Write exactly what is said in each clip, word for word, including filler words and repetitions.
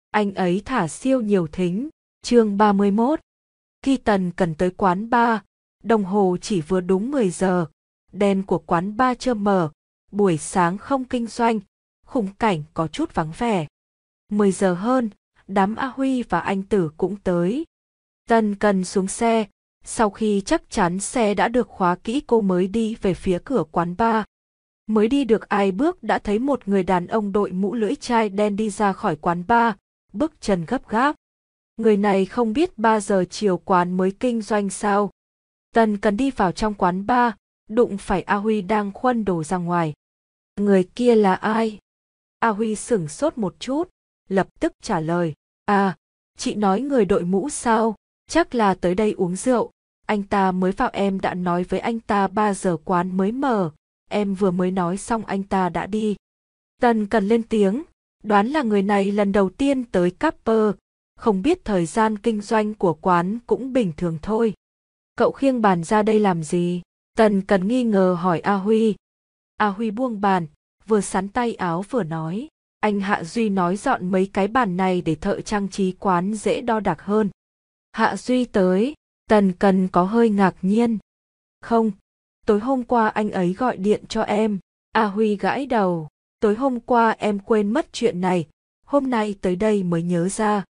anh ấy thả siêu nhiều thính. Chương ba mươi mốt. Khi Tần Cần tới quán bar, đồng hồ chỉ vừa đúng mười giờ, đèn của quán bar chưa mở, buổi sáng không kinh doanh, khung cảnh có chút vắng vẻ. mười giờ hơn, đám A Huy và anh Tử cũng tới. Tần Cần xuống xe, sau khi chắc chắn xe đã được khóa kỹ cô mới đi về phía cửa quán bar. Mới đi được ai bước đã thấy một người đàn ông đội mũ lưỡi chai đen đi ra khỏi quán bar, bước chân gấp gáp. Người này không biết ba giờ chiều quán mới kinh doanh sao. Tần Cần đi vào trong quán bar, đụng phải A Huy đang khuân đồ ra ngoài. Người kia là ai? A Huy sửng sốt một chút, lập tức trả lời. À, chị nói người đội mũ sao? Chắc là tới đây uống rượu. Anh ta mới vào, em đã nói với anh ta ba giờ quán mới mở. Em vừa mới nói xong anh ta đã đi. Tần Cần lên tiếng, đoán là người này lần đầu tiên tới Capper, không biết thời gian kinh doanh của quán cũng bình thường thôi. Cậu khiêng bàn ra đây làm gì? Tần Cần nghi ngờ hỏi A Huy. A Huy buông bàn, vừa sắn tay áo vừa nói. Anh Hạ Duy nói dọn mấy cái bàn này để thợ trang trí quán dễ đo đạc hơn. Hạ Duy tới, Tần Cần có hơi ngạc nhiên. Không, tối hôm qua anh ấy gọi điện cho em. A Huy gãi đầu, tối hôm qua em quên mất chuyện này, hôm nay tới đây mới nhớ ra.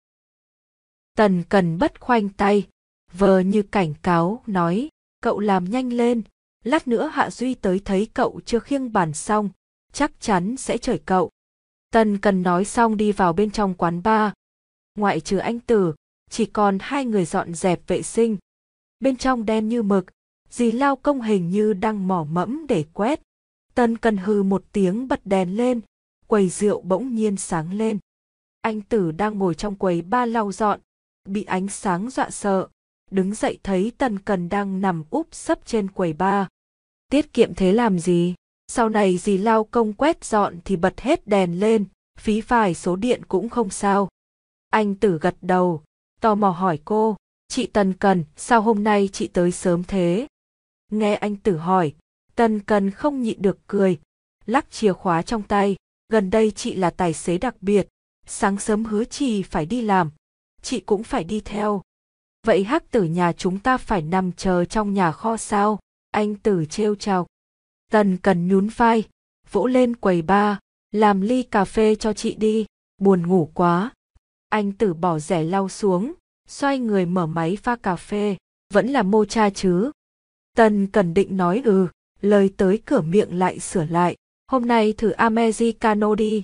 Tần Cần bất khoanh tay, vờ như cảnh cáo, nói, cậu làm nhanh lên, lát nữa Hạ Duy tới thấy cậu chưa khiêng bàn xong, chắc chắn sẽ chửi cậu. Tần Cần nói xong đi vào bên trong quán bar. Ngoại trừ anh Tử, chỉ còn hai người dọn dẹp vệ sinh. Bên trong đen như mực, dì lao công hình như đang mỏ mẫm để quét. Tần Cần hừ một tiếng bật đèn lên, quầy rượu bỗng nhiên sáng lên. Anh Tử đang ngồi trong quầy bar lau dọn, bị ánh sáng dọa sợ, đứng dậy thấy Tần Cần đang nằm úp sấp trên quầy bar. Tiết kiệm thế làm gì? Sau này dì lao công quét dọn thì bật hết đèn lên, phí vài số điện cũng không sao. Anh Tử gật đầu, tò mò hỏi cô, chị Tần Cần, sao hôm nay chị tới sớm thế? Nghe anh Tử hỏi, Tần Cần không nhịn được cười, lắc chìa khóa trong tay, gần đây chị là tài xế đặc biệt, sáng sớm hứa chị phải đi làm, chị cũng phải đi theo. Vậy Hắc Tử nhà chúng ta phải nằm chờ trong nhà kho sao? Anh Tử trêu chọc. Tần Cần nhún vai, vỗ lên quầy bar, làm ly cà phê cho chị đi, buồn ngủ quá. Anh Tử bỏ rẻ lau xuống, xoay người mở máy pha cà phê, vẫn là mocha chứ. Tần Cần định nói ừ, lời tới cửa miệng lại sửa lại, hôm nay thử Americano đi.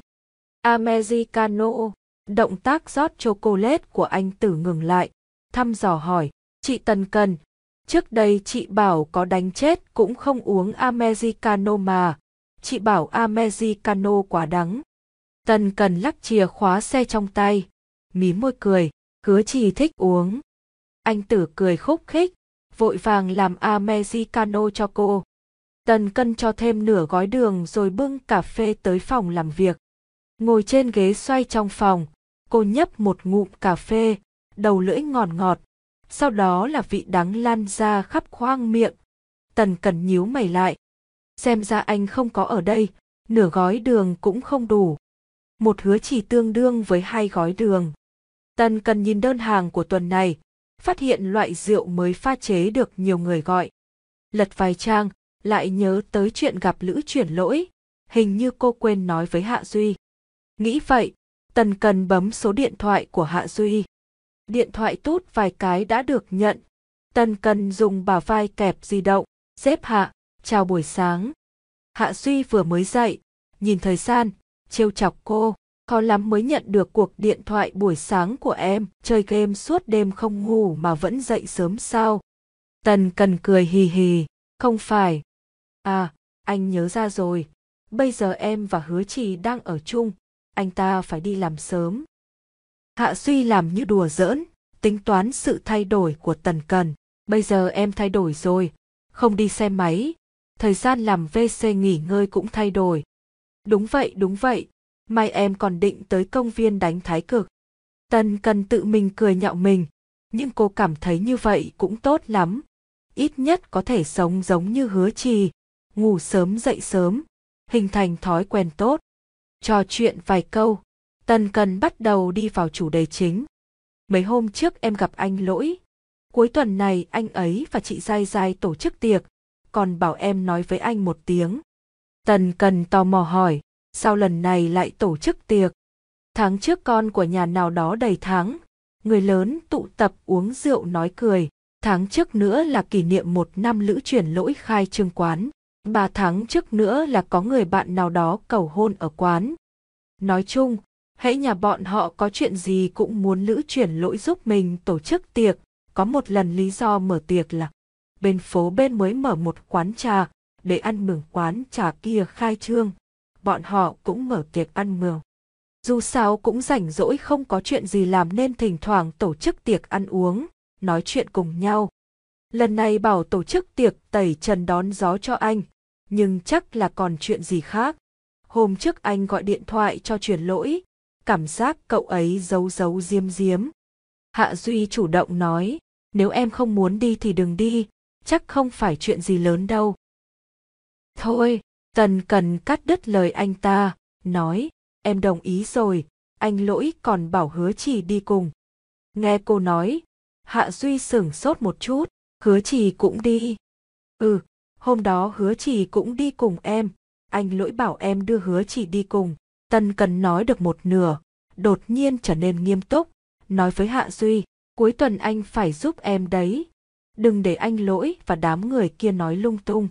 Americano, động tác rót chocolate của anh Tử ngừng lại, thăm dò hỏi, chị Tần Cần, trước đây chị bảo có đánh chết cũng không uống Americano mà, chị bảo Americano quá đắng. Tần Cần lắc chìa khóa xe trong tay, mím môi cười, hứa chị thích uống. Anh Tử cười khúc khích, vội vàng làm Americano cho cô. Tần Cần cho thêm nửa gói đường rồi bưng cà phê tới phòng làm việc. Ngồi trên ghế xoay trong phòng, cô nhấp một ngụm cà phê, đầu lưỡi ngọt ngọt, sau đó là vị đắng lan ra khắp khoang miệng. Tần Cần nhíu mày lại. Xem ra anh không có ở đây, nửa gói đường cũng không đủ. Một hứa chỉ tương đương với hai gói đường. Tần Cần nhìn đơn hàng của tuần này, phát hiện loại rượu mới pha chế được nhiều người gọi. Lật vài trang, lại nhớ tới chuyện gặp Lữ chuyển lỗi, hình như cô quên nói với Hạ Duy. Nghĩ vậy, Tần Cần bấm số điện thoại của Hạ Duy. Điện thoại tút vài cái đã được nhận. Tần Cần dùng bả vai kẹp di động, xếp Hạ, chào buổi sáng. Hạ Duy vừa mới dậy, nhìn thời gian, trêu chọc cô, khó lắm mới nhận được cuộc điện thoại buổi sáng của em, chơi game suốt đêm không ngủ mà vẫn dậy sớm sao? Tần Cần cười hì hì, không phải. À, anh nhớ ra rồi, bây giờ em và Hứa Trì đang ở chung, anh ta phải đi làm sớm. Hạ Duy làm như đùa giỡn, tính toán sự thay đổi của Tần Cần. Bây giờ em thay đổi rồi, không đi xe máy, thời gian làm vê xê nghỉ ngơi cũng thay đổi. Đúng vậy, đúng vậy, mai em còn định tới công viên đánh thái cực. Tần Cần tự mình cười nhạo mình, nhưng cô cảm thấy như vậy cũng tốt lắm. Ít nhất có thể sống giống như Hứa Trì, ngủ sớm dậy sớm, hình thành thói quen tốt. Trò chuyện vài câu, Tần Cần bắt đầu đi vào chủ đề chính. Mấy hôm trước em gặp anh Lỗi. Cuối tuần này anh ấy và chị Giai Giai tổ chức tiệc, còn bảo em nói với anh một tiếng. Tần Cần tò mò hỏi, sao lần này lại tổ chức tiệc? Tháng trước con của nhà nào đó đầy tháng, người lớn tụ tập uống rượu nói cười. Tháng trước nữa là kỷ niệm một năm Lữ Chuyển Lỗi khai trương quán. Ba tháng trước nữa là có người bạn nào đó cầu hôn ở quán. Nói chung, hễ nhà bọn họ có chuyện gì cũng muốn Lữ Chuyển Lỗi giúp mình tổ chức tiệc. Có một lần lý do mở tiệc là bên phố bên mới mở một quán trà, để ăn mừng quán trà kia khai trương. Bọn họ cũng mở tiệc ăn mừng. Dù sao cũng rảnh rỗi không có chuyện gì làm nên thỉnh thoảng tổ chức tiệc ăn uống, nói chuyện cùng nhau. Lần này bảo tổ chức tiệc tẩy trần đón gió cho anh, nhưng chắc là còn chuyện gì khác. Hôm trước anh gọi điện thoại cho Chuyển Lỗi, cảm giác cậu ấy giấu giấu giếm giếm. Hạ Duy chủ động nói, nếu em không muốn đi thì đừng đi, chắc không phải chuyện gì lớn đâu. Thôi, Tần Cần cắt đứt lời anh ta, nói, em đồng ý rồi, anh Lỗi còn bảo Hứa Trì đi cùng. Nghe cô nói, Hạ Duy sửng sốt một chút, Hứa Trì cũng đi. Ừ, hôm đó Hứa Trì cũng đi cùng em, anh Lỗi bảo em đưa Hứa Trì đi cùng. Tần Cần nói được một nửa, đột nhiên trở nên nghiêm túc, nói với Hạ Duy, cuối tuần anh phải giúp em đấy, đừng để anh Lỗi và đám người kia nói lung tung.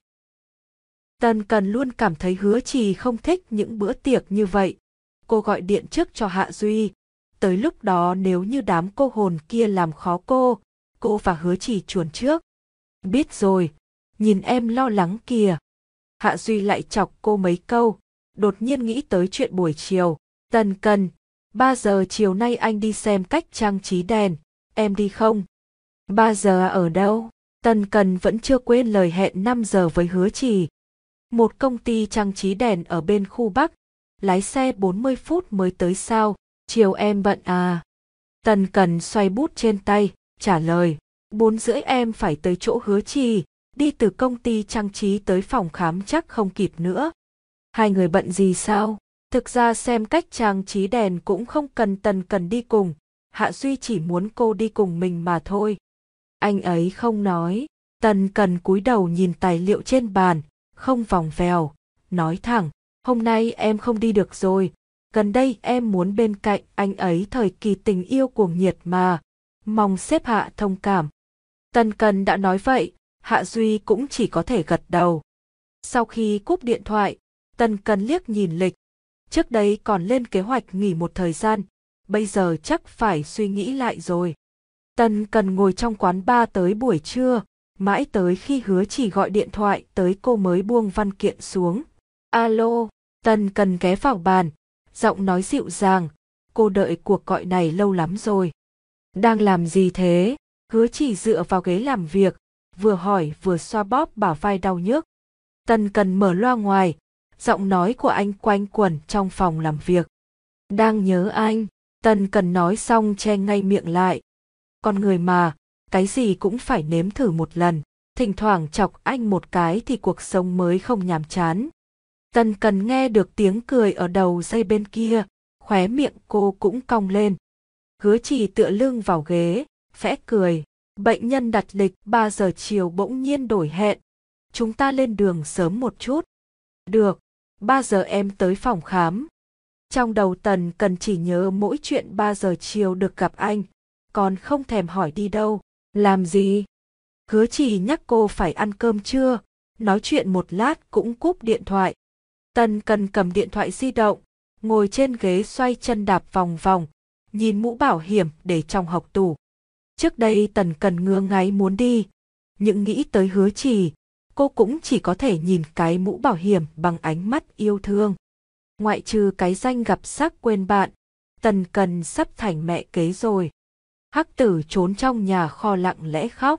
Tần Cần luôn cảm thấy Hứa Trì không thích những bữa tiệc như vậy. Cô gọi điện trước cho Hạ Duy, tới lúc đó nếu như đám cô hồn kia làm khó cô, cô và Hứa Trì chuồn trước. Biết rồi, nhìn em lo lắng kìa. Hạ Duy lại chọc cô mấy câu, đột nhiên nghĩ tới chuyện buổi chiều. Tần Cần, ba giờ chiều nay anh đi xem cách trang trí đèn, em đi không? Ba giờ ở đâu? Tần Cần vẫn chưa quên lời hẹn năm giờ với Hứa Trì. Một công ty trang trí đèn ở bên khu Bắc, lái xe bốn mươi phút mới tới sao, chiều em bận à? Tần Cần xoay bút trên tay, trả lời, bốn rưỡi em phải tới chỗ Hứa Trì, đi từ công ty trang trí tới phòng khám chắc không kịp nữa. Hai người bận gì sao? Thực ra xem cách trang trí đèn cũng không cần Tần Cần đi cùng, Hạ Duy chỉ muốn cô đi cùng mình mà thôi. Anh ấy không nói, Tần Cần cúi đầu nhìn tài liệu trên bàn, không vòng vèo, nói thẳng, hôm nay em không đi được rồi, gần đây em muốn bên cạnh anh ấy thời kỳ tình yêu cuồng nhiệt mà, mong sếp Hạ thông cảm. Tần Cần đã nói vậy, Hạ Duy cũng chỉ có thể gật đầu. Sau khi cúp điện thoại, Tần Cần liếc nhìn lịch, trước đây còn lên kế hoạch nghỉ một thời gian, bây giờ chắc phải suy nghĩ lại rồi. Tần Cần ngồi trong quán bar tới buổi trưa, mãi tới khi Hứa Trì gọi điện thoại tới cô mới buông văn kiện xuống. Alo, Tần Cần ghé vào bàn, giọng nói dịu dàng, cô đợi cuộc gọi này lâu lắm rồi. Đang làm gì thế? Hứa Trì dựa vào ghế làm việc, vừa hỏi vừa xoa bóp bả vai đau nhức. Tần Cần mở loa ngoài, giọng nói của anh quanh quẩn trong phòng làm việc. Đang nhớ anh, Tần Cần nói xong che ngay miệng lại. Con người mà, cái gì cũng phải nếm thử một lần, thỉnh thoảng chọc anh một cái thì cuộc sống mới không nhàm chán. Tần Cần nghe được tiếng cười ở đầu dây bên kia, khóe miệng cô cũng cong lên. Hứa Trì tựa lưng vào ghế, khẽ cười. Bệnh nhân đặt lịch ba giờ chiều bỗng nhiên đổi hẹn. Chúng ta lên đường sớm một chút. Được, ba giờ em tới phòng khám. Trong đầu Tần Cần chỉ nhớ mỗi chuyện ba giờ chiều được gặp anh, còn không thèm hỏi đi đâu, làm gì. Hứa Trì nhắc cô phải ăn cơm trưa, nói chuyện một lát cũng cúp điện thoại. Tần Cần cầm điện thoại di động, ngồi trên ghế xoay chân đạp vòng vòng, nhìn mũ bảo hiểm để trong hộc tủ. Trước đây Tần Cần ngứa ngáy muốn đi, nhưng nghĩ tới Hứa Trì, cô cũng chỉ có thể nhìn cái mũ bảo hiểm bằng ánh mắt yêu thương. Ngoại trừ cái danh gặp sắc quên bạn, Tần Cần sắp thành mẹ kế rồi. Hắc Tử trốn trong nhà kho lặng lẽ khóc.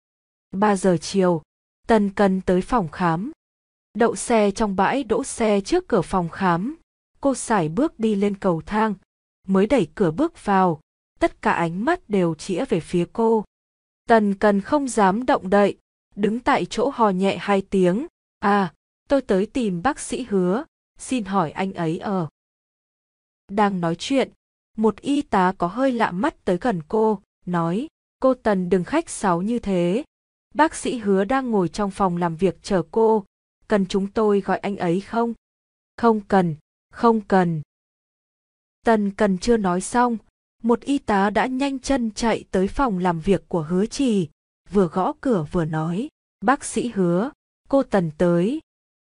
Ba giờ chiều, Tần Cần tới phòng khám. Đậu xe trong bãi đỗ xe trước cửa phòng khám. Cô sải bước đi lên cầu thang, mới đẩy cửa bước vào. Tất cả ánh mắt đều chĩa về phía cô. Tần Cần không dám động đậy, đứng tại chỗ hò nhẹ hai tiếng. À, tôi tới tìm bác sĩ Hứa, xin hỏi anh ấy ở Đang nói chuyện, một y tá có hơi lạ mắt tới gần cô, nói, cô Tần đừng khách sáo như thế. Bác sĩ Hứa đang ngồi trong phòng làm việc chờ cô, cần chúng tôi gọi anh ấy không? Không cần, không cần. Tần Cần chưa nói xong, một y tá đã nhanh chân chạy tới phòng làm việc của Hứa Trì, vừa gõ cửa vừa nói, bác sĩ Hứa, cô Tần tới.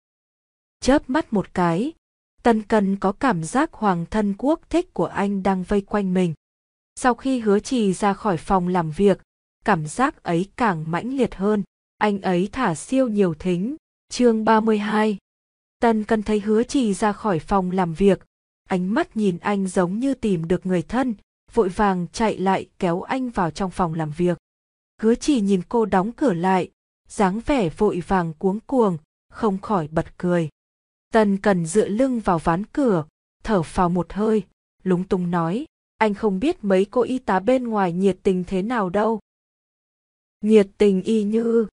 Chớp mắt một cái, Tần Cần có cảm giác hoàng thân quốc thích của anh đang vây quanh mình. Sau khi Hứa Trì ra khỏi phòng làm việc, cảm giác ấy càng mãnh liệt hơn. Anh ấy thả siêu nhiều thính. Chương ba mươi hai. Tần Cần thấy Hứa Trì ra khỏi phòng làm việc, ánh mắt nhìn anh giống như tìm được người thân, vội vàng chạy lại kéo anh vào trong phòng làm việc. Hứa Trì nhìn cô đóng cửa lại, dáng vẻ vội vàng cuống cuồng, không khỏi bật cười. Tần Cần dựa lưng vào ván cửa, thở phào một hơi, lúng túng nói, anh không biết mấy cô y tá bên ngoài nhiệt tình thế nào đâu. Nhiệt tình y như...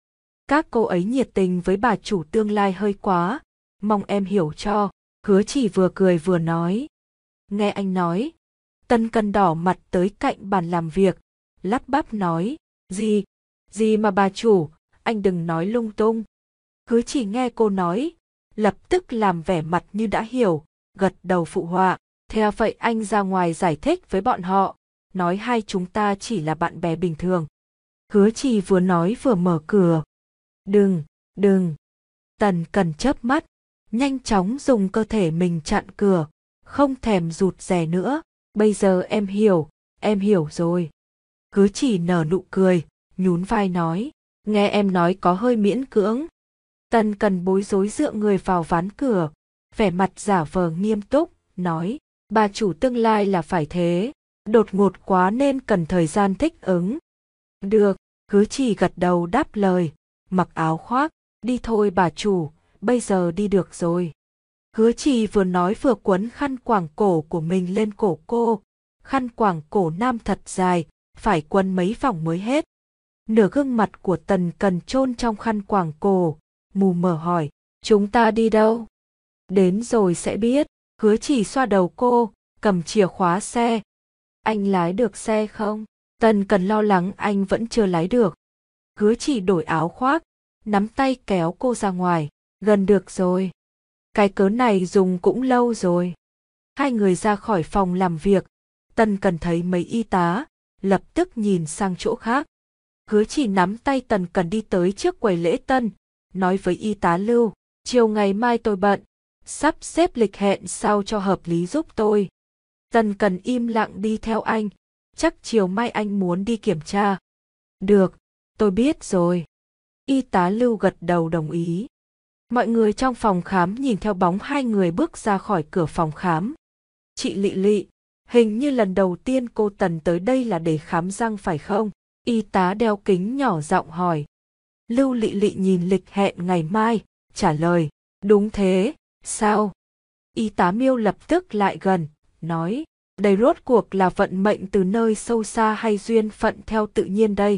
Các cô ấy nhiệt tình với bà chủ tương lai hơi quá, mong em hiểu cho. Hứa Trì vừa cười vừa nói. Nghe anh nói, Tần Cần đỏ mặt tới cạnh bàn làm việc, lắp bắp nói, gì, gì mà bà chủ, anh đừng nói lung tung. Hứa Trì nghe cô nói, lập tức làm vẻ mặt như đã hiểu, gật đầu phụ họa. Theo vậy anh ra ngoài giải thích với bọn họ, nói hai chúng ta chỉ là bạn bè bình thường. Hứa Trì vừa nói vừa mở cửa. Đừng, đừng. Tần Cần chớp mắt, nhanh chóng dùng cơ thể mình chặn cửa, không thèm rụt rè nữa. Bây giờ em hiểu, em hiểu rồi. Hứa Trì nở nụ cười, nhún vai nói, nghe em nói có hơi miễn cưỡng. Tần Cần bối rối dựa người vào ván cửa, vẻ mặt giả vờ nghiêm túc, nói, bà chủ tương lai là phải thế, đột ngột quá nên cần thời gian thích ứng. Được, Hứa Trì gật đầu đáp lời, mặc áo khoác, đi thôi bà chủ, bây giờ đi được rồi. Hứa Trì vừa nói vừa quấn khăn quàng cổ của mình lên cổ cô, khăn quàng cổ nam thật dài, phải quấn mấy vòng mới hết. Nửa gương mặt của Tần Cần chôn trong khăn quàng cổ, mù mờ hỏi, chúng ta đi đâu? Đến rồi sẽ biết. Hứa Trì xoa đầu cô, cầm chìa khóa xe. Anh lái được xe không? Tần Cần lo lắng anh vẫn chưa lái được. Hứa Trì đổi áo khoác, nắm tay kéo cô ra ngoài. Gần được rồi. Cái cớ này dùng cũng lâu rồi. Hai người ra khỏi phòng làm việc. Tần Cần thấy mấy y tá, lập tức nhìn sang chỗ khác. Hứa Trì nắm tay Tần Cần đi tới trước quầy lễ tân, nói với y tá Lưu, chiều ngày mai tôi bận, sắp xếp lịch hẹn sao cho hợp lý giúp tôi. Tần Cần im lặng đi theo anh, chắc chiều mai anh muốn đi kiểm tra. Được, tôi biết rồi. Y tá Lưu gật đầu đồng ý. Mọi người trong phòng khám nhìn theo bóng hai người bước ra khỏi cửa phòng khám. Chị Lị Lị, hình như lần đầu tiên cô Tần tới đây là để khám răng phải không? Y tá đeo kính nhỏ giọng hỏi. Lưu Lị Lị nhìn lịch hẹn ngày mai, trả lời, đúng thế, sao? Y tá Miêu lập tức lại gần, nói, đây rốt cuộc là vận mệnh từ nơi sâu xa hay duyên phận theo tự nhiên đây?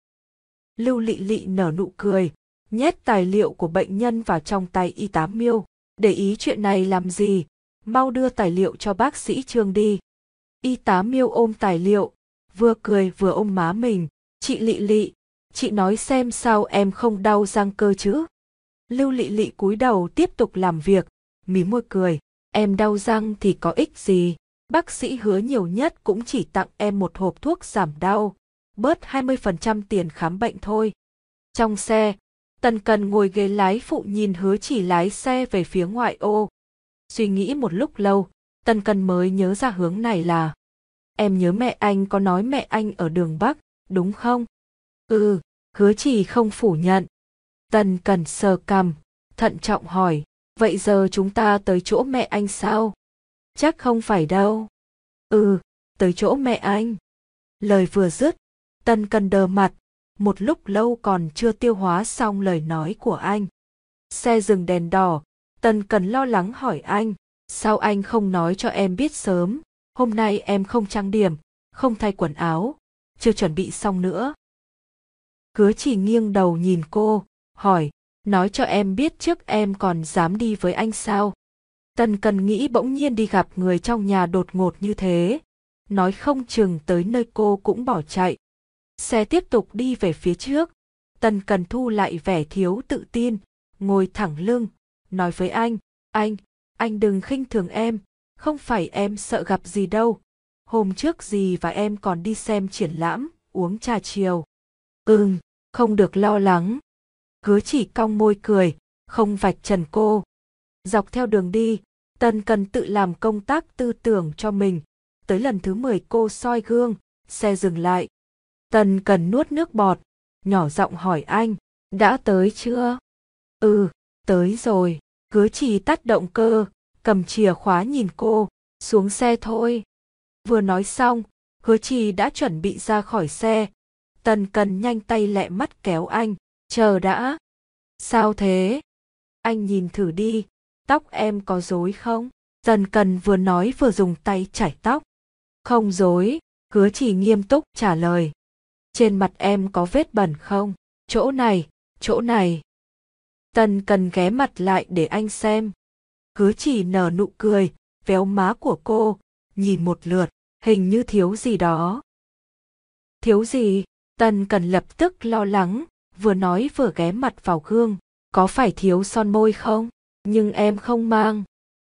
Lưu Lị Lị nở nụ cười, nhét tài liệu của bệnh nhân vào trong tay y tá Miêu. Để ý chuyện này làm gì, mau đưa tài liệu cho bác sĩ Trương đi. Y tá Miêu ôm tài liệu, vừa cười vừa ôm má mình, chị Lị Lị, chị nói xem sao em không đau răng cơ chứ? Lưu Lị Lị cúi đầu tiếp tục làm việc, mím môi cười, em đau răng thì có ích gì, bác sĩ Hứa nhiều nhất cũng chỉ tặng em một hộp thuốc giảm đau, bớt hai mươi phần trăm tiền khám bệnh thôi. Trong xe, Tần Cần ngồi ghế lái phụ nhìn Hứa Chỉ lái xe về phía ngoại ô. Suy nghĩ một lúc lâu, Tần Cần mới nhớ ra hướng này là. Em nhớ mẹ anh có nói mẹ anh ở đường Bắc, đúng không? Ừ, Hứa Chỉ không phủ nhận. Tần Cần sờ cằm, thận trọng hỏi, vậy giờ chúng ta tới chỗ mẹ anh sao? Chắc không phải đâu. Ừ, tới chỗ mẹ anh. Lời vừa dứt, Tần Cần đờ mặt, một lúc lâu còn chưa tiêu hóa xong lời nói của anh. Xe dừng đèn đỏ, Tần Cần lo lắng hỏi anh, sao anh không nói cho em biết sớm, hôm nay em không trang điểm, không thay quần áo, chưa chuẩn bị xong nữa. Hứa Chỉ nghiêng đầu nhìn cô, hỏi, nói cho em biết trước em còn dám đi với anh sao? Tần Cần nghĩ bỗng nhiên đi gặp người trong nhà đột ngột như thế, nói không chừng tới nơi cô cũng bỏ chạy. Xe tiếp tục đi về phía trước, Tần Cần thu lại vẻ thiếu tự tin, ngồi thẳng lưng, nói với anh, anh, anh đừng khinh thường em, không phải em sợ gặp gì đâu. Hôm trước dì và em còn đi xem triển lãm, uống trà chiều. Ừm, không được lo lắng. Hứa Chỉ cong môi cười, không vạch trần cô. Dọc theo đường đi, Tần Cần tự làm công tác tư tưởng cho mình. Tới lần thứ mười cô soi gương, xe dừng lại. Tần Cần nuốt nước bọt, nhỏ giọng hỏi anh, đã tới chưa? Ừ, tới rồi. Hứa Chỉ tắt động cơ, cầm chìa khóa nhìn cô, xuống xe thôi. Vừa nói xong, Hứa Chỉ đã chuẩn bị ra khỏi xe. Tần Cần nhanh tay lẹ mắt kéo anh, chờ đã. Sao thế? Anh nhìn thử đi, tóc em có rối không? Tần Cần vừa nói vừa dùng tay chải tóc. Không rối, Hứa Chỉ nghiêm túc trả lời. Trên mặt em có vết bẩn không? Chỗ này, chỗ này. Tần Cần ghé mặt lại để anh xem. Hứa Chỉ nở nụ cười, véo má của cô, nhìn một lượt, hình như thiếu gì đó. Thiếu gì? Tần Cần lập tức lo lắng, vừa nói vừa ghé mặt vào gương. Có phải thiếu son môi không? Nhưng em không mang.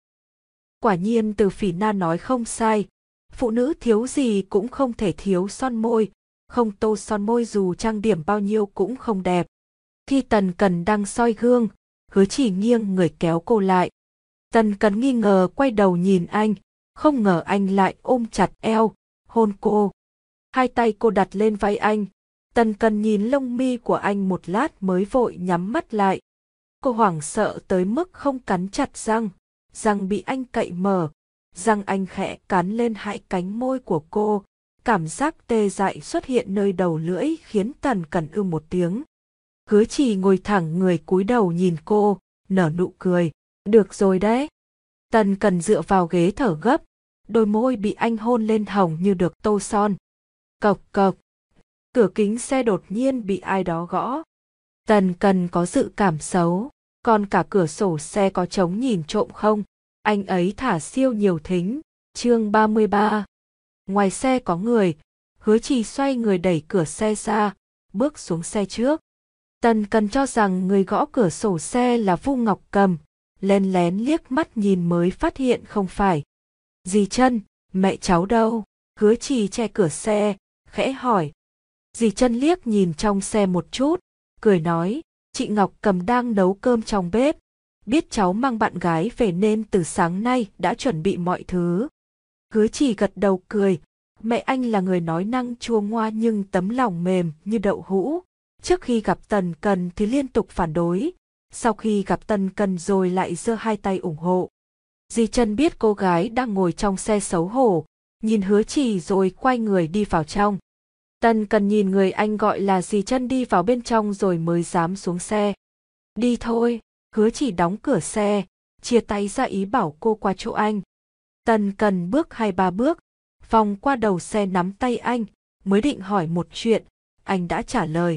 Quả nhiên Từ Phỉ Na nói không sai. Phụ nữ thiếu gì cũng không thể thiếu son môi. Không tô son môi dù trang điểm bao nhiêu cũng không đẹp. Khi Tần Cần đang soi gương, Hứa Chỉ nghiêng người kéo cô lại. Tần Cần nghi ngờ quay đầu nhìn anh, không ngờ anh lại ôm chặt eo, hôn cô. Hai tay cô đặt lên vai anh. Tần Cần nhìn lông mi của anh một lát mới vội nhắm mắt lại. Cô hoảng sợ tới mức không cắn chặt răng, răng bị anh cậy mở, răng anh khẽ cắn lên hai cánh môi của cô. Cảm giác tê dại xuất hiện nơi đầu lưỡi khiến Tần Cần ư một tiếng. Hứa Chỉ ngồi thẳng người cúi đầu nhìn cô, nở nụ cười. Được rồi đấy. Tần Cần dựa vào ghế thở gấp, đôi môi bị anh hôn lên hồng như được tô son. Cộc cộc. Cửa kính xe đột nhiên bị ai đó gõ. Tần Cần có dự cảm xấu, còn cả cửa sổ xe có trống nhìn trộm không? Anh ấy thả siêu nhiều thính. Chương ba mươi ba. Ngoài xe có người, Hứa Chỉ xoay người đẩy cửa xe ra, bước xuống xe trước. Tần Cần cho rằng người gõ cửa sổ xe là Vu Ngọc Cầm, lén lén liếc mắt nhìn mới phát hiện không phải. Dì Trân, mẹ cháu đâu? Hứa Chỉ che cửa xe, khẽ hỏi. Dì Trân liếc nhìn trong xe một chút, cười nói, chị Ngọc Cầm đang nấu cơm trong bếp, biết cháu mang bạn gái về nên từ sáng nay đã chuẩn bị mọi thứ. Hứa Chỉ gật đầu cười, mẹ anh là người nói năng chua ngoa nhưng tấm lòng mềm như đậu hũ. Trước khi gặp Tần Cần thì liên tục phản đối, sau khi gặp Tần Cần rồi lại giơ hai tay ủng hộ. Dì Trân biết cô gái đang ngồi trong xe xấu hổ, nhìn Hứa Chỉ rồi quay người đi vào trong. Tần Cần nhìn người anh gọi là dì Trân đi vào bên trong rồi mới dám xuống xe. Đi thôi. Hứa Chỉ đóng cửa xe, chia tay ra ý bảo cô qua chỗ anh. Tần Cần bước hai ba bước, vòng qua đầu xe nắm tay anh, mới định hỏi một chuyện, anh đã trả lời.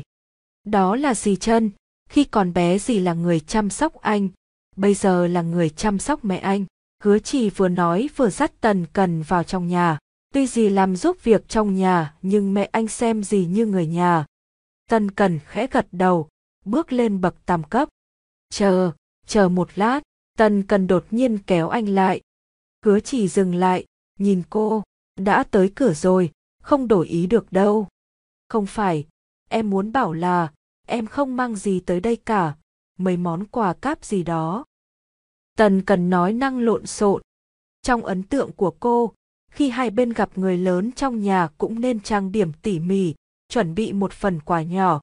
Đó là dì Trân, khi còn bé dì là người chăm sóc anh, bây giờ là người chăm sóc mẹ anh. Hứa Chỉ vừa nói vừa dắt Tần Cần vào trong nhà. Tuy dì làm giúp việc trong nhà nhưng mẹ anh xem dì như người nhà. Tần Cần khẽ gật đầu, bước lên bậc tam cấp. Chờ, chờ một lát. Tần Cần đột nhiên kéo anh lại. Hứa Chỉ dừng lại, nhìn cô. Đã tới cửa rồi, không đổi ý được đâu. Không phải, em muốn bảo là em không mang gì tới đây cả, mấy món quà cáp gì đó. Tần Cần nói năng lộn xộn. Trong ấn tượng của cô, khi hai bên gặp người lớn trong nhà cũng nên trang điểm tỉ mỉ, chuẩn bị một phần quà nhỏ.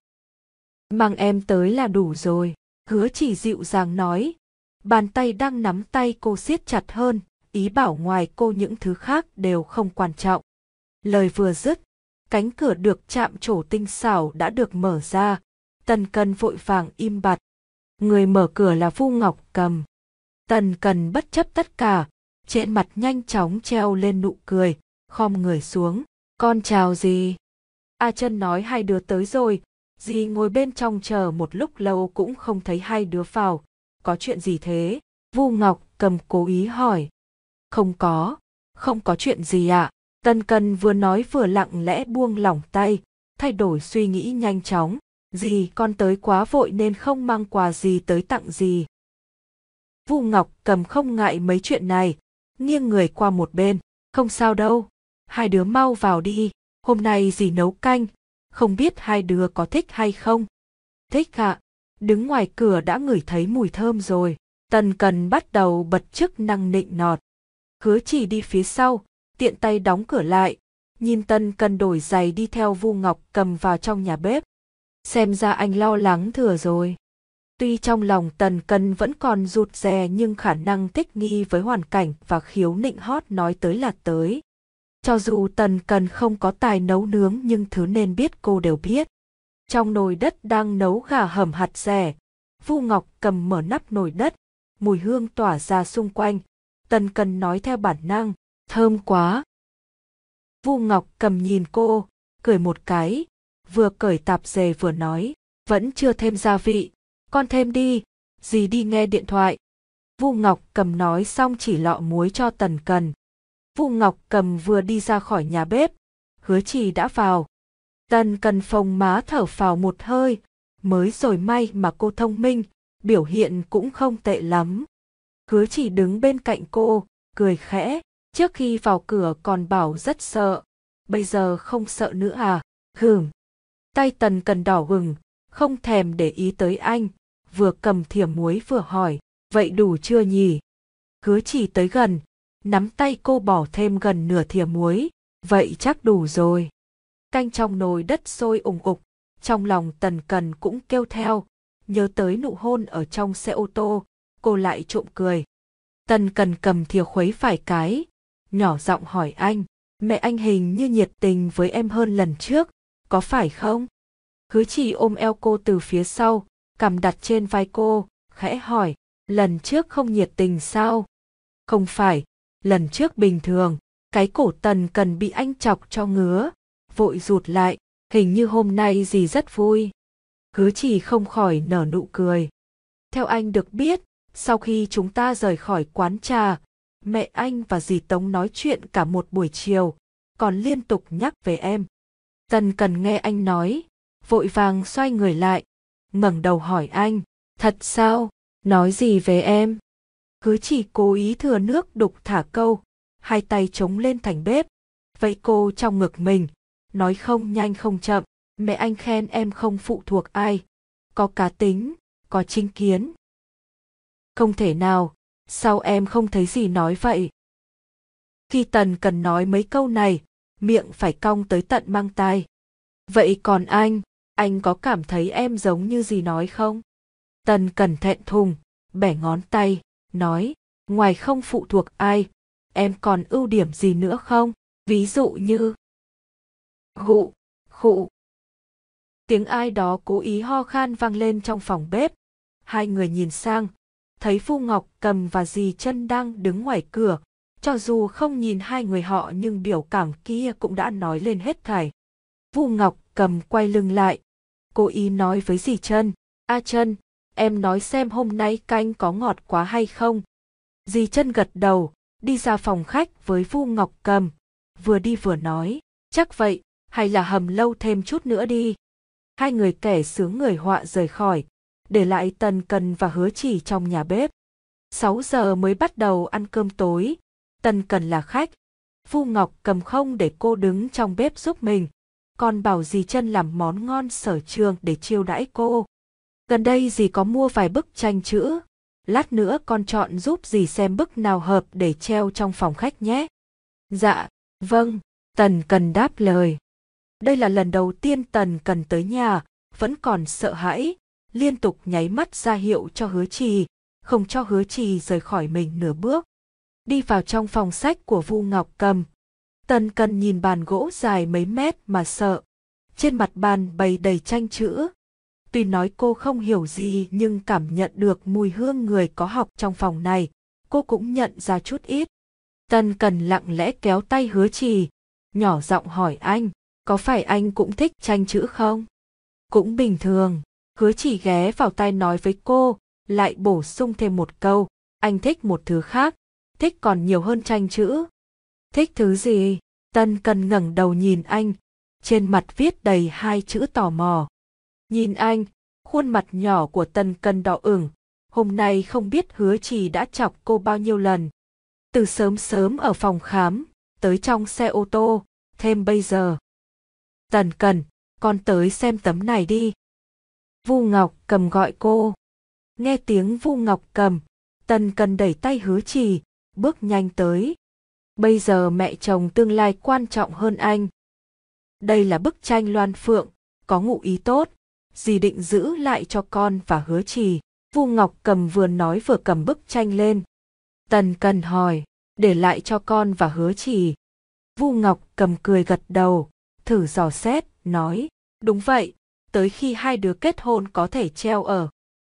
Mang em tới là đủ rồi. Hứa Chỉ dịu dàng nói. Bàn tay đang nắm tay cô siết chặt hơn, ý bảo ngoài cô những thứ khác đều không quan trọng. Lời vừa dứt, cánh cửa được chạm trổ tinh xảo đã được mở ra. Tần Cần vội vàng im bặt. Người mở cửa là Vu Ngọc Cầm. Tần Cần bất chấp tất cả, trên mặt nhanh chóng treo lên nụ cười, khom người xuống. Con chào dì. A Trân nói hai đứa tới rồi, dì ngồi bên trong chờ một lúc lâu cũng không thấy hai đứa vào. Có chuyện gì thế? Vu Ngọc Cầm Cầm cố ý hỏi. Không có, không có chuyện gì ạ. Tần Cần vừa nói vừa lặng lẽ buông lỏng tay, thay đổi suy nghĩ nhanh chóng. Dì, con tới quá vội nên không mang quà gì tới tặng dì. Vu Ngọc Cầm không ngại mấy chuyện này, nghiêng người qua một bên. Không sao đâu, hai đứa mau vào đi, hôm nay dì nấu canh, không biết hai đứa có thích hay không. Thích ạ, đứng ngoài cửa đã ngửi thấy mùi thơm rồi. Tần Cần bắt đầu bật chức năng nịnh nọt. Hứa Chỉ đi phía sau, tiện tay đóng cửa lại, nhìn Tần Cần đổi giày đi theo Vu Ngọc Cầm vào trong nhà bếp. Xem ra anh lo lắng thừa rồi. Tuy trong lòng Tần Cần vẫn còn rụt rè nhưng khả năng thích nghi với hoàn cảnh và khiếu nịnh hót nói tới là tới. Cho dù Tần Cần không có tài nấu nướng nhưng thứ nên biết cô đều biết. Trong nồi đất đang nấu gà hầm hạt dẻ, Vu Ngọc Cầm mở nắp nồi đất, mùi hương tỏa ra xung quanh. Tần Cần nói theo bản năng, thơm quá. Vu Ngọc Cầm nhìn cô, cười một cái, vừa cởi tạp dề vừa nói, vẫn chưa thêm gia vị, con thêm đi, dì đi nghe điện thoại. Vu Ngọc Cầm nói xong chỉ lọ muối cho Tần Cần. Vu Ngọc Cầm vừa đi ra khỏi nhà bếp, Hứa Chỉ đã vào. Tần Cần phồng má thở phào một hơi, mới rồi may mà cô thông minh, biểu hiện cũng không tệ lắm. Hứa Chỉ đứng bên cạnh cô, cười khẽ, trước khi vào cửa còn bảo rất sợ, bây giờ không sợ nữa à? Hừm. Tay Tần Cần đỏ bừng, không thèm để ý tới anh, vừa cầm thìa muối vừa hỏi, vậy đủ chưa nhỉ? Hứa Chỉ tới gần, nắm tay cô bỏ thêm gần nửa thìa muối, vậy chắc đủ rồi. Canh trong nồi đất sôi ủng ục, trong lòng Tần Cần cũng kêu theo, nhớ tới nụ hôn ở trong xe ô tô, cô lại trộm cười. Tần Cần cầm thìa khuấy vài cái, nhỏ giọng hỏi anh, mẹ anh hình như nhiệt tình với em hơn lần trước, có phải không? Hứa Chỉ ôm eo cô từ phía sau, cằm đặt trên vai cô, khẽ hỏi, lần trước không nhiệt tình sao? Không phải, lần trước bình thường. Cái cổ Tần Cần bị anh chọc cho ngứa, vội rụt lại, hình như hôm nay dì rất vui. Hứa Chỉ không khỏi nở nụ cười. Theo anh được biết, sau khi chúng ta rời khỏi quán trà, mẹ anh và dì Tống nói chuyện cả một buổi chiều, còn liên tục nhắc về em. Tần Cần nghe anh nói, vội vàng xoay người lại, ngẩng đầu hỏi anh, thật sao, nói gì về em? Hứa Chỉ cố ý thừa nước đục thả câu, hai tay chống lên thành bếp, vậy cô trong ngực mình, nói không nhanh không chậm, mẹ anh khen em không phụ thuộc ai, có cá tính, có chính kiến. Không thể nào, sao em không thấy gì nói vậy? Khi Tần Cần nói mấy câu này, miệng phải cong tới tận mang tai. Vậy còn anh, anh có cảm thấy em giống như gì nói không? Tần Cần thẹn thùng, bẻ ngón tay, nói, ngoài không phụ thuộc ai, em còn ưu điểm gì nữa không? Ví dụ như... Gụ, khụ. Tiếng ai đó cố ý ho khan vang lên trong phòng bếp. Hai người nhìn sang, thấy Vu Ngọc Cầm và dì Chân đang đứng ngoài cửa. Cho dù không nhìn hai người họ nhưng biểu cảm kia cũng đã nói lên hết thảy. Vu Ngọc Cầm quay lưng lại, cố ý nói với dì Chân, A Chân, em nói xem hôm nay canh có ngọt quá hay không? Dì Chân gật đầu, đi ra phòng khách với Vu Ngọc Cầm, vừa đi vừa nói, chắc vậy, hay là hầm lâu thêm chút nữa đi. Hai người kẻ sướng người họa rời khỏi, để lại Tần Cần và Hứa Chỉ trong nhà bếp. Sáu giờ mới bắt đầu ăn cơm tối, Tần Cần là khách, Vu Ngọc Cầm không để cô đứng trong bếp giúp mình, còn bảo dì Chân làm món ngon sở trường để chiêu đãi cô. Gần đây dì có mua vài bức tranh chữ, lát nữa con chọn giúp dì xem bức nào hợp để treo trong phòng khách nhé. Dạ, vâng, Tần Cần đáp lời. Đây là lần đầu tiên Tần Cần tới nhà, vẫn còn sợ hãi, liên tục nháy mắt ra hiệu cho Hứa Chỉ, không cho Hứa Chỉ rời khỏi mình nửa bước. Đi vào trong phòng sách của Vu Ngọc Cầm, Tần Cần nhìn bàn gỗ dài mấy mét mà sợ. Trên mặt bàn bày đầy tranh chữ. Tuy nói cô không hiểu gì nhưng cảm nhận được mùi hương người có học trong phòng này, cô cũng nhận ra chút ít. Tần Cần lặng lẽ kéo tay Hứa Chỉ, nhỏ giọng hỏi anh, có phải anh cũng thích tranh chữ không? Cũng bình thường. Hứa Chỉ ghé vào tai nói với cô, lại bổ sung thêm một câu, Anh thích một thứ khác, thích còn nhiều hơn tranh chữ. Thích thứ gì? Tần Cần ngẩng đầu nhìn anh, trên mặt viết đầy hai chữ tò mò. Nhìn anh, khuôn mặt nhỏ của Tần Cần đỏ ửng, hôm nay không biết Hứa Trì đã chọc cô bao nhiêu lần. Từ sớm sớm ở phòng khám, tới trong xe ô tô, thêm bây giờ. Tần Cần, con tới xem tấm này đi. Vu Ngọc Cầm gọi cô. Nghe tiếng Vu Ngọc Cầm, Tần Cần đẩy tay Hứa Trì, bước nhanh tới. Bây giờ mẹ chồng tương lai quan trọng hơn anh. Đây là bức tranh Loan Phượng, có ngụ ý tốt, dì định giữ lại cho con và Hứa Trì. Vu Ngọc Cầm vừa nói vừa cầm bức tranh lên. Tần Cần hỏi, để lại cho con và Hứa Trì. Vu Ngọc Cầm cười gật đầu, thử dò xét, nói, đúng vậy, tới khi hai đứa kết hôn có thể treo ở.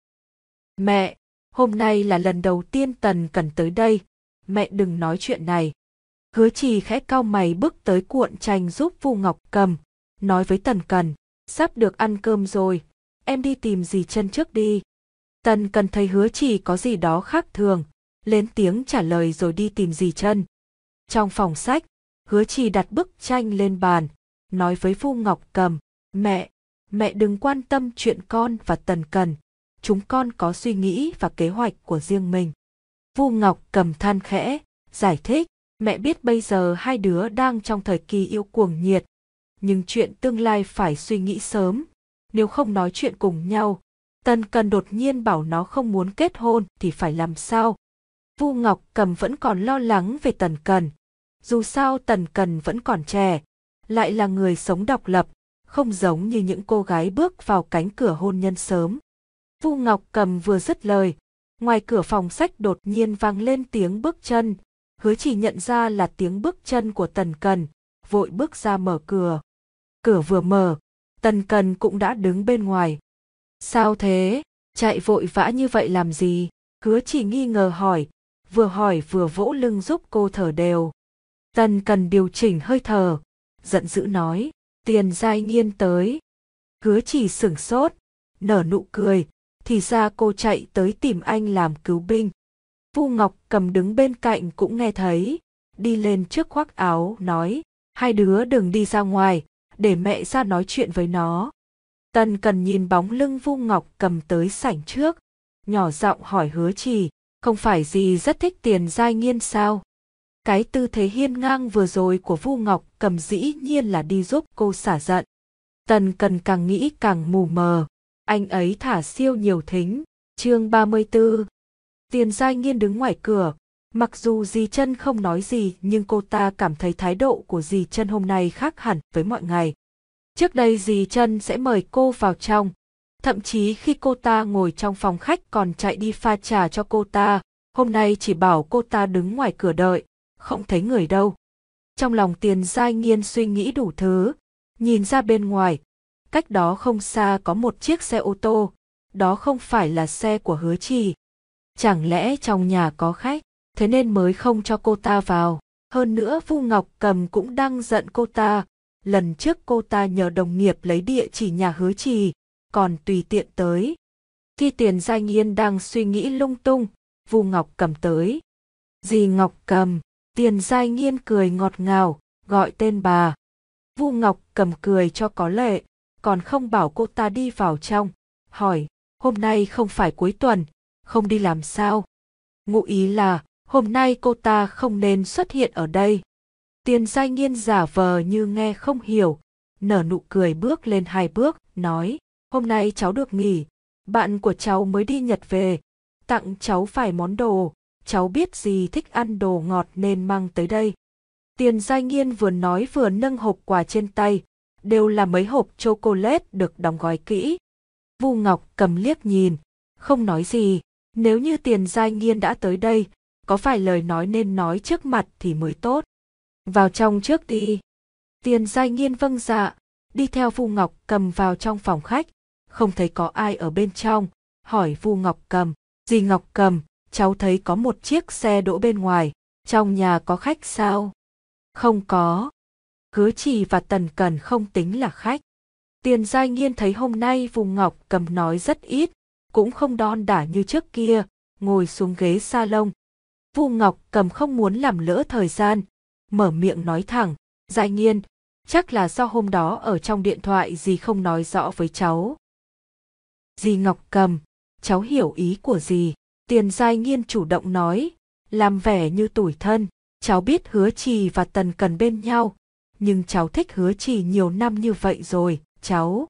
Mẹ, hôm nay là lần đầu tiên Tần Cần tới đây, mẹ đừng nói chuyện này. Hứa Trì khẽ cau mày bước tới cuộn tranh giúp Vu Ngọc Cầm, nói với Tần Cần, sắp được ăn cơm rồi, em đi tìm dì Chân trước đi. Tần Cần thấy Hứa Trì có gì đó khác thường, lên tiếng trả lời rồi đi tìm dì Chân. Trong phòng sách, Hứa Trì đặt bức tranh lên bàn, nói với Vu Ngọc Cầm, mẹ, mẹ đừng quan tâm chuyện con và Tần Cần, chúng con có suy nghĩ và kế hoạch của riêng mình. Vu Ngọc Cầm than khẽ, giải thích, mẹ biết bây giờ hai đứa đang trong thời kỳ yêu cuồng nhiệt, nhưng chuyện tương lai phải suy nghĩ sớm, nếu không nói chuyện cùng nhau, Tần Cần đột nhiên bảo nó không muốn kết hôn thì phải làm sao? Vu Ngọc Cầm vẫn còn lo lắng về Tần Cần, dù sao Tần Cần vẫn còn trẻ, lại là người sống độc lập, không giống như những cô gái bước vào cánh cửa hôn nhân sớm. Vu Ngọc Cầm vừa dứt lời, ngoài cửa phòng sách đột nhiên vang lên tiếng bước chân. Hứa Trì nhận ra là tiếng bước chân của Tần Cần, vội bước ra mở cửa. Cửa vừa mở, Tần Cần cũng đã đứng bên ngoài. Sao thế? Chạy vội vã như vậy làm gì? Hứa Trì nghi ngờ hỏi, vừa hỏi vừa vỗ lưng giúp cô thở đều. Tần Cần điều chỉnh hơi thở, giận dữ nói, Tiền Giai Nghiên tới. Hứa Trì sửng sốt, nở nụ cười, thì ra cô chạy tới tìm anh làm cứu binh. Vu Ngọc Cầm đứng bên cạnh cũng nghe thấy, đi lên trước khoác áo, nói, hai đứa đừng đi ra ngoài, để mẹ ra nói chuyện với nó. Tần Cần nhìn bóng lưng Vu Ngọc Cầm tới sảnh trước, nhỏ giọng hỏi Hứa Trì, không phải dì rất thích Tiền Giai Nghiên sao? Cái tư thế hiên ngang vừa rồi của Vu Ngọc Cầm dĩ nhiên là đi giúp cô xả giận. Tần Cần càng nghĩ càng mù mờ, anh ấy thả siêu nhiều thính. Chương ba mươi tư. Tiền Giai Nghiên đứng ngoài cửa, mặc dù dì Chân không nói gì nhưng cô ta cảm thấy thái độ của dì Chân hôm nay khác hẳn với mọi ngày. Trước đây dì Chân sẽ mời cô vào trong, thậm chí khi cô ta ngồi trong phòng khách còn chạy đi pha trà cho cô ta, hôm nay chỉ bảo cô ta đứng ngoài cửa đợi, không thấy người đâu. Trong lòng Tiền Giai Nghiên suy nghĩ đủ thứ, nhìn ra bên ngoài, cách đó không xa có một chiếc xe ô tô, đó không phải là xe của Hứa Trì. Chẳng lẽ trong nhà có khách, thế nên mới không cho cô ta vào. Hơn nữa Vu Ngọc Cầm cũng đang giận cô ta, lần trước cô ta nhờ đồng nghiệp lấy địa chỉ nhà Hứa Trì, còn tùy tiện tới. Khi Tiền Giai Nghiên đang suy nghĩ lung tung, Vu Ngọc Cầm tới. Dì Ngọc Cầm, Tiền Giai Nghiên cười ngọt ngào, gọi tên bà. Vu Ngọc Cầm cười cho có lệ, còn không bảo cô ta đi vào trong, hỏi, hôm nay không phải cuối tuần, không đi làm sao? Ngụ ý là, hôm nay cô ta không nên xuất hiện ở đây. Tiền Giai Nghiên giả vờ như nghe không hiểu, nở nụ cười bước lên hai bước, nói, hôm nay cháu được nghỉ, bạn của cháu mới đi Nhật về, tặng cháu vài món đồ, cháu biết dì thích ăn đồ ngọt nên mang tới đây. Tiền Giai Nghiên vừa nói vừa nâng hộp quà trên tay, đều là mấy hộp chocolate được đóng gói kỹ. Vu Ngọc Cầm liếc nhìn, không nói gì, nếu như Tiền Giai Nghiên đã tới đây, có phải lời nói nên nói trước mặt thì mới tốt. Vào trong trước đi. Tiền Giai Nghiên vâng dạ, đi theo Vu Ngọc Cầm vào trong phòng khách, không thấy có ai ở bên trong, hỏi Vu Ngọc Cầm, dì Ngọc Cầm, cháu thấy có một chiếc xe đỗ bên ngoài, trong nhà có khách sao? Không có. Hứa Trì và Tần Cần không tính là khách. Tiền Giai Nghiên thấy hôm nay Vu Ngọc Cầm nói rất ít, cũng không đon đả như trước kia, ngồi xuống ghế salon. Vu Ngọc Cầm không muốn làm lỡ thời gian, mở miệng nói thẳng, Giai Nghiên, chắc là do hôm đó ở trong điện thoại dì không nói rõ với cháu. Dì Ngọc Cầm, cháu hiểu ý của dì. Tiền Giai Nghiên chủ động nói, làm vẻ như tủi thân, cháu biết Hứa Trì và Tần Cần bên nhau, nhưng cháu thích Hứa Trì nhiều năm như vậy rồi, cháu.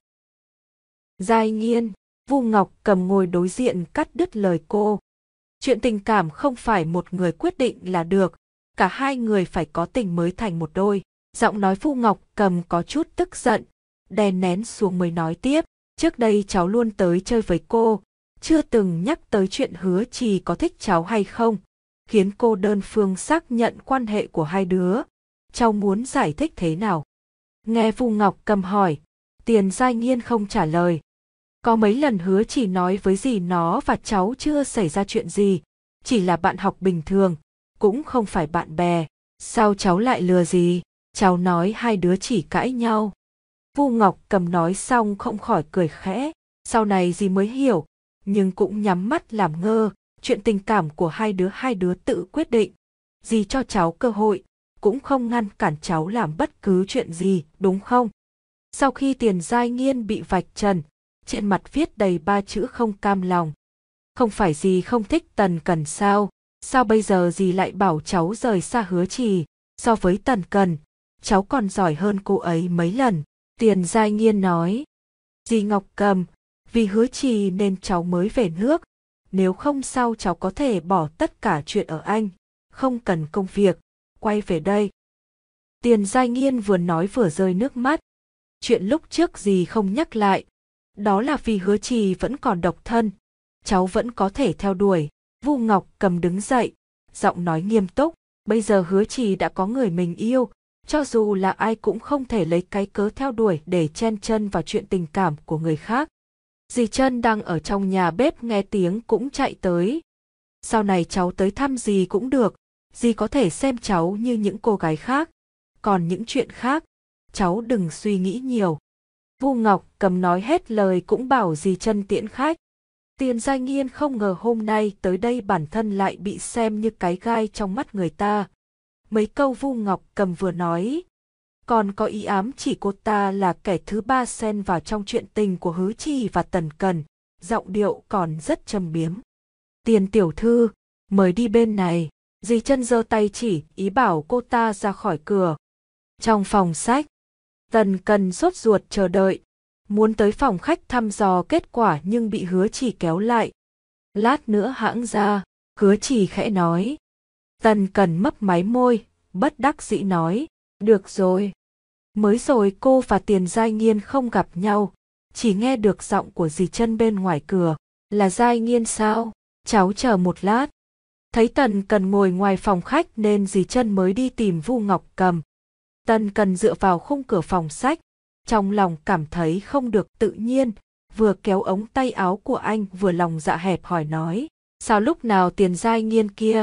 Giai Nghiên, Vu Ngọc Cầm ngồi đối diện cắt đứt lời cô. Chuyện tình cảm không phải một người quyết định là được, cả hai người phải có tình mới thành một đôi. Giọng nói Vu Ngọc Cầm có chút tức giận, đè nén xuống mới nói tiếp, trước đây cháu luôn tới chơi với cô, chưa từng nhắc tới chuyện Hứa Trì có thích cháu hay không, khiến cô đơn phương xác nhận quan hệ của hai đứa. Cháu muốn giải thích thế nào? Nghe Vu Ngọc Cầm hỏi, Tiền Giai Nghiên không trả lời. Có mấy lần Hứa Trì nói với dì nó và cháu chưa xảy ra chuyện gì, chỉ là bạn học bình thường, cũng không phải bạn bè. Sao cháu lại lừa dì? Cháu nói hai đứa chỉ cãi nhau. Vu Ngọc Cầm nói xong không khỏi cười khẽ. Sau này dì mới hiểu, nhưng cũng nhắm mắt làm ngơ. Chuyện tình cảm của hai đứa hai đứa tự quyết định. Dì cho cháu cơ hội, cũng không ngăn cản cháu làm bất cứ chuyện gì, đúng không? Sau khi Tiền Giai Nghiên bị vạch trần, trên mặt viết đầy ba chữ không cam lòng. Không phải dì không thích Tần Cần sao? Sao bây giờ dì lại bảo cháu rời xa Hứa Trì? So với Tần Cần, cháu còn giỏi hơn cô ấy mấy lần. Tiền Giai Nghiên nói. Dì Ngọc Cầm, vì Hứa Trì nên cháu mới về nước. Nếu không sao cháu có thể bỏ tất cả chuyện ở Anh, không cần công việc, quay về đây. Tiền Giai Nghiên vừa nói vừa rơi nước mắt. Chuyện lúc trước dì không nhắc lại, đó là vì Hứa Trì vẫn còn độc thân, cháu vẫn có thể theo đuổi. Vu Ngọc Cầm đứng dậy, giọng nói nghiêm túc, bây giờ Hứa Trì đã có người mình yêu, cho dù là ai cũng không thể lấy cái cớ theo đuổi để chen chân vào chuyện tình cảm của người khác. Dì Trân đang ở trong nhà bếp nghe tiếng cũng chạy tới. Sau này cháu tới thăm dì cũng được, dì có thể xem cháu như những cô gái khác, còn những chuyện khác, cháu đừng suy nghĩ nhiều. Vu Ngọc Cầm nói hết lời cũng bảo dì Trân tiễn khách. Tiền Giai Nghiên không ngờ hôm nay tới đây bản thân lại bị xem như cái gai trong mắt người ta. Mấy câu Vu Ngọc Cầm vừa nói, còn có ý ám chỉ cô ta là kẻ thứ ba xen vào trong chuyện tình của Hứa Trì và Tần Cần, giọng điệu còn rất châm biếm. Tiền tiểu thư, mời đi bên này. Dì Trân giơ tay chỉ, ý bảo cô ta ra khỏi cửa. Trong phòng sách, Tần Cần sốt ruột chờ đợi, muốn tới phòng khách thăm dò kết quả nhưng bị Hứa Trì kéo lại. Lát nữa hãng ra, Hứa Trì khẽ nói. Tần Cần mấp máy môi, bất đắc dĩ nói, được rồi. Mới rồi cô và Tiền Giai Nghiên không gặp nhau, chỉ nghe được giọng của dì Trân bên ngoài cửa. Là Giai Nghiên sao? Cháu chờ một lát. Thấy Tần Cần ngồi ngoài phòng khách nên dì Trân mới đi tìm Vu Ngọc Cầm. Tần Cần dựa vào khung cửa phòng sách, trong lòng cảm thấy không được tự nhiên, vừa kéo ống tay áo của anh vừa lòng dạ hẹp hỏi nói, sao lúc nào Tiền Giai Nghiên kia?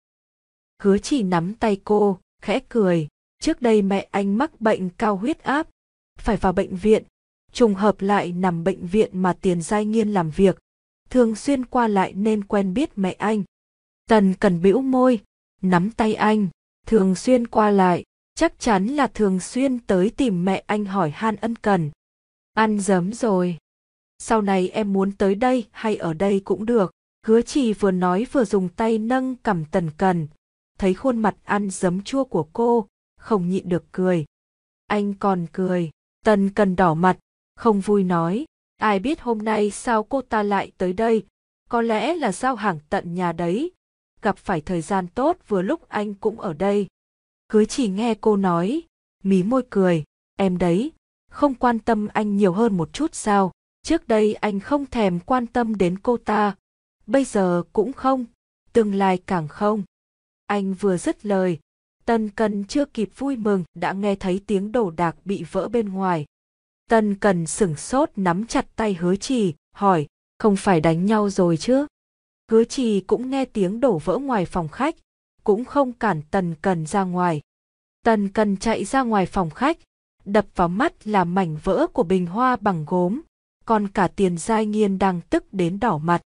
Hứa Trì nắm tay cô, khẽ cười, trước đây mẹ anh mắc bệnh cao huyết áp, phải vào bệnh viện, trùng hợp lại nằm bệnh viện mà Tiền Giai Nghiên làm việc, thường xuyên qua lại nên quen biết mẹ anh. Tần Cần bĩu môi, nắm tay anh, thường xuyên qua lại, chắc chắn là thường xuyên tới tìm mẹ anh hỏi han ân cần. Ăn dấm rồi. Sau này em muốn tới đây hay ở đây cũng được. Hứa Trì vừa nói vừa dùng tay nâng cằm Tần Cần, thấy khuôn mặt ăn dấm chua của cô, không nhịn được cười. Anh còn cười. Tần Cần đỏ mặt, không vui nói, ai biết hôm nay sao cô ta lại tới đây, có lẽ là giao hàng tận nhà đấy, gặp phải thời gian tốt vừa lúc anh cũng ở đây. Hứa Trì nghe cô nói, mí môi cười, em đấy, không quan tâm anh nhiều hơn một chút sao? Trước đây anh không thèm quan tâm đến cô ta, bây giờ cũng không, tương lai càng không. Anh vừa dứt lời, Tần Cần chưa kịp vui mừng đã nghe thấy tiếng đồ đạc bị vỡ bên ngoài. Tần Cần sửng sốt nắm chặt tay Hứa Trì, hỏi, không phải đánh nhau rồi chứ? Hứa Trì cũng nghe tiếng đổ vỡ ngoài phòng khách, cũng không cản Tần Cần ra ngoài. Tần Cần chạy ra ngoài phòng khách, đập vào mắt là mảnh vỡ của bình hoa bằng gốm, còn cả Tiền Giai Nghiên đang tức đến đỏ mặt.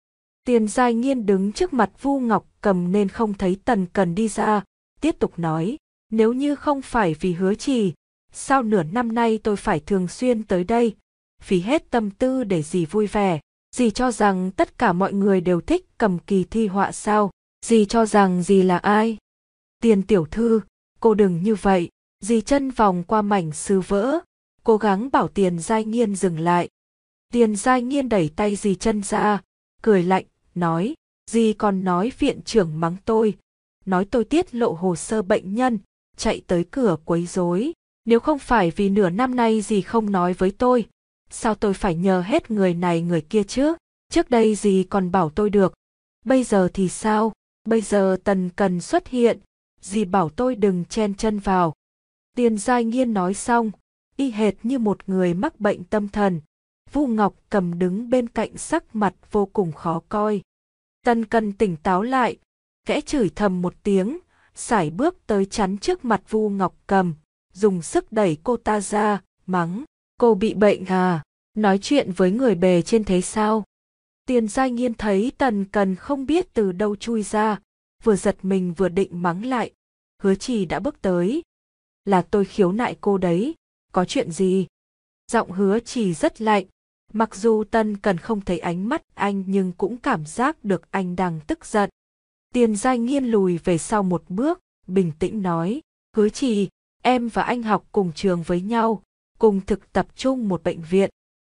Tiền Giai Nghiên đứng trước mặt Vu Ngọc Cầm nên không thấy Tần Cần đi ra, tiếp tục nói, nếu như không phải vì Hứa Trì, sao nửa năm nay tôi phải thường xuyên tới đây, phí hết tâm tư để dì vui vẻ. Dì cho rằng tất cả mọi người đều thích Cầm kỳ thi họa sao? Dì cho rằng dì là ai? Tiền tiểu thư, cô đừng như vậy. Dì chân vòng qua mảnh sứ vỡ, cố gắng bảo Tiền Giai Nghiên dừng lại. Tiền Giai Nghiên đẩy tay dì chân ra, cười lạnh, nói, dì còn nói viện trưởng mắng tôi, nói tôi tiết lộ hồ sơ bệnh nhân, chạy tới cửa quấy rối. Nếu không phải vì nửa năm nay dì không nói với tôi, sao tôi phải nhờ hết người này người kia chứ? Trước đây dì còn bảo tôi được, bây giờ thì sao? Bây giờ Tần Cần xuất hiện, dì bảo tôi đừng chen chân vào. Tiền Giai Nghiên nói xong, y hệt như một người mắc bệnh tâm thần. Vu Ngọc Cầm đứng bên cạnh sắc mặt vô cùng khó coi. Tần Cần tỉnh táo lại, khẽ chửi thầm một tiếng, sải bước tới chắn trước mặt Vu Ngọc Cầm, dùng sức đẩy cô ta ra, mắng, cô bị bệnh à, nói chuyện với người bề trên thế sao? Tiền Giai Nghiên thấy Tần Cần không biết từ đâu chui ra, vừa giật mình vừa định mắng lại, Hứa Trì đã bước tới. Là tôi khiếu nại cô đấy, có chuyện gì? Giọng Hứa Trì rất lạnh, mặc dù Tần Cần không thấy ánh mắt anh nhưng cũng cảm giác được anh đang tức giận. Tiền Giai Nghiên lùi về sau một bước, bình tĩnh nói, Hứa Trì, em và anh học cùng trường với nhau, cùng thực tập chung một bệnh viện.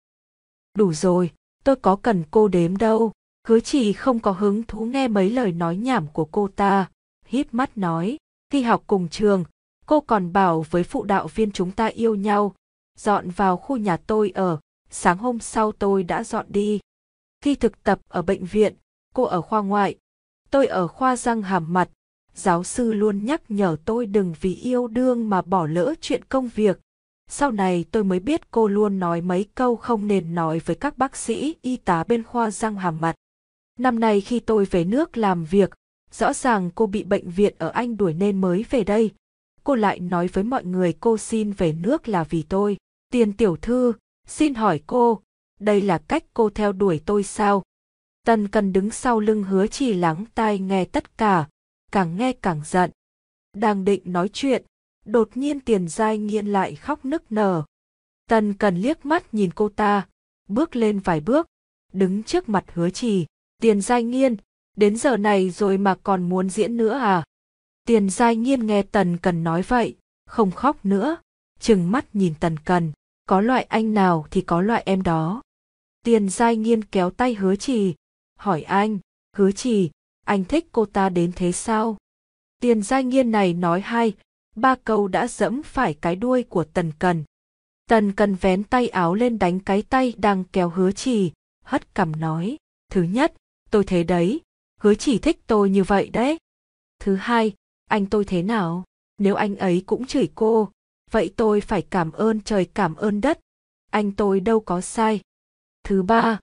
Đủ rồi, tôi có cần cô đếm đâu. Hứa Trì không có hứng thú nghe mấy lời nói nhảm của cô ta, híp mắt nói, khi học cùng trường, cô còn bảo với phụ đạo viên chúng ta yêu nhau, dọn vào khu nhà tôi ở, sáng hôm sau tôi đã dọn đi. Khi thực tập ở bệnh viện, cô ở khoa ngoại, tôi ở khoa răng hàm mặt, giáo sư luôn nhắc nhở tôi đừng vì yêu đương mà bỏ lỡ chuyện công việc. Sau này tôi mới biết cô luôn nói mấy câu không nên nói với các bác sĩ y tá bên khoa răng hàm mặt. Năm nay khi tôi về nước làm việc, rõ ràng cô bị bệnh viện ở Anh đuổi nên mới về đây. Cô lại nói với mọi người cô xin về nước là vì tôi. Tiền tiểu thư, xin hỏi cô, đây là cách cô theo đuổi tôi sao? Tần Cần đứng sau lưng Hứa Trì lắng tai nghe tất cả, càng nghe càng giận. Đang định nói chuyện, đột nhiên Tiền Giai Nghiên lại khóc nức nở. Tần Cần liếc mắt nhìn cô ta, bước lên vài bước, đứng trước mặt Hứa Trì. Tiền Giai Nghiên, đến giờ này rồi mà còn muốn diễn nữa à? Tiền Giai Nghiên nghe Tần Cần nói vậy, không khóc nữa, trừng mắt nhìn Tần Cần, có loại anh nào thì có loại em đó. Tiền Giai Nghiên kéo tay Hứa Trì, hỏi anh, Hứa Trì, anh thích cô ta đến thế sao? Tiền Giai Nghiên này nói hai, ba câu đã giẫm phải cái đuôi của Tần Cần. Tần Cần vén tay áo lên đánh cái tay đang kéo Hứa Trì, hất cằm nói, thứ nhất, tôi thế đấy, Hứa Trì thích tôi như vậy đấy. Thứ hai, anh tôi thế nào? Nếu anh ấy cũng chửi cô, vậy tôi phải cảm ơn trời cảm ơn đất, anh tôi đâu có sai. Thứ ba.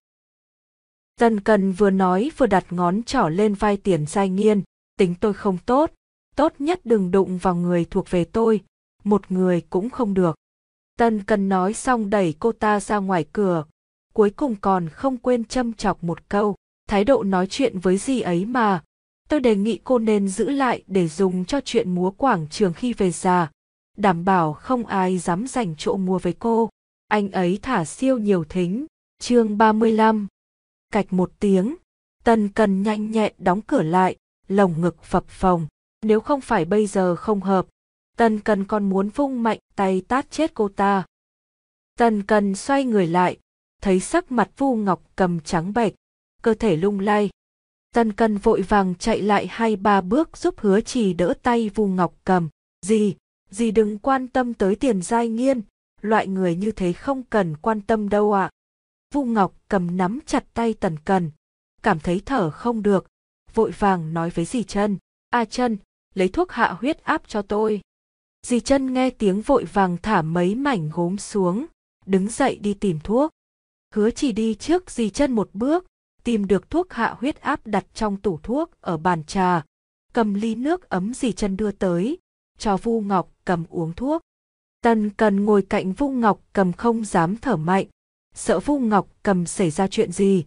Tần Cần vừa nói vừa đặt ngón trỏ lên vai Tiền Giai Nghiên, tính tôi không tốt, tốt nhất đừng đụng vào người thuộc về tôi, một người cũng không được. Tần Cần nói xong đẩy cô ta ra ngoài cửa, cuối cùng còn không quên châm chọc một câu, thái độ nói chuyện với dì ấy mà, tôi đề nghị cô nên giữ lại để dùng cho chuyện múa quảng trường khi về già, đảm bảo không ai dám giành chỗ múa với cô. Anh ấy thả siêu nhiều thính. Chương ba mươi lăm. Cạch một tiếng, Tần Cần nhanh nhẹn đóng cửa lại, lồng ngực phập phồng. Nếu không phải bây giờ không hợp, Tần Cần còn muốn vung mạnh tay tát chết cô ta. Tần Cần xoay người lại, thấy sắc mặt Vu Ngọc Cầm trắng bệch, cơ thể lung lay. Tần Cần vội vàng chạy lại hai ba bước giúp Hứa Trì đỡ tay Vu Ngọc Cầm. Dì, dì đừng quan tâm tới Tiền Giai Nghiên, loại người như thế không cần quan tâm đâu ạ. À. Vu Ngọc Cầm nắm chặt tay Tần Cần, cảm thấy thở không được, vội vàng nói với dì Chân, A Chân, lấy thuốc hạ huyết áp cho tôi. Dì Chân nghe tiếng vội vàng thả mấy mảnh gốm xuống, đứng dậy đi tìm thuốc. Hứa Trì đi trước dì Chân một bước, tìm được thuốc hạ huyết áp đặt trong tủ thuốc ở bàn trà, cầm ly nước ấm dì Chân đưa tới, cho Vu Ngọc Cầm uống thuốc. Tần Cần ngồi cạnh Vu Ngọc Cầm không dám thở mạnh, sợ Vu Ngọc Cầm xảy ra chuyện gì.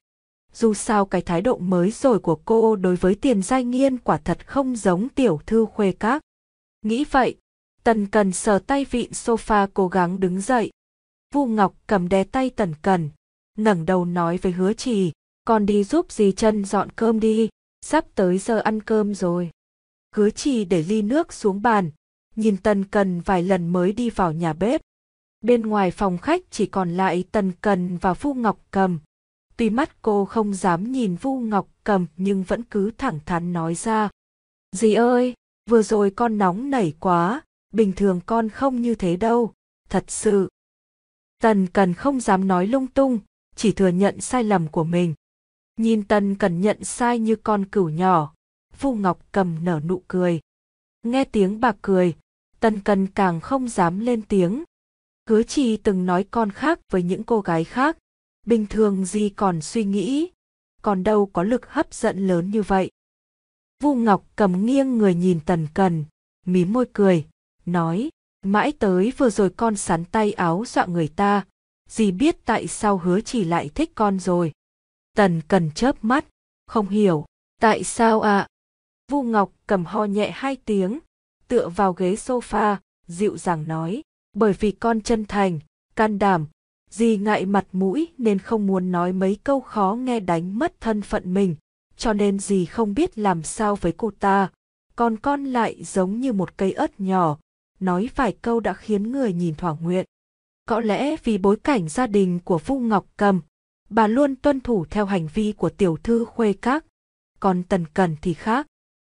Dù sao cái thái độ mới rồi của cô đối với Tiền Giai Nghiên quả thật không giống tiểu thư Khuê Các. Nghĩ vậy, Tần Cần sờ tay vịn sofa cố gắng đứng dậy. Vu Ngọc cầm đè tay Tần Cần, ngẩng đầu nói với Hứa Trì, con đi giúp dì Chân dọn cơm đi, sắp tới giờ ăn cơm rồi. Hứa Trì để ly nước xuống bàn, nhìn Tần Cần vài lần mới đi vào nhà bếp. Bên ngoài phòng khách chỉ còn lại Tần Cần và Vu Ngọc Cầm. Tuy mắt cô không dám nhìn Vu Ngọc Cầm nhưng vẫn cứ thẳng thắn nói ra. Dì ơi, vừa rồi con nóng nảy quá, bình thường con không như thế đâu, thật sự. Tần Cần không dám nói lung tung, chỉ thừa nhận sai lầm của mình. Nhìn Tần Cần nhận sai như con cừu nhỏ, Vu Ngọc Cầm nở nụ cười. Nghe tiếng bà cười, Tần Cần càng không dám lên tiếng. Hứa Trì từng nói con khác với những cô gái khác, bình thường gì còn suy nghĩ, còn đâu có lực hấp dẫn lớn như vậy. Vu Ngọc Cầm nghiêng người nhìn Tần Cần, mím môi cười, nói, mãi tới vừa rồi con sắn tay áo dọa người ta, dì biết tại sao Hứa Trì lại thích con rồi. Tần Cần chớp mắt, không hiểu, tại sao ạ? À? Vu Ngọc Cầm ho nhẹ hai tiếng, tựa vào ghế sofa, dịu dàng nói, bởi vì con chân thành, can đảm, dì ngại mặt mũi nên không muốn nói mấy câu khó nghe đánh mất thân phận mình, cho nên dì không biết làm sao với cô ta, còn con lại giống như một cây ớt nhỏ, nói vài câu đã khiến người nhìn thỏa nguyện. Có lẽ vì bối cảnh gia đình của Vu Ngọc Cầm, bà luôn tuân thủ theo hành vi của tiểu thư Khuê Các, còn Tần Cần thì khác.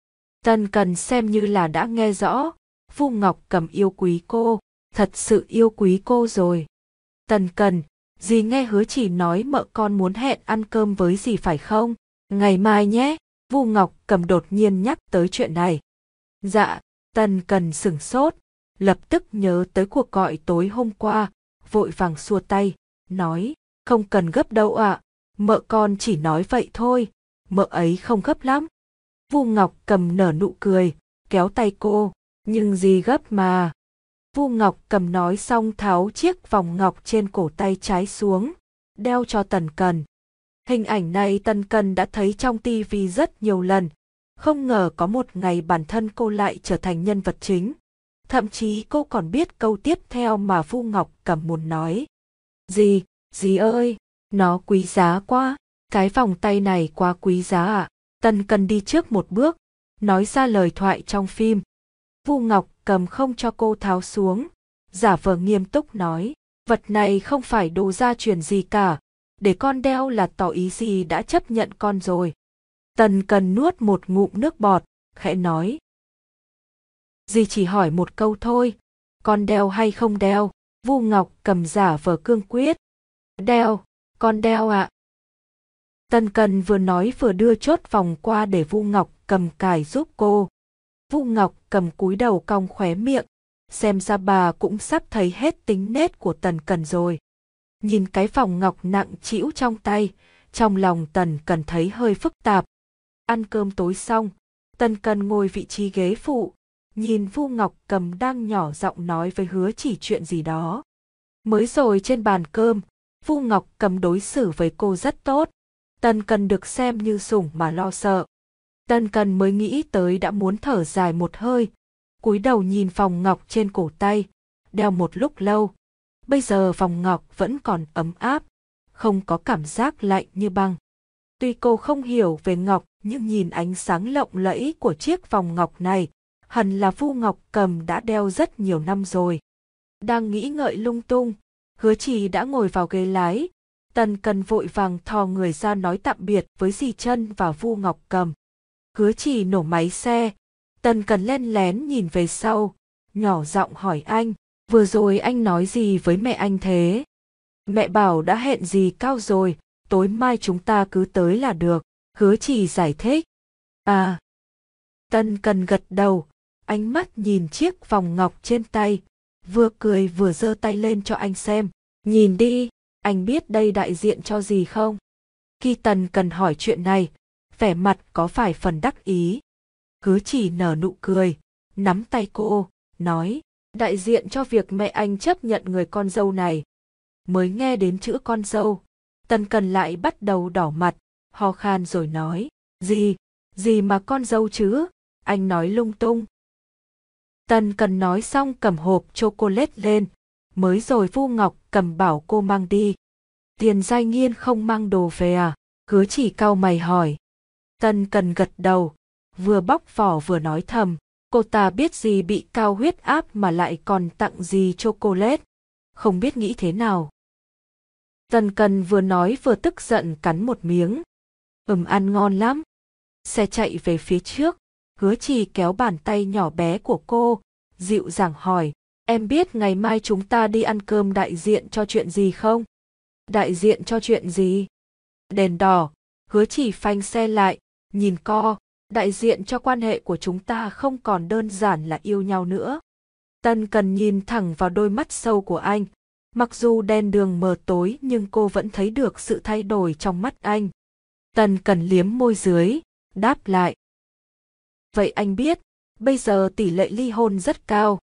Tần Cần xem như là đã nghe rõ, Vu Ngọc Cầm yêu quý cô, thật sự yêu quý cô rồi. Tần Cần, dì nghe Hứa Trì nói mợ con muốn hẹn ăn cơm với dì phải không? Ngày mai nhé. Vu Ngọc Cầm đột nhiên nhắc tới chuyện này. Dạ, Tần Cần sửng sốt, lập tức nhớ tới cuộc gọi tối hôm qua, vội vàng xua tay, nói, không cần gấp đâu ạ, à, mợ con chỉ nói vậy thôi, mợ ấy không gấp lắm. Vu Ngọc Cầm nở nụ cười, kéo tay cô, nhưng gì gấp mà. Vu Ngọc Cầm nói xong tháo chiếc vòng ngọc trên cổ tay trái xuống, đeo cho Tần Cần. Hình ảnh này Tần Cần đã thấy trong tivi rất nhiều lần, không ngờ có một ngày bản thân cô lại trở thành nhân vật chính. Thậm chí cô còn biết câu tiếp theo mà Vu Ngọc Cầm muốn nói. Dì, dì ơi, nó quý giá quá, cái vòng tay này quá quý giá ạ. À? Tần Cần đi trước một bước, nói ra lời thoại trong phim. Vu Ngọc Cầm không cho cô tháo xuống, giả vờ nghiêm túc nói, vật này không phải đồ gia truyền gì cả, để con đeo là tỏ ý gì đã chấp nhận con rồi. Tần Cần nuốt một ngụm nước bọt, khẽ nói, dì chỉ hỏi một câu thôi, con đeo hay không đeo? Vu Ngọc Cầm giả vờ cương quyết, đeo, con đeo ạ. À. Tần Cần vừa nói vừa đưa chốt vòng qua để Vu Ngọc Cầm cài giúp cô. Vu Ngọc Cầm cúi đầu cong khóe miệng, xem ra bà cũng sắp thấy hết tính nết của Tần Cần rồi. Nhìn cái vòng ngọc nặng trĩu trong tay, trong lòng Tần Cần thấy hơi phức tạp. Ăn cơm tối xong, Tần Cần ngồi vị trí ghế phụ, nhìn Vu Ngọc Cầm đang nhỏ giọng nói với Hứa Chỉ chuyện gì đó. Mới rồi trên bàn cơm, Vu Ngọc Cầm đối xử với cô rất tốt, Tần Cần được xem như sủng mà lo sợ. Tần Cần mới nghĩ tới đã muốn thở dài một hơi, cúi đầu nhìn vòng ngọc trên cổ tay, đeo một lúc lâu. Bây giờ vòng ngọc vẫn còn ấm áp, không có cảm giác lạnh như băng. Tuy cô không hiểu về ngọc nhưng nhìn ánh sáng lộng lẫy của chiếc vòng ngọc này, hẳn là Vu Ngọc Cầm đã đeo rất nhiều năm rồi. Đang nghĩ ngợi lung tung, Hứa Trì đã ngồi vào ghế lái. Tần Cần vội vàng thò người ra nói tạm biệt với dì Chân và Vu Ngọc Cầm. Hứa Trì nổ máy xe, Tần Cần len lén nhìn về sau, nhỏ giọng hỏi anh, vừa rồi anh nói gì với mẹ anh thế? Mẹ bảo đã hẹn dì Cao rồi, tối mai chúng ta cứ tới là được, Hứa Trì giải thích. À. Tần Cần gật đầu, ánh mắt nhìn chiếc vòng ngọc trên tay, vừa cười vừa giơ tay lên cho anh xem. Nhìn đi, anh biết đây đại diện cho gì không? Khi Tần Cần hỏi chuyện này, vẻ mặt có vài phần đắc ý. Hứa Trì nở nụ cười, nắm tay cô, nói, đại diện cho việc mẹ anh chấp nhận người con dâu này. Mới nghe đến chữ con dâu, Tần Cần lại bắt đầu đỏ mặt, ho khan rồi nói, gì, gì mà con dâu chứ, anh nói lung tung. Tần Cần nói xong cầm hộp chocolate lên, mới rồi Vu Ngọc cầm bảo cô mang đi. Tiền Giai Nghiên không mang đồ về à? Hứa Chỉ cau mày hỏi. Tần Cần gật đầu, vừa bóc vỏ vừa nói thầm, cô ta biết gì bị cao huyết áp mà lại còn tặng gì chocolate, không biết nghĩ thế nào. Tần Cần vừa nói vừa tức giận cắn một miếng. Ừm, ăn ngon lắm. Xe chạy về phía trước, Hứa Chỉ kéo bàn tay nhỏ bé của cô, dịu dàng hỏi, em biết ngày mai chúng ta đi ăn cơm đại diện cho chuyện gì không? Đại diện cho chuyện gì? Đèn đỏ. Hứa Chỉ phanh xe lại, nhìn co, đại diện cho quan hệ của chúng ta không còn đơn giản là yêu nhau nữa. Tần Cần nhìn thẳng vào đôi mắt sâu của anh, mặc dù đèn đường mờ tối nhưng cô vẫn thấy được sự thay đổi trong mắt anh. Tần Cần liếm môi dưới, đáp lại. Vậy anh biết, bây giờ tỷ lệ ly hôn rất cao.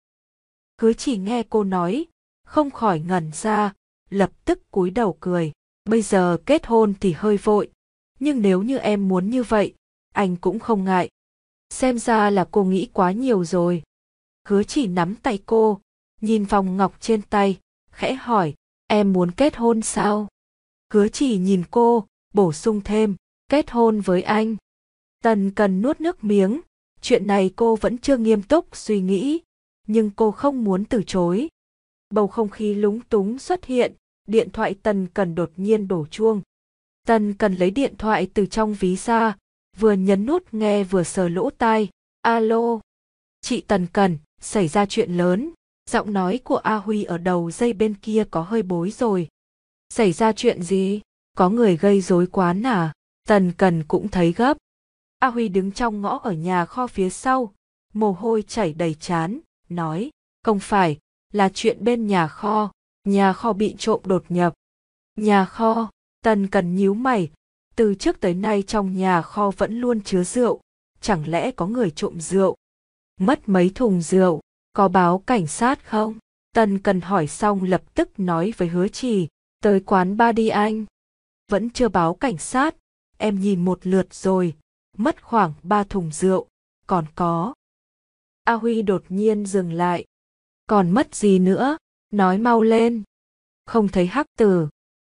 Hứa Chỉ nghe cô nói, không khỏi ngẩn ra, lập tức cúi đầu cười. Bây giờ kết hôn thì hơi vội, nhưng nếu như em muốn như vậy, anh cũng không ngại. Xem ra là cô nghĩ quá nhiều rồi. Hứa Chỉ nắm tay cô, nhìn vòng ngọc trên tay, khẽ hỏi, em muốn kết hôn sao? Hứa Chỉ nhìn cô, bổ sung thêm, kết hôn với anh. Tần Cần nuốt nước miếng, chuyện này cô vẫn chưa nghiêm túc suy nghĩ, nhưng cô không muốn từ chối. Bầu không khí lúng túng xuất hiện, điện thoại Tần Cần đột nhiên đổ chuông. Tần Cần lấy điện thoại từ trong ví ra, vừa nhấn nút nghe vừa sờ lỗ tai. Alo. Chị Tần Cần, xảy ra chuyện lớn. Giọng nói của A Huy ở đầu dây bên kia có hơi bối rối. Xảy ra chuyện gì? Có người gây rối quán à? Tần Cần cũng thấy gấp. A Huy đứng trong ngõ ở nhà kho phía sau, mồ hôi chảy đầy trán, nói, không phải, là chuyện bên nhà kho, nhà kho bị trộm đột nhập. Nhà kho, Tần Cần nhíu mày, từ trước tới nay trong nhà kho vẫn luôn chứa rượu, chẳng lẽ có người trộm rượu? Mất mấy thùng rượu, có báo cảnh sát không? Tần Cần hỏi xong lập tức nói với Hứa Chỉ, tới quán bar đi anh. Vẫn chưa báo cảnh sát, em nhìn một lượt rồi, mất khoảng ba thùng rượu, còn có. A Huy đột nhiên dừng lại. Còn mất gì nữa, nói mau lên. Không thấy Hắc Tử.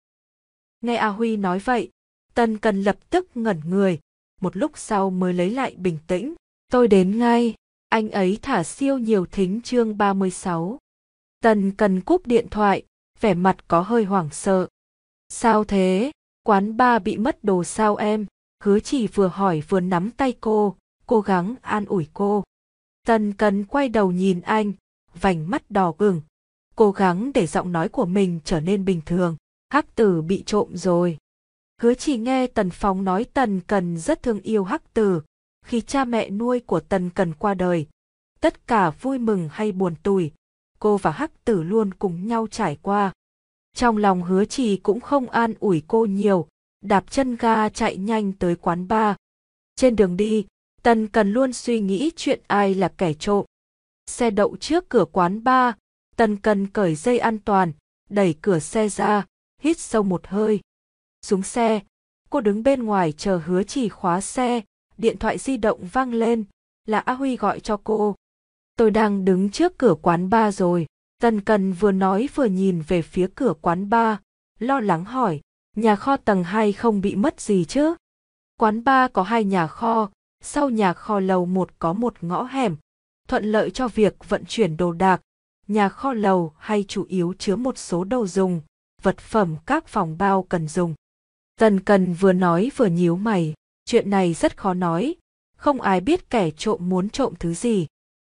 Nghe A Huy nói vậy, Tần Cần lập tức ngẩn người, một lúc sau mới lấy lại bình tĩnh. Tôi đến ngay, anh ấy thả siêu nhiều thính chương ba mươi sáu. Tần Cần cúp điện thoại, vẻ mặt có hơi hoảng sợ. Sao thế, quán bar bị mất đồ sao em? Hứa Chỉ vừa hỏi vừa nắm tay cô, cố gắng an ủi cô. Tần Cần quay đầu nhìn anh, vành mắt đỏ ửng, cố gắng để giọng nói của mình trở nên bình thường. Hắc Tử bị trộm rồi. Hứa Chỉ nghe Tần Phong nói Tần Cần rất thương yêu Hắc Tử, khi cha mẹ nuôi của Tần Cần qua đời. Tất cả vui mừng hay buồn tủi, cô và Hắc Tử luôn cùng nhau trải qua. Trong lòng Hứa Chỉ cũng không an ủi cô nhiều, đạp chân ga chạy nhanh tới quán bar. Trên đường đi, Tần Cần luôn suy nghĩ chuyện ai là kẻ trộm. Xe đậu trước cửa quán bar, Tần Cần cởi dây an toàn, đẩy cửa xe ra, hít sâu một hơi. Xuống xe, cô đứng bên ngoài chờ Hứa Chỉ khóa xe, điện thoại di động vang lên, là A Huy gọi cho cô. Tôi đang đứng trước cửa quán bar rồi. Tần Cần vừa nói vừa nhìn về phía cửa quán bar, lo lắng hỏi, nhà kho tầng hai không bị mất gì chứ? Quán bar có hai nhà kho, sau nhà kho lầu một có một ngõ hẻm, thuận lợi cho việc vận chuyển đồ đạc. Nhà kho lầu hay chủ yếu chứa một số đồ dùng, vật phẩm các phòng bao cần dùng. Tần Cần vừa nói vừa nhíu mày, chuyện này rất khó nói, không ai biết kẻ trộm muốn trộm thứ gì.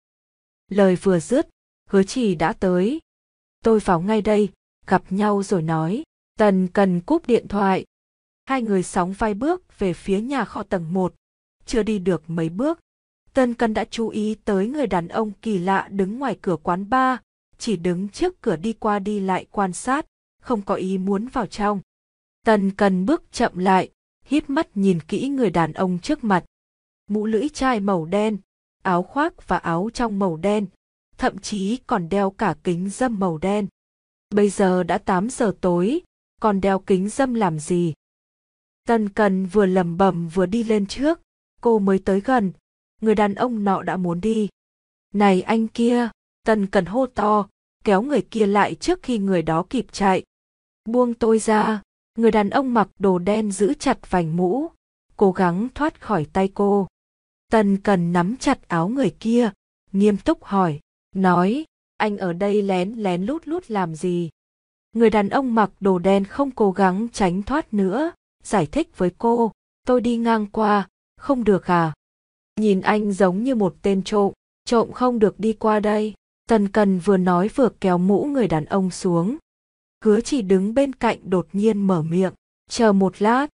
Lời vừa dứt, Hứa Chỉ đã tới. Tôi vào ngay đây, gặp nhau rồi nói. Tần Cần cúp điện thoại. Hai người sóng vai bước về phía nhà kho tầng một. Chưa đi được mấy bước, Tần Cần đã chú ý tới người đàn ông kỳ lạ đứng ngoài cửa quán bar, chỉ đứng trước cửa đi qua đi lại quan sát, không có ý muốn vào trong. Tần Cần bước chậm lại, híp mắt nhìn kỹ người đàn ông trước mặt. Mũ lưỡi chai màu đen, áo khoác và áo trong màu đen, thậm chí còn đeo cả kính râm màu đen. Bây giờ đã tám giờ tối, còn đeo kính râm làm gì? Tần Cần vừa lẩm bẩm vừa đi lên trước, cô mới tới gần, người đàn ông nọ đã muốn đi. Này anh kia, Tần Cần hô to, kéo người kia lại trước khi người đó kịp chạy. Buông tôi ra, người đàn ông mặc đồ đen giữ chặt vành mũ, cố gắng thoát khỏi tay cô. Tần Cần nắm chặt áo người kia, nghiêm túc hỏi, nói, anh ở đây lén lén lút lút làm gì? Người đàn ông mặc đồ đen không cố gắng tránh thoát nữa, giải thích với cô, tôi đi ngang qua, không được à? Nhìn anh giống như một tên trộm, trộm không được đi qua đây. Tần Cần vừa nói vừa kéo mũ người đàn ông xuống. Hứa Chỉ đứng bên cạnh đột nhiên mở miệng, chờ một lát.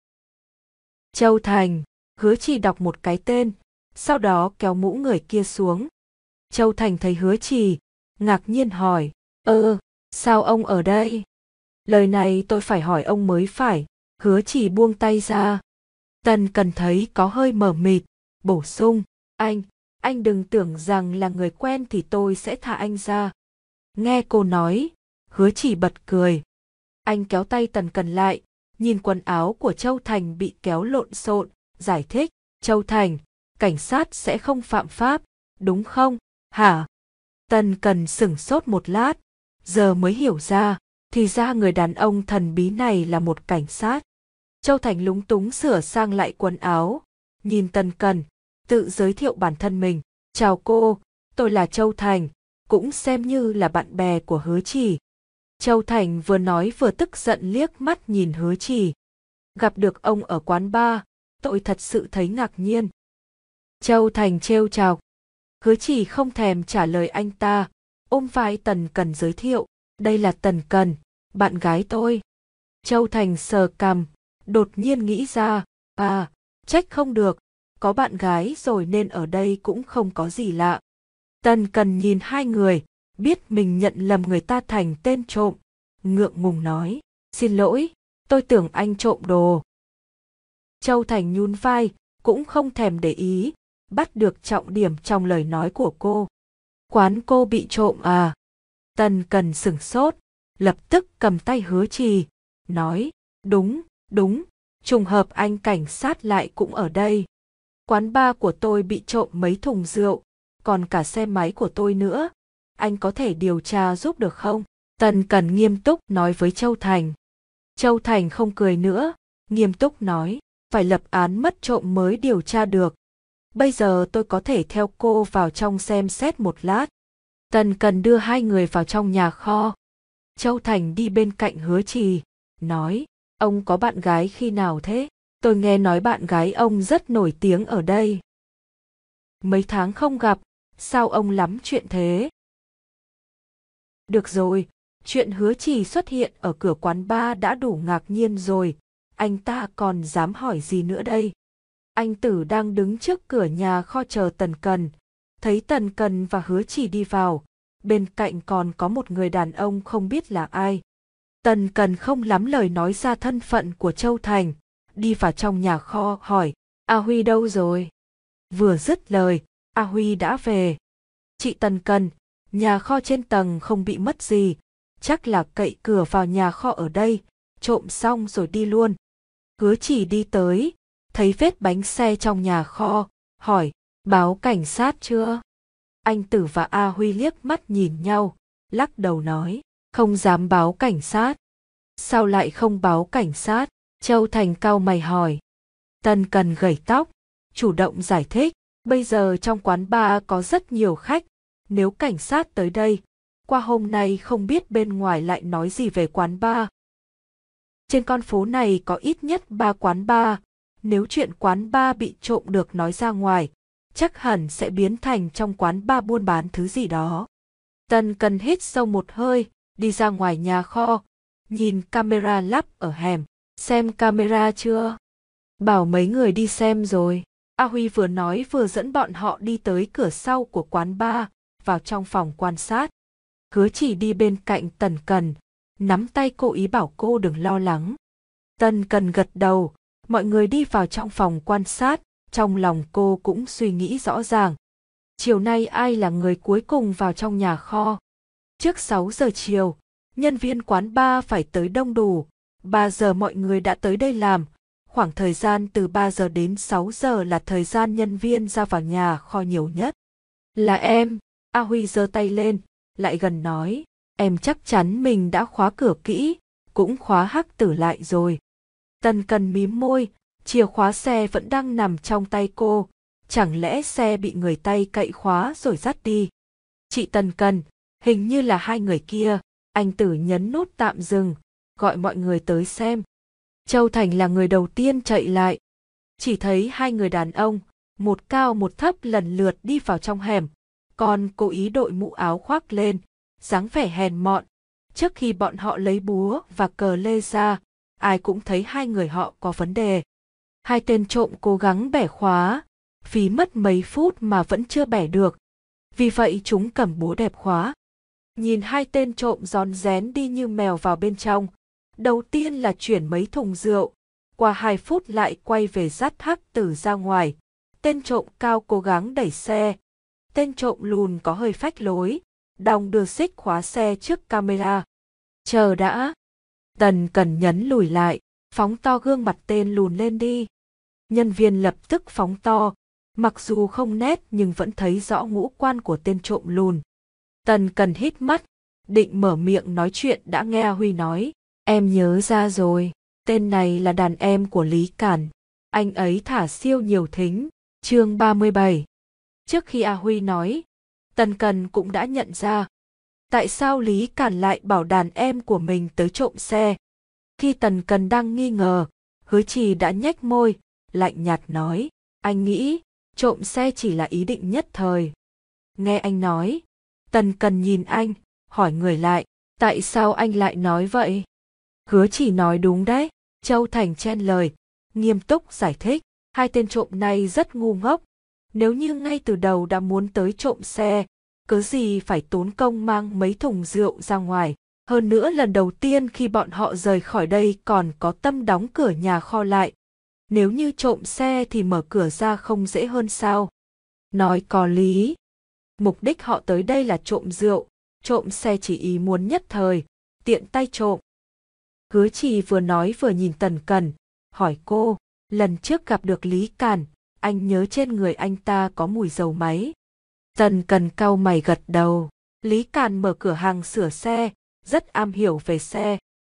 Châu Thành, Hứa Chỉ đọc một cái tên, sau đó kéo mũ người kia xuống. Châu Thành thấy Hứa Chỉ, ngạc nhiên hỏi, ơ, sao ông ở đây? Lời này tôi phải hỏi ông mới phải. Hứa Chỉ buông tay ra. Tần Cần thấy có hơi mờ mịt, bổ sung, anh, anh đừng tưởng rằng là người quen thì tôi sẽ thả anh ra. Nghe cô nói, Hứa Chỉ bật cười. Anh kéo tay Tần Cần lại, nhìn quần áo của Châu Thành bị kéo lộn xộn, giải thích, Châu Thành, cảnh sát sẽ không phạm pháp, đúng không, hả? Tần Cần sửng sốt một lát, giờ mới hiểu ra, thì ra người đàn ông thần bí này là một cảnh sát. Châu Thành lúng túng sửa sang lại quần áo, nhìn Tần Cần, tự giới thiệu bản thân mình. Chào cô, tôi là Châu Thành, cũng xem như là bạn bè của Hứa Chỉ. Châu Thành vừa nói vừa tức giận liếc mắt nhìn Hứa Chỉ. Gặp được ông ở quán bar, tôi thật sự thấy ngạc nhiên. Châu Thành trêu chọc. Hứa Chỉ không thèm trả lời anh ta, ôm vai Tần Cần giới thiệu, đây là Tần Cần, bạn gái tôi. Châu Thành sờ cằm, đột nhiên nghĩ ra, à, trách không được, có bạn gái rồi nên ở đây cũng không có gì lạ. Tần Cần nhìn hai người, biết mình nhận lầm người ta thành tên trộm, ngượng ngùng nói, xin lỗi, tôi tưởng anh trộm đồ. Châu Thành nhún vai, cũng không thèm để ý, bắt được trọng điểm trong lời nói của cô. Quán cô bị trộm à? Tần Cần sửng sốt, lập tức cầm tay Hứa Chỉ, nói, đúng, đúng, trùng hợp anh cảnh sát lại cũng ở đây. Quán bar của tôi bị trộm mấy thùng rượu, còn cả xe máy của tôi nữa. Anh có thể điều tra giúp được không? Tần Cần nghiêm túc nói với Châu Thành. Châu Thành không cười nữa, nghiêm túc nói, phải lập án mất trộm mới điều tra được. Bây giờ tôi có thể theo cô vào trong xem xét một lát. Tần Cần đưa hai người vào trong nhà kho. Châu Thành đi bên cạnh Hứa Chỉ, nói, ông có bạn gái khi nào thế? Tôi nghe nói bạn gái ông rất nổi tiếng ở đây. Mấy tháng không gặp, sao ông lắm chuyện thế? Được rồi, chuyện Hứa Chỉ xuất hiện ở cửa quán bar đã đủ ngạc nhiên rồi, anh ta còn dám hỏi gì nữa đây? Anh Tử đang đứng trước cửa nhà kho chờ Tần Cần, thấy Tần Cần và Hứa Chỉ đi vào, bên cạnh còn có một người đàn ông không biết là ai. Tần Cần không lắm lời nói ra thân phận của Châu Thành, đi vào trong nhà kho hỏi, A Huy đâu rồi? Vừa dứt lời, A Huy đã về. Chị Tần Cần, nhà kho trên tầng không bị mất gì, chắc là cậy cửa vào nhà kho ở đây, trộm xong rồi đi luôn. Hứa Chỉ đi tới, thấy vết bánh xe trong nhà kho, hỏi, báo cảnh sát chưa? Anh Tử và A Huy liếc mắt nhìn nhau, lắc đầu nói, không dám báo cảnh sát. Sao lại không báo cảnh sát? Châu Thành cau mày hỏi. Tần Cần gẩy tóc, chủ động giải thích, bây giờ trong quán bar có rất nhiều khách, nếu cảnh sát tới đây, qua hôm nay không biết bên ngoài lại nói gì về quán bar. Trên con phố này có ít nhất ba quán bar, nếu chuyện quán bar bị trộm được nói ra ngoài, chắc hẳn sẽ biến thành trong quán bar buôn bán thứ gì đó. Tần Cần hít sâu một hơi, đi ra ngoài nhà kho, nhìn camera lắp ở hẻm, xem camera chưa? Bảo mấy người đi xem rồi. A Huy vừa nói vừa dẫn bọn họ đi tới cửa sau của quán bar, vào trong phòng quan sát. Hứa Chỉ đi bên cạnh Tần Cần, nắm tay cô ý bảo cô đừng lo lắng. Tần Cần gật đầu, mọi người đi vào trong phòng quan sát, trong lòng cô cũng suy nghĩ rõ ràng. Chiều nay ai là người cuối cùng vào trong nhà kho? Trước sáu giờ chiều, nhân viên quán bar phải tới đông đủ, ba giờ mọi người đã tới đây làm, Khoảng thời gian từ ba giờ đến sáu giờ là thời gian nhân viên ra vào nhà kho nhiều nhất. Là em, A Huy giơ tay lên, lại gần nói, em chắc chắn mình đã khóa cửa kỹ, cũng khóa hắc tử lại rồi. Tần Cần mím môi, chìa khóa xe vẫn đang nằm trong tay cô, chẳng lẽ xe bị người tay cậy khóa rồi dắt đi. Chị Tần Cần, hình như là hai người kia, anh Tử nhấn nút tạm dừng, gọi mọi người tới xem. Châu Thành là người đầu tiên chạy lại. Chỉ thấy hai người đàn ông, một cao một thấp lần lượt đi vào trong hẻm, còn cố ý đội mũ áo khoác lên, dáng vẻ hèn mọn. Trước khi bọn họ lấy búa và cờ lê ra, ai cũng thấy hai người họ có vấn đề. Hai tên trộm cố gắng bẻ khóa, phí mất mấy phút mà vẫn chưa bẻ được. Vì vậy chúng cầm búa đập khóa. Nhìn hai tên trộm rón rén đi như mèo vào bên trong. Đầu tiên là chuyển mấy thùng rượu, qua hai phút lại quay về dắt hắc tử ra ngoài. Tên trộm cao cố gắng đẩy xe. Tên trộm lùn có hơi phách lối, đong đưa xích khóa xe trước camera. Chờ đã. Tần Cần nhấn lùi lại, phóng to gương mặt tên lùn lên đi. Nhân viên lập tức phóng to, mặc dù không nét nhưng vẫn thấy rõ ngũ quan của tên trộm lùn. Tần Cần hít mắt, định mở miệng nói chuyện đã nghe Huy nói, em nhớ ra rồi, tên này là đàn em của Lý Cản. Anh ấy thả siêu nhiều thính. Chương ba mươi bảy. Trước khi A Huy nói, Tần Cần cũng đã nhận ra. Tại sao Lý Cản lại bảo đàn em của mình tới trộm xe? Khi Tần Cần đang nghi ngờ, Hứa Trì đã nhếch môi, lạnh nhạt nói, anh nghĩ trộm xe chỉ là ý định nhất thời. Nghe anh nói, Tần Cần nhìn anh, hỏi người lại, tại sao anh lại nói vậy? Hứa Trì nói đúng đấy, Châu Thành chen lời, nghiêm túc giải thích, hai tên trộm này rất ngu ngốc. Nếu như ngay từ đầu đã muốn tới trộm xe, cớ gì phải tốn công mang mấy thùng rượu ra ngoài. Hơn nữa lần đầu tiên khi bọn họ rời khỏi đây còn có tâm đóng cửa nhà kho lại. Nếu như trộm xe thì mở cửa ra không dễ hơn sao? Nói có lý. Mục đích họ tới đây là trộm rượu, trộm xe chỉ ý muốn nhất thời, tiện tay trộm. Hứa Trì vừa nói vừa nhìn Tần Cần, hỏi cô, lần trước gặp được Lý Cản, anh nhớ trên người anh ta có mùi dầu máy. Tần Cần cau mày gật đầu, Lý Cản mở cửa hàng sửa xe, rất am hiểu về xe.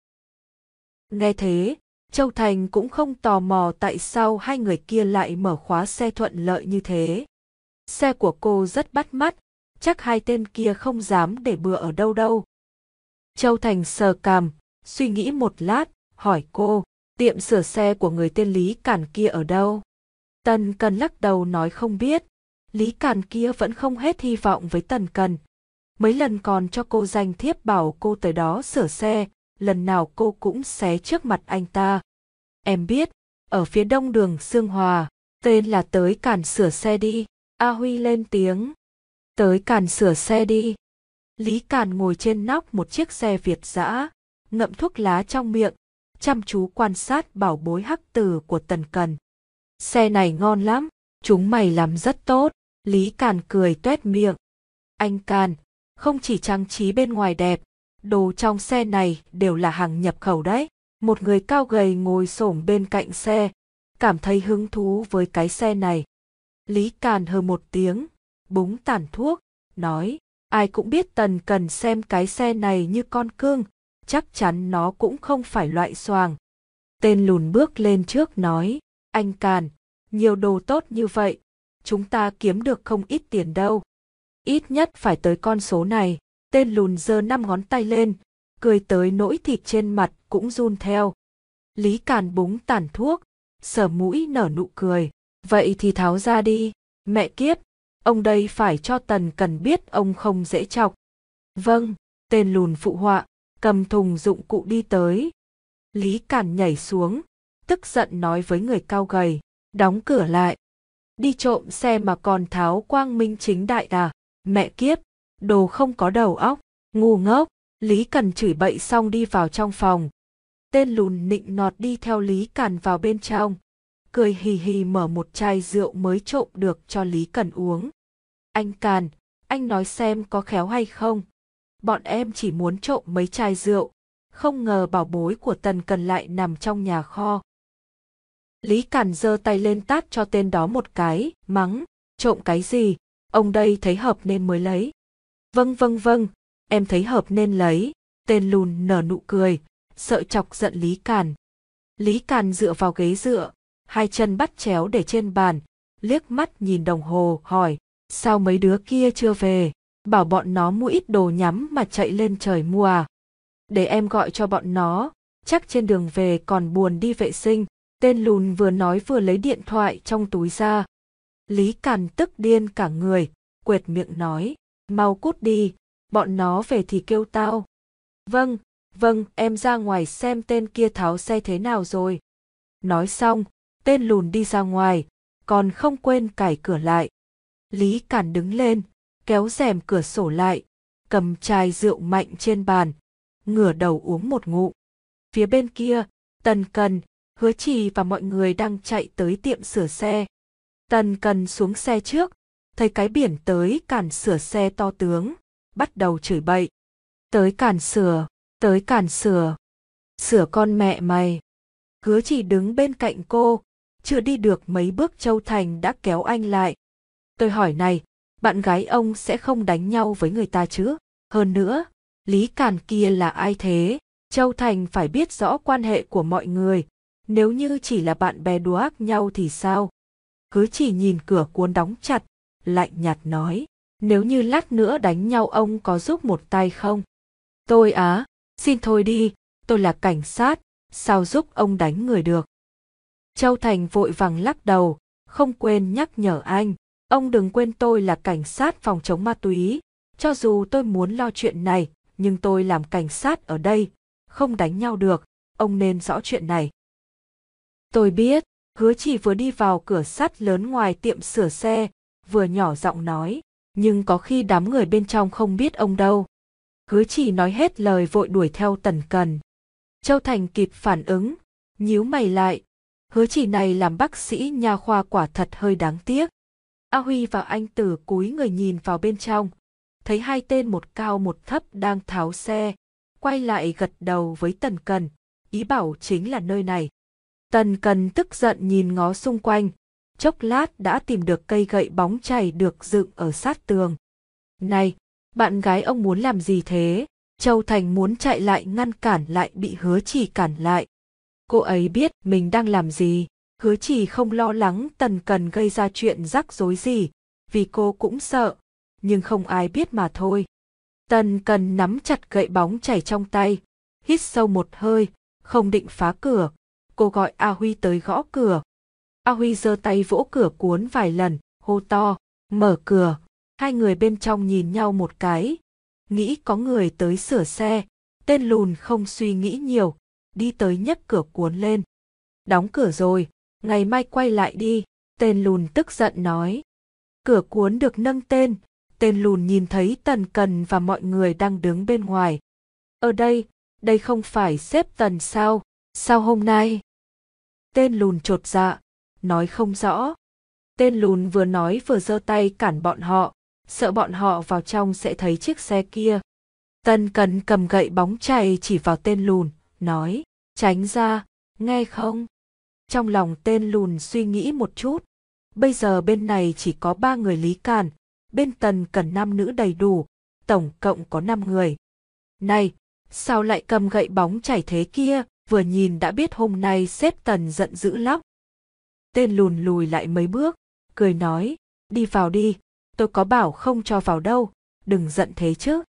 Nghe thế, Châu Thành cũng không tò mò tại sao hai người kia lại mở khóa xe thuận lợi như thế. Xe của cô rất bắt mắt, chắc hai tên kia không dám để bừa ở đâu đâu. Châu Thành sờ cằm, suy nghĩ một lát, hỏi cô, tiệm sửa xe của người tên Lý Cản kia ở đâu? Tần Cần lắc đầu nói không biết. Lý Cản kia vẫn không hết hy vọng với Tần Cần. Mấy lần còn cho cô danh thiếp bảo cô tới đó sửa xe, lần nào cô cũng xé trước mặt anh ta. Em biết, ở phía đông đường Sương Hòa, tên là tới Cản sửa xe đi. A Huy lên tiếng. Tới Cản sửa xe đi. Lý Cản ngồi trên nóc một chiếc xe Việt dã, ngậm thuốc lá trong miệng, chăm chú quan sát bảo bối hắc tử của Tần Cần. Xe này ngon lắm, chúng mày làm rất tốt. Lý Cản cười tuét miệng. Anh Cản, không chỉ trang trí bên ngoài đẹp, đồ trong xe này đều là hàng nhập khẩu đấy. Một người cao gầy ngồi xổm bên cạnh xe, cảm thấy hứng thú với cái xe này. Lý Cản hừ một tiếng, búng tàn thuốc, nói, ai cũng biết Tần Cần xem cái xe này như con cưng, chắc chắn nó cũng không phải loại xoàng. Tên lùn bước lên trước nói, anh Cản, nhiều đồ tốt như vậy, chúng ta kiếm được không ít tiền đâu. Ít nhất phải tới con số này. Tên lùn giơ năm ngón tay lên, cười tới nỗi thịt trên mặt cũng run theo. Lý Cản búng tàn thuốc, sờ mũi nở nụ cười. Vậy thì tháo ra đi, mẹ kiếp, ông đây phải cho Tần Cần biết ông không dễ chọc. Vâng, tên lùn phụ họa, cầm thùng dụng cụ đi tới. Lý Cản nhảy xuống, tức giận nói với người cao gầy, đóng cửa lại. Đi trộm xe mà còn tháo quang minh chính đại à, mẹ kiếp, đồ không có đầu óc, ngu ngốc. Lý Cản chửi bậy xong đi vào trong phòng. Tên lùn nịnh nọt đi theo Lý Cản vào bên trong, cười hì hì mở một chai rượu mới trộm được cho Lý Cản uống. Anh Cản, anh nói xem có khéo hay không? Bọn em chỉ muốn trộm mấy chai rượu, không ngờ bảo bối của Tần Cần lại nằm trong nhà kho. Lý Càn giơ tay lên tát cho tên đó một cái, mắng, trộm cái gì, ông đây thấy hợp nên mới lấy. Vâng vâng vâng, em thấy hợp nên lấy, tên lùn nở nụ cười, sợ chọc giận Lý Càn. Lý Càn dựa vào ghế dựa, hai chân bắt chéo để trên bàn, liếc mắt nhìn đồng hồ hỏi, sao mấy đứa kia chưa về, bảo bọn nó mua ít đồ nhắm mà chạy lên trời mua à? Để em gọi cho bọn nó, chắc trên đường về còn buồn đi vệ sinh. Tên lùn vừa nói vừa lấy điện thoại trong túi ra. Lý Càn tức điên cả người, quệt miệng nói, mau cút đi, bọn nó về thì kêu tao. Vâng, vâng, em ra ngoài xem tên kia tháo xe thế nào rồi. Nói xong, tên lùn đi ra ngoài, còn không quên cài cửa lại. Lý Càn đứng lên, kéo rèm cửa sổ lại, cầm chai rượu mạnh trên bàn, ngửa đầu uống một ngụm. Phía bên kia, Tần Cần, Hứa Trì và mọi người đang chạy tới tiệm sửa xe. Tần Cần xuống xe trước, thấy cái biển tới cản sửa xe to tướng, bắt đầu chửi bậy. Tới cản sửa, tới cản sửa. Sửa con mẹ mày. Hứa Trì đứng bên cạnh cô, chưa đi được mấy bước Châu Thành đã kéo anh lại. Tôi hỏi này, bạn gái ông sẽ không đánh nhau với người ta chứ? Hơn nữa, Lý Càn kia là ai thế? Châu Thành phải biết rõ quan hệ của mọi người. Nếu như chỉ là bạn bè đùa ác nhau thì sao? Hứa Trì nhìn cửa cuốn đóng chặt, lạnh nhạt nói, nếu như lát nữa đánh nhau ông có giúp một tay không? Tôi á, xin thôi đi, tôi là cảnh sát, sao giúp ông đánh người được? Châu Thành vội vàng lắc đầu, không quên nhắc nhở anh, ông đừng quên tôi là cảnh sát phòng chống ma túy, cho dù tôi muốn lo chuyện này, nhưng tôi làm cảnh sát ở đây, không đánh nhau được, ông nên rõ chuyện này. Tôi biết, Hứa Trì vừa đi vào cửa sắt lớn ngoài tiệm sửa xe, vừa nhỏ giọng nói, nhưng có khi đám người bên trong không biết ông đâu. Hứa Trì nói hết lời vội đuổi theo Tần Cần. Châu Thành kịp phản ứng, nhíu mày lại, Hứa Trì này làm bác sĩ nha khoa quả thật hơi đáng tiếc. A Huy và anh Tử cúi người nhìn vào bên trong, thấy hai tên một cao một thấp đang tháo xe, quay lại gật đầu với Tần Cần, ý bảo chính là nơi này. Tần Cần tức giận nhìn ngó xung quanh, chốc lát đã tìm được cây gậy bóng chảy được dựng ở sát tường. Này, bạn gái ông muốn làm gì thế? Châu Thành muốn chạy lại ngăn cản lại bị Hứa Trì cản lại. Cô ấy biết mình đang làm gì, Hứa Trì không lo lắng Tần Cần gây ra chuyện rắc rối gì, vì cô cũng sợ, nhưng không ai biết mà thôi. Tần Cần nắm chặt gậy bóng chảy trong tay, hít sâu một hơi, không định phá cửa. Cô gọi A Huy tới gõ cửa. A Huy giơ tay vỗ cửa cuốn vài lần, hô to, mở cửa. Hai người bên trong nhìn nhau một cái, nghĩ có người tới sửa xe. Tên lùn không suy nghĩ nhiều, đi tới nhấc cửa cuốn lên. Đóng cửa rồi, ngày mai quay lại đi, tên lùn tức giận nói. Cửa cuốn được nâng tên, tên lùn nhìn thấy Tần Cần và mọi người đang đứng bên ngoài. Ở đây, đây không phải sếp Tần sao, sao hôm nay? Tên lùn chột dạ, nói không rõ. Tên lùn vừa nói vừa giơ tay cản bọn họ, sợ bọn họ vào trong sẽ thấy chiếc xe kia. Tần Cần cầm gậy bóng chày chỉ vào tên lùn, nói, tránh ra, nghe không? Trong lòng tên lùn suy nghĩ một chút, bây giờ bên này chỉ có ba người Lý Càn, bên Tần Cần nam nữ đầy đủ, tổng cộng có năm người. Này, sao lại cầm gậy bóng chảy thế kia, vừa nhìn đã biết hôm nay sếp Tần giận dữ lắm. Tên lùn lùi lại mấy bước, cười nói, đi vào đi, tôi có bảo không cho vào đâu, đừng giận thế chứ.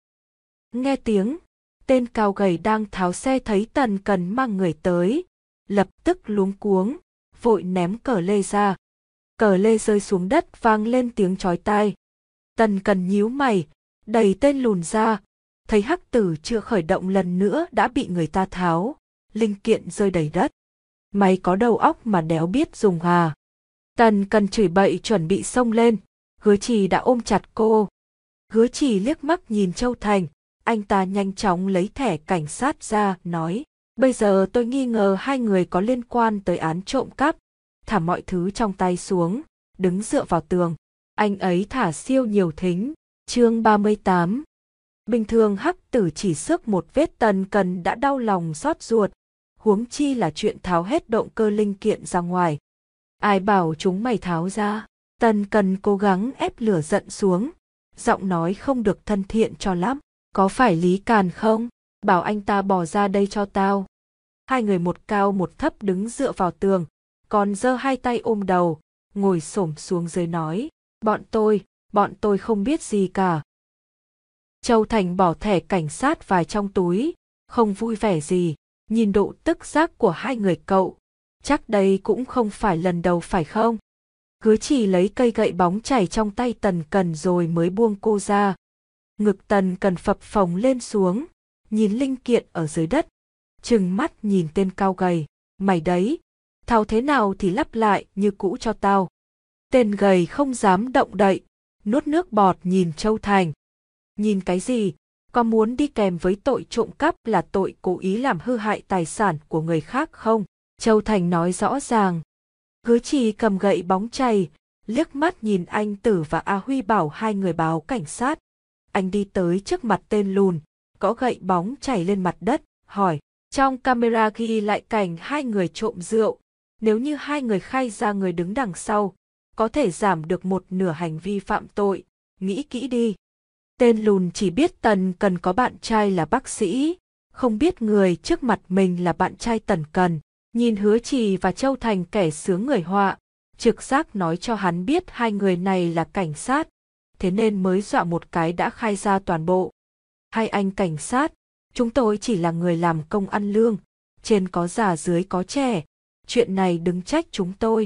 Nghe tiếng, tên cao gầy đang tháo xe thấy Tần Cần mang người tới, lập tức luống cuống, vội ném cờ lê ra. Cờ lê rơi xuống đất vang lên tiếng chói tai. Tần Cần nhíu mày, đẩy tên lùn ra, thấy hắc tử chưa khởi động lần nữa đã bị người ta tháo, linh kiện rơi đầy đất. Mày có đầu óc mà đéo biết dùng à? Tần Cần chửi bậy chuẩn bị xông lên, Hứa Trì đã ôm chặt cô. Hứa Trì liếc mắt nhìn Châu Thành, anh ta nhanh chóng lấy thẻ cảnh sát ra, nói, bây giờ tôi nghi ngờ hai người có liên quan tới án trộm cắp, thả mọi thứ trong tay xuống, đứng dựa vào tường. Anh ấy thả siêu nhiều thính. Chương ba mươi tám. Bình thường hắc tử chỉ xước một vết, Tần Cần đã đau lòng xót ruột, huống chi là chuyện tháo hết động cơ linh kiện ra ngoài. Ai bảo chúng mày tháo ra? Tần Cần cố gắng ép lửa giận xuống, giọng nói không được thân thiện cho lắm. Có phải Lý Càn không? Bảo anh ta bỏ ra đây cho tao. Hai người một cao một thấp đứng dựa vào tường, còn giơ hai tay ôm đầu, ngồi xổm xuống dưới nói, bọn tôi, bọn tôi không biết gì cả. Châu Thành bỏ thẻ cảnh sát vào trong túi, không vui vẻ gì, nhìn độ tức giác của hai người cậu. Chắc đây cũng không phải lần đầu phải không? Hứa Chỉ lấy cây gậy bóng chảy trong tay Tần Cần rồi mới buông cô ra. Ngực Tần Cần phập phồng lên xuống, nhìn linh kiện ở dưới đất, trừng mắt nhìn tên cao gầy, mày đấy, thao thế nào thì lắp lại như cũ cho tao. Tên gầy không dám động đậy, nuốt nước bọt nhìn Châu Thành. Nhìn cái gì, có muốn đi kèm với tội trộm cắp là tội cố ý làm hư hại tài sản của người khác không? Châu Thành nói rõ ràng. Hứa Chỉ cầm gậy bóng chày, liếc mắt nhìn anh Tử và A Huy bảo hai người báo cảnh sát. Anh đi tới trước mặt tên lùn, gõ gậy bóng chảy lên mặt đất, hỏi, trong camera ghi lại cảnh hai người trộm rượu, nếu như hai người khai ra người đứng đằng sau, có thể giảm được một nửa hành vi phạm tội, nghĩ kỹ đi. Tên lùn chỉ biết Tần Cần có bạn trai là bác sĩ, không biết người trước mặt mình là bạn trai Tần Cần. Nhìn Hứa Chỉ và Châu Thành kẻ sướng người họa, trực giác nói cho hắn biết hai người này là cảnh sát, thế nên mới dọa một cái đã khai ra toàn bộ. Hai anh cảnh sát, chúng tôi chỉ là người làm công ăn lương, trên có già dưới có trẻ, chuyện này đừng trách chúng tôi.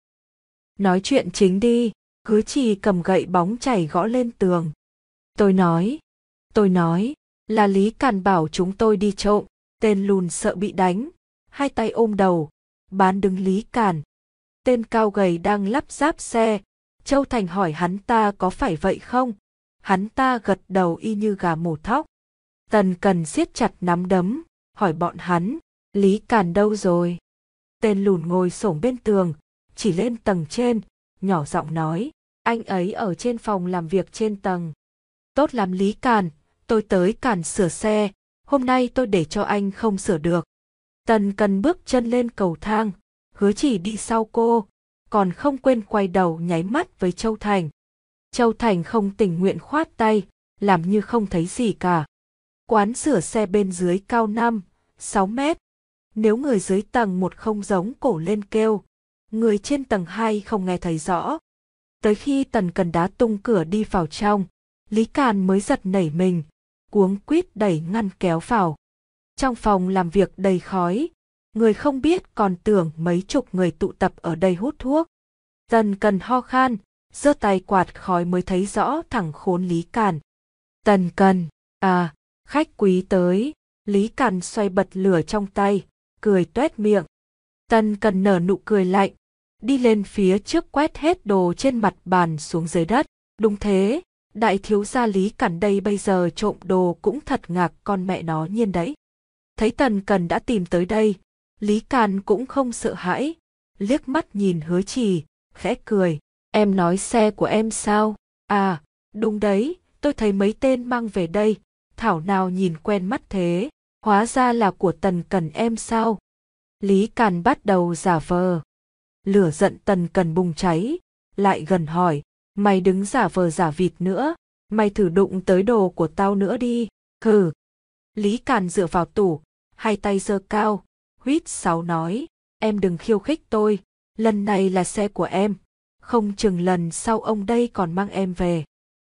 Nói chuyện chính đi, Hứa Chỉ cầm gậy bóng chảy gõ lên tường. Tôi nói, tôi nói, là Lý Càn bảo chúng tôi đi trộm, tên lùn sợ bị đánh, hai tay ôm đầu, bán đứng Lý Càn. Tên cao gầy đang lắp ráp xe, Châu Thành hỏi hắn ta có phải vậy không? Hắn ta gật đầu y như gà mổ thóc. Tần Cần siết chặt nắm đấm, hỏi bọn hắn, Lý Càn đâu rồi? Tên lùn ngồi xổm bên tường, chỉ lên tầng trên, nhỏ giọng nói, anh ấy ở trên phòng làm việc trên tầng. Tốt lắm Lý Càn, tôi tới càn sửa xe, hôm nay tôi để cho anh không sửa được. Tần Cần bước chân lên cầu thang, Hứa Chỉ đi sau cô, còn không quên quay đầu nháy mắt với Châu Thành. Châu Thành không tình nguyện khoát tay, làm như không thấy gì cả. Quán sửa xe bên dưới cao năm, sáu mét. Nếu người dưới tầng một không giống cổ lên kêu, người trên tầng hai không nghe thấy rõ. Tới khi Tần Cần đá tung cửa đi vào trong, Lý Càn mới giật nảy mình, cuống quýt đẩy ngăn kéo vào. Trong phòng làm việc đầy khói, người không biết còn tưởng mấy chục người tụ tập ở đây hút thuốc. Tần Cần ho khan, giơ tay quạt khói mới thấy rõ thằng khốn Lý Càn. Tần Cần, à, khách quý tới. Lý Càn xoay bật lửa trong tay, cười toét miệng. Tần Cần nở nụ cười lạnh, đi lên phía trước quét hết đồ trên mặt bàn xuống dưới đất. Đúng thế, đại thiếu gia Lý Càn đây bây giờ trộm đồ cũng thật ngạc con mẹ nó nhiên đấy. Thấy Tần Cần đã tìm tới đây, Lý Càn cũng không sợ hãi, liếc mắt nhìn Hứa Chỉ, khẽ cười. Em nói xe của em sao? À, đúng đấy, tôi thấy mấy tên mang về đây, thảo nào nhìn quen mắt thế, hóa ra là của Tần Cần em sao? Lý Càn bắt đầu giả vờ. Lửa giận Tần Cần bùng cháy, lại gần hỏi, mày đứng giả vờ giả vịt nữa, mày thử đụng tới đồ của tao nữa đi, hừ. Lý Càn dựa vào tủ, hai tay giơ cao, huýt sáo nói, em đừng khiêu khích tôi, lần này là xe của em, không chừng lần sau ông đây còn mang em về.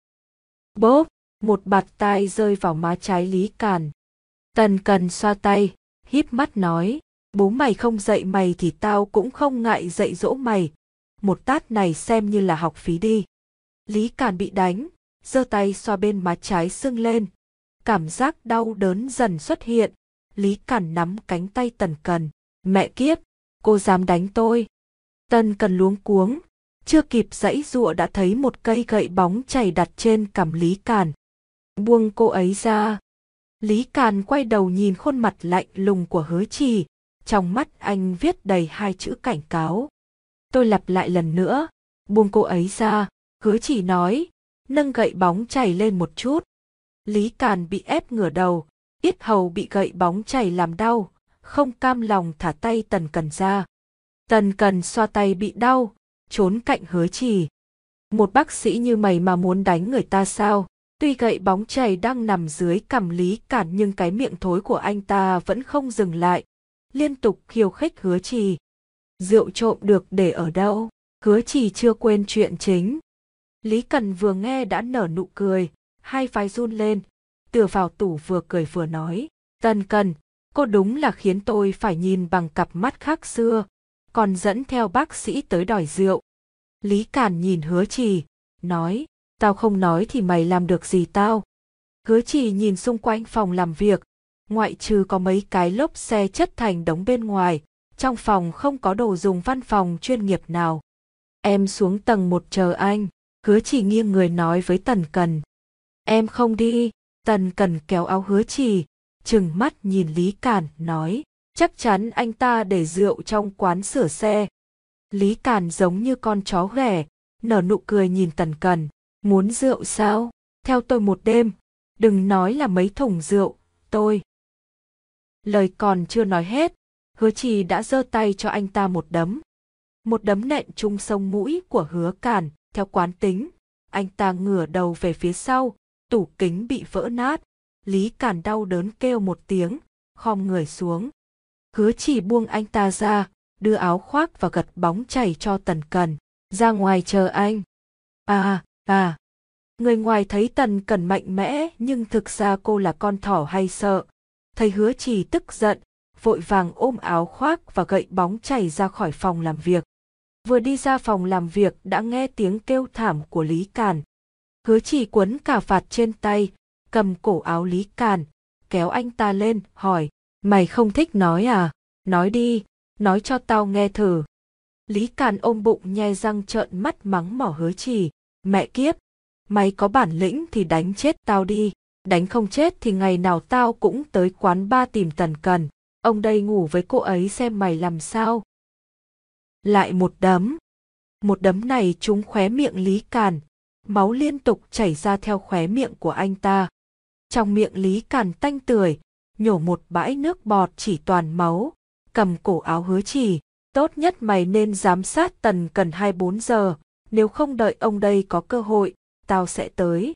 Bốp, một bạt tai rơi vào má trái Lý Càn. Tần Cần xoa tay, híp mắt nói, bố mày không dạy mày thì tao cũng không ngại dạy dỗ mày, một tát này xem như là học phí đi. Lý Càn bị đánh, giơ tay xoa bên má trái sưng lên, cảm giác đau đớn dần xuất hiện. Lý Càn nắm cánh tay Tần Cần, mẹ kiếp, cô dám đánh tôi. Tần Cần luống cuống, chưa kịp giãy giụa đã thấy một cây gậy bóng chảy đặt trên cằm Lý Càn. Buông cô ấy ra. Lý Càn quay đầu nhìn khuôn mặt lạnh lùng của Hứa Chỉ, trong mắt anh viết đầy hai chữ cảnh cáo. Tôi lặp lại lần nữa, buông cô ấy ra, Hứa Chỉ nói, nâng gậy bóng chảy lên một chút. Lý Càn bị ép ngửa đầu, yết hầu bị gậy bóng chảy làm đau, không cam lòng thả tay Tần Cần ra. Tần Cần xoa tay bị đau, trốn cạnh Hứa Trì. Một bác sĩ như mày mà muốn đánh người ta sao? Tuy gậy bóng chày đang nằm dưới cằm Lý Cản nhưng cái miệng thối của anh ta vẫn không dừng lại, liên tục khiêu khích Hứa Trì. Rượu trộm được để ở đâu? Hứa Trì chưa quên chuyện chính. Lý Cần vừa nghe đã nở nụ cười, hai vai run lên, tựa vào tủ vừa cười vừa nói. Tần Cần, cô đúng là khiến tôi phải nhìn bằng cặp mắt khác xưa, còn dẫn theo bác sĩ tới đòi rượu. Lý Cản nhìn Hứa Trì, nói, tao không nói thì mày làm được gì tao. Hứa Trì nhìn xung quanh phòng làm việc, ngoại trừ có mấy cái lốp xe chất thành đống bên ngoài, trong phòng không có đồ dùng văn phòng chuyên nghiệp nào. Em xuống tầng một chờ anh. Hứa Trì nghiêng người nói với Tần Cần. Em không đi. Tần Cần kéo áo Hứa Trì, trừng mắt nhìn Lý Cản, nói, chắc chắn anh ta để rượu trong quán sửa xe. Lý Cản giống như con chó ghẻ, nở nụ cười nhìn Tần Cần. Muốn rượu sao? Theo tôi một đêm. Đừng nói là mấy thùng rượu, tôi. Lời còn chưa nói hết, Hứa Trì đã giơ tay cho anh ta một đấm. Một đấm nện trúng sống mũi của Hứa Cản, theo quán tính. Anh ta ngửa đầu về phía sau, tủ kính bị vỡ nát. Lý Cản đau đớn kêu một tiếng, khom người xuống. Hứa Trì buông anh ta ra, đưa áo khoác và gật bóng chảy cho Tần Cần. Ra ngoài chờ anh. À, à. Người ngoài thấy Tần Cần mạnh mẽ nhưng thực ra cô là con thỏ hay sợ. Thấy Hứa Trì tức giận, vội vàng ôm áo khoác và gậy bóng chảy ra khỏi phòng làm việc. Vừa đi ra phòng làm việc đã nghe tiếng kêu thảm của Lý Cản. Hứa Trì quấn cà vạt trên tay, cầm cổ áo Lý Cản, kéo anh ta lên, hỏi, mày không thích nói à? Nói đi, nói cho tao nghe thử. Lý Cản ôm bụng nhe răng trợn mắt mắng mỏ Hứa Trì, mẹ kiếp, mày có bản lĩnh thì đánh chết tao đi, đánh không chết thì ngày nào tao cũng tới quán bar tìm Tần Cần, ông đây ngủ với cô ấy xem mày làm sao. Lại một đấm. Một đấm này trúng khóe miệng Lý Cản, máu liên tục chảy ra theo khóe miệng của anh ta. Trong miệng Lý Cản tanh tưởi, nhổ một bãi nước bọt chỉ toàn máu, cầm cổ áo Hứa Trì, tốt nhất mày nên giám sát Tần Cần hai mươi bốn giờ, nếu không đợi ông đây có cơ hội, tao sẽ tới.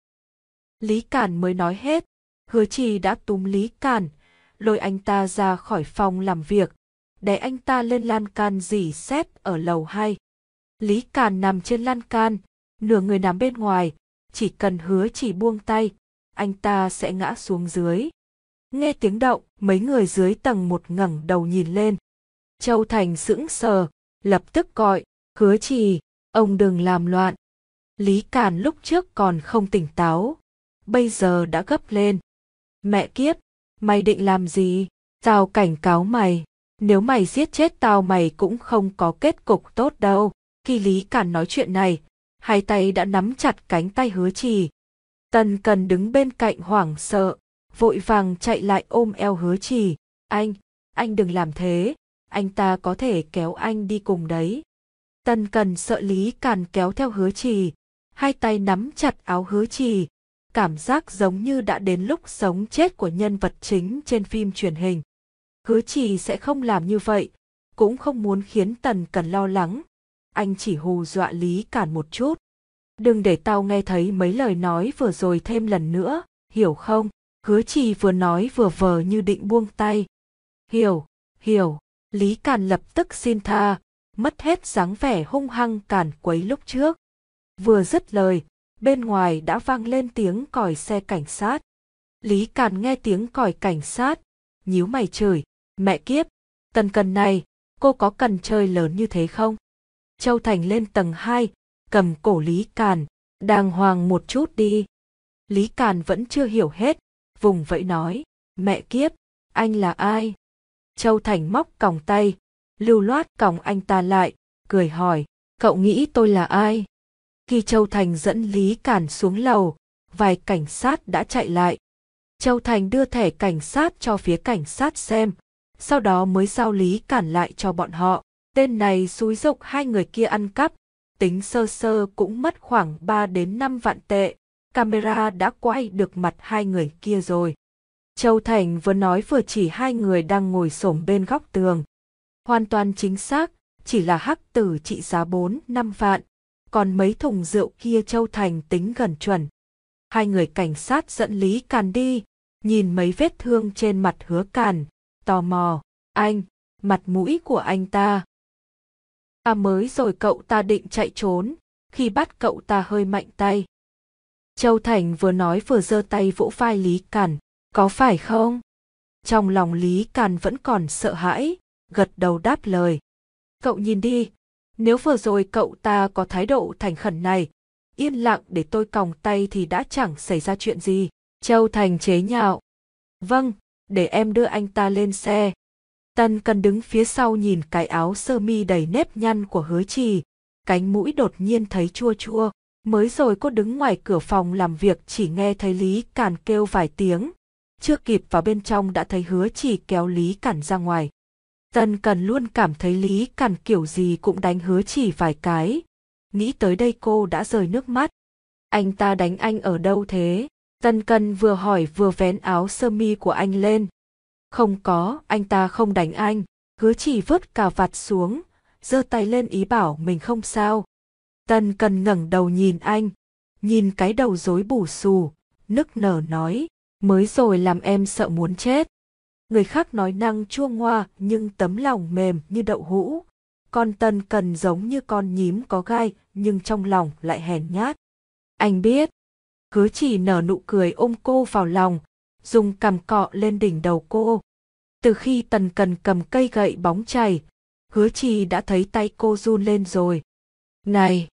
Lý Cản mới nói hết, Hứa Trì đã túm Lý Cản, lôi anh ta ra khỏi phòng làm việc, đè anh ta lên lan can rỉ sét ở lầu hai. Lý Cản nằm trên lan can, nửa người nằm bên ngoài, chỉ cần Hứa Trì buông tay, anh ta sẽ ngã xuống dưới. Nghe tiếng động, mấy người dưới tầng một ngẩng đầu nhìn lên. Châu Thành sững sờ, lập tức gọi, Hứa Trì, ông đừng làm loạn. Lý Cản lúc trước còn không tỉnh táo, bây giờ đã gấp lên. Mẹ kiếp, mày định làm gì? Tao cảnh cáo mày, nếu mày giết chết tao mày cũng không có kết cục tốt đâu. Khi Lý Cản nói chuyện này, hai tay đã nắm chặt cánh tay Hứa Trì. Tần Cần đứng bên cạnh hoảng sợ, vội vàng chạy lại ôm eo Hứa Trì. Anh, anh đừng làm thế, anh ta có thể kéo anh đi cùng đấy. Tần Cần sợ Lý Cản kéo theo Hứa Trì, hai tay nắm chặt áo Hứa Trì, cảm giác giống như đã đến lúc sống chết của nhân vật chính trên phim truyền hình. Hứa Trì sẽ không làm như vậy, cũng không muốn khiến Tần Cần lo lắng. Anh chỉ hù dọa Lý Cản một chút. Đừng để tao nghe thấy mấy lời nói vừa rồi thêm lần nữa, hiểu không? Hứa Trì vừa nói vừa vờ như định buông tay. Hiểu, hiểu. Lý Cản lập tức xin tha, mất hết dáng vẻ hung hăng cản quấy lúc trước. Vừa dứt lời, bên ngoài đã vang lên tiếng còi xe cảnh sát. Lý Cản nghe tiếng còi cảnh sát, nhíu mày chửi, mẹ kiếp, Tần Cần này, cô có cần chơi lớn như thế không? Châu Thành lên tầng hai, cầm cổ Lý Cản, đàng hoàng một chút đi. Lý Cản vẫn chưa hiểu hết, vùng vẫy nói, mẹ kiếp, anh là ai? Châu Thành móc còng tay, lưu loát còng anh ta lại, cười hỏi, cậu nghĩ tôi là ai? Khi Châu Thành dẫn Lý Cản xuống lầu, vài cảnh sát đã chạy lại. Châu Thành đưa thẻ cảnh sát cho phía cảnh sát xem, sau đó mới giao Lý Cản lại cho bọn họ. Tên này xúi giục hai người kia ăn cắp, tính sơ sơ cũng mất khoảng ba đến năm vạn tệ. Camera đã quay được mặt hai người kia rồi. Châu Thành vừa nói vừa chỉ hai người đang ngồi xổm bên góc tường. Hoàn toàn chính xác, chỉ là hắc tử trị giá bốn năm vạn, còn mấy thùng rượu kia Châu Thành tính gần chuẩn. Hai người cảnh sát dẫn Lý Càn đi, nhìn mấy vết thương trên mặt Hứa Càn, tò mò, anh, mặt mũi của anh ta. À mới rồi cậu ta định chạy trốn, khi bắt cậu ta hơi mạnh tay. Châu Thành vừa nói vừa giơ tay vỗ vai Lý Càn, có phải không? Trong lòng Lý Càn vẫn còn sợ hãi, gật đầu đáp lời. Cậu nhìn đi, nếu vừa rồi cậu ta có thái độ thành khẩn này, yên lặng để tôi còng tay thì đã chẳng xảy ra chuyện gì. Châu Thành chế nhạo. Vâng, để em đưa anh ta lên xe. Tần Cần đứng phía sau nhìn cái áo sơ mi đầy nếp nhăn của Hứa Trì, cánh mũi đột nhiên thấy chua chua. Mới rồi cô đứng ngoài cửa phòng làm việc chỉ nghe thấy Lý Càn kêu vài tiếng, chưa kịp vào bên trong đã thấy Hứa Trì kéo Lý Càn ra ngoài. Tần Cần luôn cảm thấy Lý Càn kiểu gì cũng đánh Hứa Trì vài cái. Nghĩ tới đây cô đã rơi nước mắt. Anh ta đánh anh ở đâu thế? Tần Cần vừa hỏi vừa vén áo sơ mi của anh lên. Không có, anh ta không đánh anh. Hứa Trì vớt cà vạt xuống, giơ tay lên ý bảo mình không sao. Tần Cần ngẩng đầu nhìn anh, nhìn cái đầu rối bù xù, nức nở nói, mới rồi làm em sợ muốn chết. Người khác nói năng chua ngoa nhưng tấm lòng mềm như đậu hũ, còn Tần Cần giống như con nhím có gai nhưng trong lòng lại hèn nhát. Anh biết. Hứa Trì nở nụ cười ôm cô vào lòng, dùng cằm cọ lên đỉnh đầu cô. Từ khi Tần Cần cầm cây gậy bóng chày, Hứa Trì đã thấy tay cô run lên rồi. Này!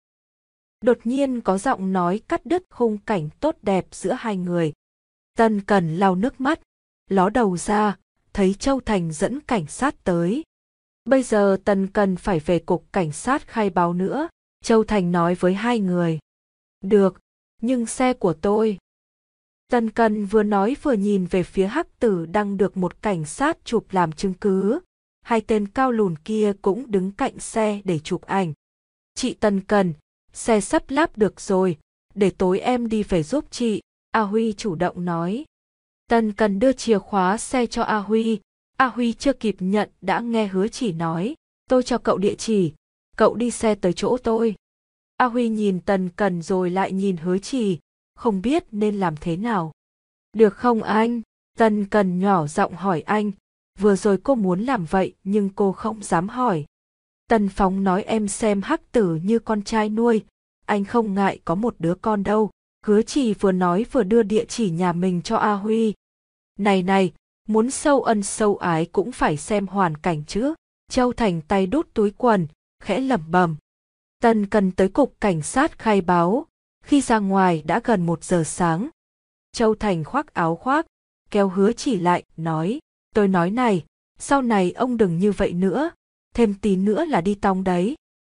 Đột nhiên có giọng nói cắt đứt khung cảnh tốt đẹp giữa hai người. Tần Cần lau nước mắt, ló đầu ra, thấy Châu Thành dẫn cảnh sát tới. Bây giờ Tần Cần phải về cục cảnh sát khai báo nữa, Châu Thành nói với hai người. Được, nhưng xe của tôi. Tần Cần vừa nói vừa nhìn về phía hắc tử đang được một cảnh sát chụp làm chứng cứ. Hai tên cao lùn kia cũng đứng cạnh xe để chụp ảnh. Chị Tần Cần, xe sắp lắp được rồi, để tối em đi về giúp chị, A Huy chủ động nói. Tần Cần đưa chìa khóa xe cho A Huy, A Huy chưa kịp nhận đã nghe Hứa Chỉ nói, tôi cho cậu địa chỉ, cậu đi xe tới chỗ tôi. A Huy nhìn Tần Cần rồi lại nhìn Hứa Chỉ, không biết nên làm thế nào. Được không anh? Tần Cần nhỏ giọng hỏi anh, vừa rồi cô muốn làm vậy nhưng cô không dám hỏi. Tần Phóng nói em xem hắc tử như con trai nuôi, anh không ngại có một đứa con đâu. Hứa Chỉ vừa nói vừa đưa địa chỉ nhà mình cho A Huy. Này này, muốn sâu ân sâu ái cũng phải xem hoàn cảnh chứ. Châu Thành tay đút túi quần, khẽ lẩm bẩm. Tần Cần tới cục cảnh sát khai báo, khi ra ngoài đã gần một giờ sáng. Châu Thành khoác áo khoác, kéo Hứa Chỉ lại, nói, tôi nói này, sau này ông đừng như vậy nữa, thêm tí nữa là đi tong đấy.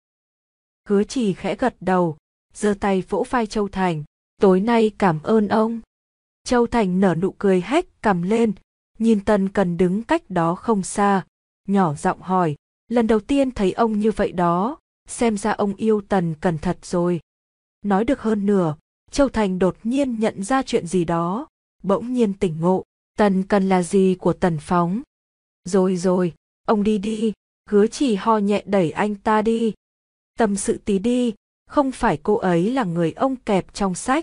Hứa Chỉ khẽ gật đầu, giơ tay vỗ vai Châu Thành, tối nay cảm ơn ông. Châu Thành nở nụ cười hét cằm lên, nhìn Tần Cần đứng cách đó không xa, nhỏ giọng hỏi, lần đầu tiên thấy ông như vậy đó, xem ra ông yêu Tần Cần thật rồi. Nói được hơn nửa, Châu Thành đột nhiên nhận ra chuyện gì đó, bỗng nhiên tỉnh ngộ, Tần Cần là gì của Tần Phóng. Rồi rồi, ông đi đi, Hứa Chỉ ho nhẹ đẩy anh ta đi. Tâm sự tí đi, không phải cô ấy là người ông kẹp trong sách.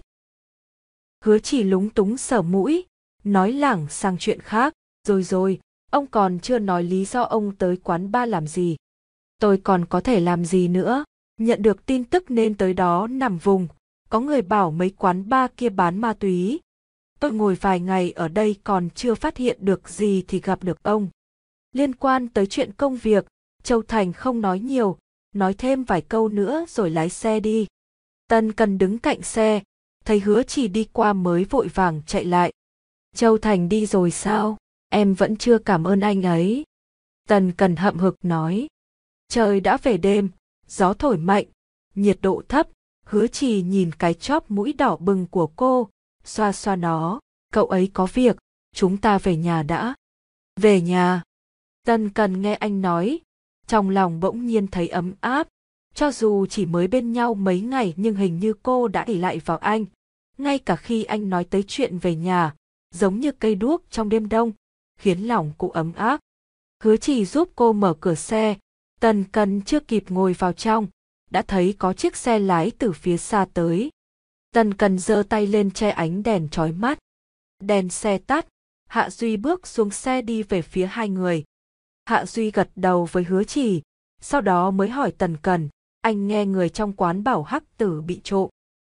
Hứa Chỉ lúng túng sờ mũi, nói lảng sang chuyện khác, rồi rồi, ông còn chưa nói lý do ông tới quán bar làm gì. Tôi còn có thể làm gì nữa, nhận được tin tức nên tới đó nằm vùng, có người bảo mấy quán bar kia bán ma túy. Tôi ngồi vài ngày ở đây còn chưa phát hiện được gì thì gặp được ông. Liên quan tới chuyện công việc, Châu Thành không nói nhiều, nói thêm vài câu nữa rồi lái xe đi. Tần Cần đứng cạnh xe, thấy Hứa Chỉ đi qua mới vội vàng chạy lại. Châu Thành đi rồi sao? Em vẫn chưa cảm ơn anh ấy. Tần Cần hậm hực nói. Trời đã về đêm, gió thổi mạnh, nhiệt độ thấp. Hứa Chỉ nhìn cái chóp mũi đỏ bừng của cô, xoa xoa nó. Cậu ấy có việc, chúng ta về nhà đã. Về nhà. Tần Cần nghe anh nói, trong lòng bỗng nhiên thấy ấm áp. Cho dù chỉ mới bên nhau mấy ngày nhưng hình như cô đã ỷ lại vào anh. Ngay cả khi anh nói tới chuyện về nhà, giống như cây đuốc trong đêm đông, khiến lòng cô ấm áp. Hứa Chỉ giúp cô mở cửa xe, Tần Cần chưa kịp ngồi vào trong, đã thấy có chiếc xe lái từ phía xa tới. Tần Cần giơ tay lên che ánh đèn chói mắt. Đèn xe tắt, Hạ Duy bước xuống xe đi về phía hai người. Hạ Duy gật đầu với Hứa Chỉ, sau đó mới hỏi Tần Cần, anh nghe người trong quán bảo Hắc Tử bị trộm.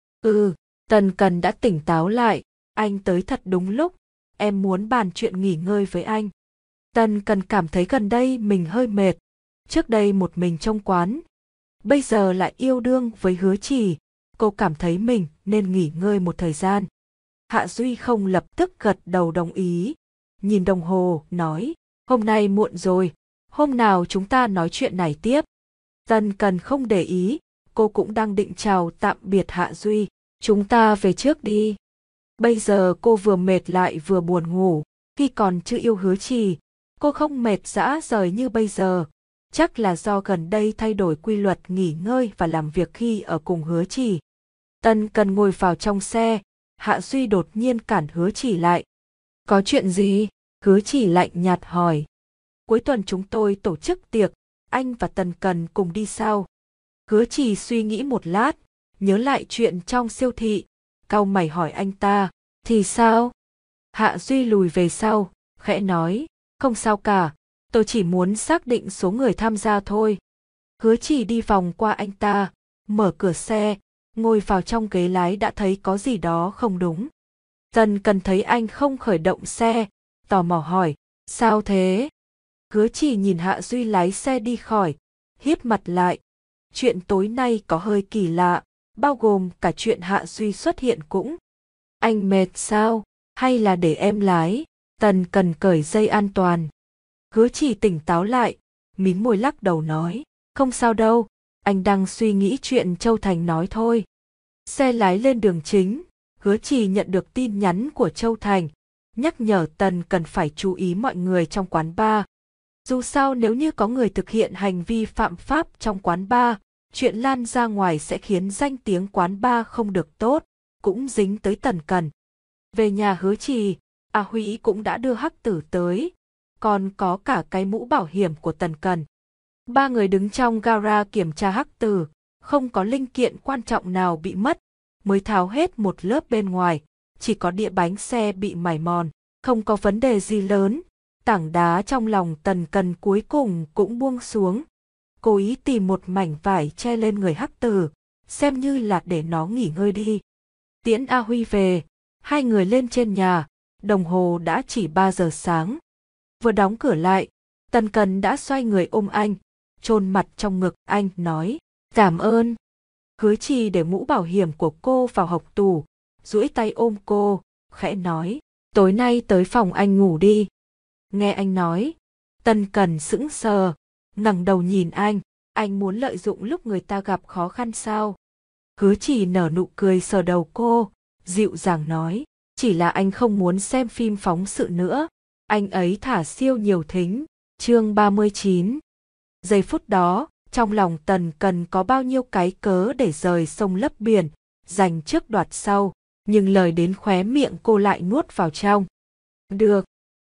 Ừ, Tần Cần đã tỉnh táo lại, anh tới thật đúng lúc, em muốn bàn chuyện nghỉ ngơi với anh. Tần Cần cảm thấy gần đây mình hơi mệt, trước đây một mình trong quán, bây giờ lại yêu đương với Hứa Chỉ, cô cảm thấy mình nên nghỉ ngơi một thời gian. Hạ Duy không lập tức gật đầu đồng ý, nhìn đồng hồ, nói, hôm nay muộn rồi, hôm nào chúng ta nói chuyện này tiếp. Tần Cần không để ý, cô cũng đang định chào tạm biệt Hạ Duy, chúng ta về trước đi. Bây giờ cô vừa mệt lại vừa buồn ngủ, khi còn chưa yêu Hứa Chỉ, cô không mệt rã rời như bây giờ, chắc là do gần đây thay đổi quy luật nghỉ ngơi và làm việc khi ở cùng Hứa Chỉ. Tần Cần ngồi vào trong xe, Hạ Duy đột nhiên cản Hứa Chỉ lại. Có chuyện gì? Hứa Chỉ lạnh nhạt hỏi. Cuối tuần chúng tôi tổ chức tiệc, anh và Tần Cần cùng đi sao? Hứa Chỉ suy nghĩ một lát, nhớ lại chuyện trong siêu thị, cau mày hỏi anh ta, thì sao? Hạ Duy lùi về sau, khẽ nói, không sao cả, tôi chỉ muốn xác định số người tham gia thôi. Hứa Chỉ đi vòng qua anh ta, mở cửa xe, ngồi vào trong ghế lái đã thấy có gì đó không đúng. Tần Cần thấy anh không khởi động xe, tò mò hỏi, sao thế? Hứa Chỉ nhìn Hạ Duy lái xe đi khỏi, híp mặt lại. Chuyện tối nay có hơi kỳ lạ, bao gồm cả chuyện Hạ Duy xuất hiện cũng. Anh mệt sao, hay là để em lái? Tần Cần cởi dây an toàn. Hứa Chỉ tỉnh táo lại, mím môi lắc đầu nói, không sao đâu, anh đang suy nghĩ chuyện Châu Thành nói thôi. Xe lái lên đường chính, Hứa Chỉ nhận được tin nhắn của Châu Thành, nhắc nhở Tần Cần phải chú ý mọi người trong quán bar. Dù sao nếu như có người thực hiện hành vi phạm pháp trong quán bar, chuyện lan ra ngoài sẽ khiến danh tiếng quán bar không được tốt, cũng dính tới Tần Cần. Về nhà Hứa Chỉ, A Huy cũng đã đưa Hắc Tử tới, còn có cả cái mũ bảo hiểm của Tần Cần. Ba người đứng trong gara kiểm tra Hắc Tử, không có linh kiện quan trọng nào bị mất, mới tháo hết một lớp bên ngoài, chỉ có đĩa bánh xe bị mài mòn, không có vấn đề gì lớn. Tảng đá trong lòng Tần Cần cuối cùng cũng buông xuống. Cố ý tìm một mảnh vải che lên người Hắc Tử, xem như là để nó nghỉ ngơi đi. Tiễn A Huy về, hai người lên trên nhà, đồng hồ đã chỉ ba giờ sáng. Vừa đóng cửa lại, Tần Cần đã xoay người ôm anh, chôn mặt trong ngực anh, nói, cảm ơn. Hứa Chỉ để mũ bảo hiểm của cô vào hộc tủ, duỗi tay ôm cô, khẽ nói, tối nay tới phòng anh ngủ đi. Nghe anh nói, Tần Cần sững sờ, ngẩng đầu nhìn anh, anh muốn lợi dụng lúc người ta gặp khó khăn sao? Hứa Chỉ nở nụ cười sờ đầu cô, dịu dàng nói, chỉ là anh không muốn xem phim phóng sự nữa, anh ấy thả siêu nhiều thính. Chương ba mươi chín. Giây phút đó, trong lòng Tần Cần có bao nhiêu cái cớ để rời sông lấp biển, giành trước đoạt sau, nhưng lời đến khóe miệng cô lại nuốt vào trong. Được.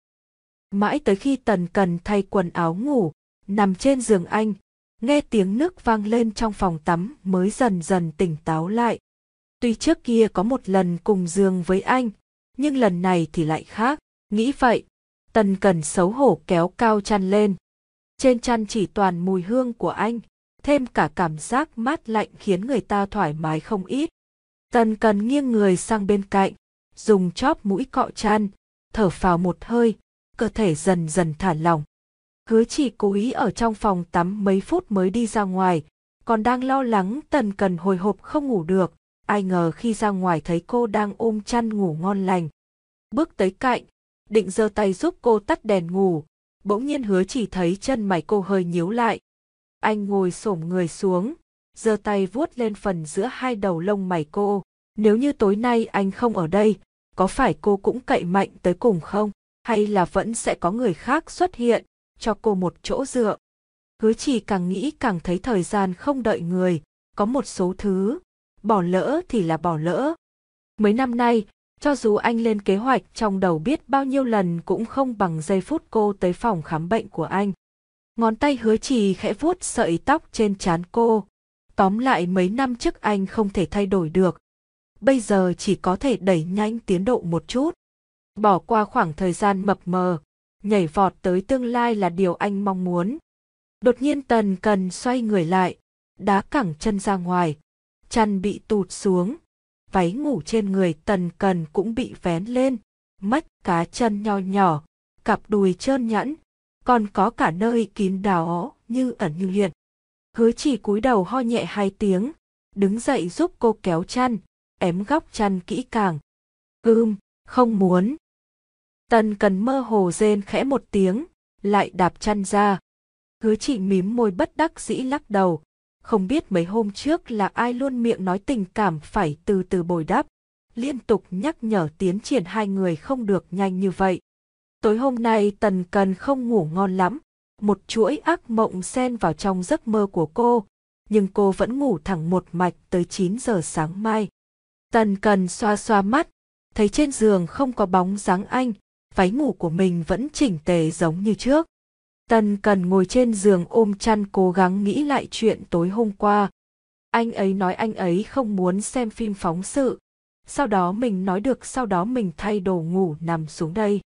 Mãi tới khi Tần Cần thay quần áo ngủ, nằm trên giường anh, nghe tiếng nước vang lên trong phòng tắm mới dần dần tỉnh táo lại. Tuy trước kia có một lần cùng giường với anh, nhưng lần này thì lại khác, nghĩ vậy, Tần Cần xấu hổ kéo cao chăn lên. Trên chăn chỉ toàn mùi hương của anh, thêm cả cảm giác mát lạnh khiến người ta thoải mái không ít. Tần Cần nghiêng người sang bên cạnh, dùng chóp mũi cọ chăn, thở phào một hơi, cơ thể dần dần thả lỏng. Hứa Chỉ cố ý ở trong phòng tắm mấy phút mới đi ra ngoài, còn đang lo lắng Tần Cần hồi hộp không ngủ được, ai ngờ khi ra ngoài thấy cô đang ôm chăn ngủ ngon lành. Bước tới cạnh, định giơ tay giúp cô tắt đèn ngủ, bỗng nhiên Hứa Chỉ thấy chân mày cô hơi nhíu lại. Anh ngồi xổm người xuống, giơ tay vuốt lên phần giữa hai đầu lông mày cô. Nếu như tối nay anh không ở đây, có phải cô cũng cậy mạnh tới cùng không? Hay là vẫn sẽ có người khác xuất hiện, cho cô một chỗ dựa? Hứa Chỉ càng nghĩ càng thấy thời gian không đợi người, có một số thứ, bỏ lỡ thì là bỏ lỡ. Mấy năm nay, Cho dù anh lên kế hoạch trong đầu biết bao nhiêu lần cũng không bằng giây phút cô tới phòng khám bệnh của anh. Ngón tay Hứa Trì khẽ vuốt sợi tóc trên trán cô. Tóm lại mấy năm trước anh không thể thay đổi được. Bây giờ chỉ có thể đẩy nhanh tiến độ một chút. Bỏ qua khoảng thời gian mập mờ, nhảy vọt tới tương lai là điều anh mong muốn. Đột nhiên Tần Cần xoay người lại, đá cẳng chân ra ngoài. Chăn bị tụt xuống. Váy ngủ trên người Tần Cần cũng bị vén lên. Mắt cá chân nho nhỏ, cặp đùi trơn nhẵn. Còn có cả nơi kín đáo như ẩn như hiện. Hứa Trì cúi đầu ho nhẹ hai tiếng, đứng dậy giúp cô kéo chăn, ém góc chăn kỹ càng. Ừm, không muốn. Tần Cần mơ hồ rên khẽ một tiếng, lại đạp chăn ra. Hứa Trì mím môi bất đắc dĩ lắc đầu. Không biết mấy hôm trước là ai luôn miệng nói tình cảm phải từ từ bồi đắp, liên tục nhắc nhở tiến triển hai người không được nhanh như vậy. Tối hôm nay Tần Cần không ngủ ngon lắm, một chuỗi ác mộng xen vào trong giấc mơ của cô, nhưng cô vẫn ngủ thẳng một mạch tới chín giờ sáng mai. Tần Cần xoa xoa mắt, thấy trên giường không có bóng dáng anh, váy ngủ của mình vẫn chỉnh tề giống như trước. Tần Cần ngồi trên giường ôm chăn cố gắng nghĩ lại chuyện tối hôm qua. Anh ấy nói anh ấy không muốn xem phim phóng sự. Sau đó mình nói được sau đó mình thay đồ ngủ nằm xuống đây.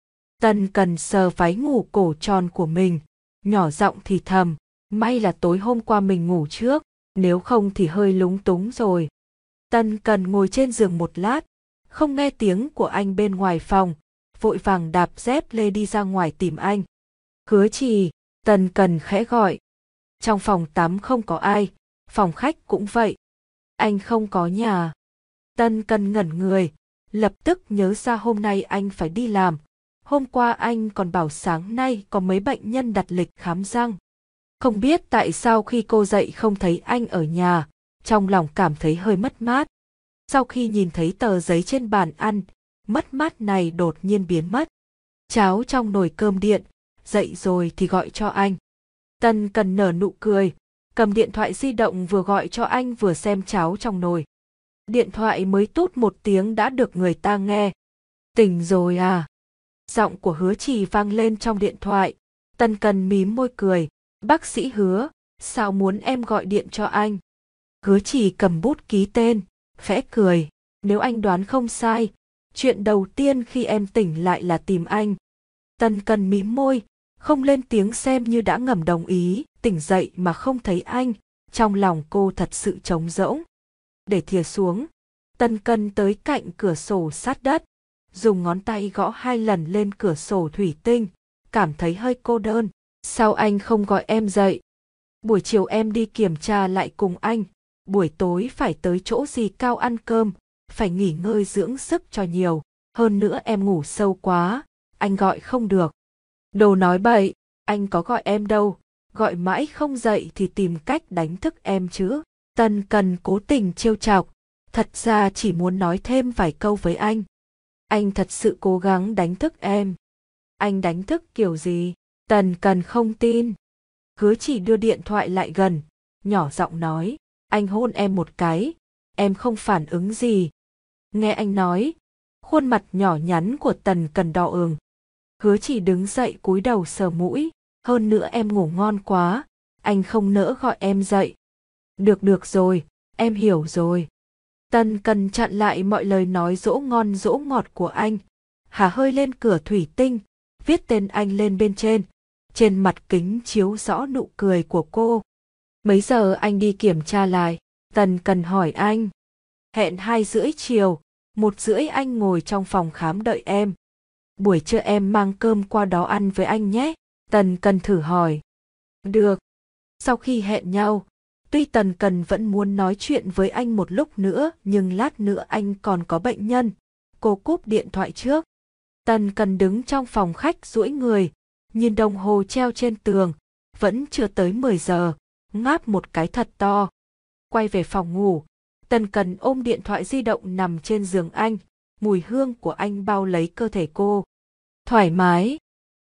Tần Cần sờ váy ngủ cổ tròn của mình, nhỏ giọng thì thầm, may là tối hôm qua mình ngủ trước, nếu không thì hơi lúng túng rồi. Tần Cần ngồi trên giường một lát, không nghe tiếng của anh bên ngoài phòng, vội vàng đạp dép lê đi ra ngoài tìm anh. Hứa Trì, Tần Cần khẽ gọi. Trong phòng tắm không có ai, phòng khách cũng vậy. Anh không có nhà. Tần Cần ngẩn người, lập tức nhớ ra hôm nay anh phải đi làm. Hôm qua anh còn bảo sáng nay có mấy bệnh nhân đặt lịch khám răng. Không biết tại sao khi cô dậy không thấy anh ở nhà, trong lòng cảm thấy hơi mất mát. Sau khi nhìn thấy tờ giấy trên bàn ăn, mất mát này đột nhiên biến mất. Cháo trong nồi cơm điện, dậy rồi thì gọi cho anh. Tần Cần nở nụ cười, cầm điện thoại di động vừa gọi cho anh vừa xem cháo trong nồi. Điện thoại mới tút một tiếng đã được người ta nghe. Tỉnh rồi à? Giọng của Hứa Trì vang lên trong điện thoại. Tần Cần mím môi cười. Bác sĩ Hứa, sao muốn em gọi điện cho anh? Hứa Trì cầm bút ký tên, khẽ cười. Nếu anh đoán không sai, chuyện đầu tiên khi em tỉnh lại là tìm anh. Tần Cần mím môi, không lên tiếng xem như đã ngầm đồng ý. Tỉnh dậy mà không thấy anh, trong lòng cô thật sự trống rỗng. Để thìa xuống, Tần Cần tới cạnh cửa sổ sát đất, dùng ngón tay gõ hai lần lên cửa sổ thủy tinh, cảm thấy hơi cô đơn. Sao anh không gọi em dậy? Buổi chiều em đi kiểm tra lại cùng anh, buổi tối phải tới chỗ dì Cao ăn cơm, phải nghỉ ngơi dưỡng sức cho nhiều. Hơn nữa em ngủ sâu quá, anh gọi không được. Đồ nói bậy, anh có gọi em đâu, gọi mãi không dậy thì tìm cách đánh thức em chứ. Tần Cần cố tình trêu chọc, thật ra chỉ muốn nói thêm vài câu với anh. Anh thật sự cố gắng đánh thức em. Anh đánh thức kiểu gì? Tần Cần không tin. Hứa Chỉ đưa điện thoại lại gần, nhỏ giọng nói, anh hôn em một cái, em không phản ứng gì. Nghe anh nói, khuôn mặt nhỏ nhắn của Tần Cần đỏ ửng. Hứa Chỉ đứng dậy cúi đầu sờ mũi, hơn nữa em ngủ ngon quá, anh không nỡ gọi em dậy. Được được rồi, em hiểu rồi. Tần Cần chặn lại mọi lời nói dỗ ngon dỗ ngọt của anh, hả hơi lên cửa thủy tinh, viết tên anh lên bên trên. Trên mặt kính chiếu rõ nụ cười của cô. Mấy giờ anh đi kiểm tra lại? Tần Cần hỏi anh. Hẹn hai rưỡi chiều, một rưỡi anh ngồi trong phòng khám đợi em. Buổi trưa em mang cơm qua đó ăn với anh nhé. Tần Cần thử hỏi. Được. Sau khi hẹn nhau, tuy Tần Cần vẫn muốn nói chuyện với anh một lúc nữa, nhưng lát nữa anh còn có bệnh nhân. Cô cúp điện thoại trước. Tần Cần đứng trong phòng khách duỗi người, nhìn đồng hồ treo trên tường, vẫn chưa tới mười giờ, ngáp một cái thật to. Quay về phòng ngủ, Tần Cần ôm điện thoại di động nằm trên giường anh, mùi hương của anh bao lấy cơ thể cô. Thoải mái.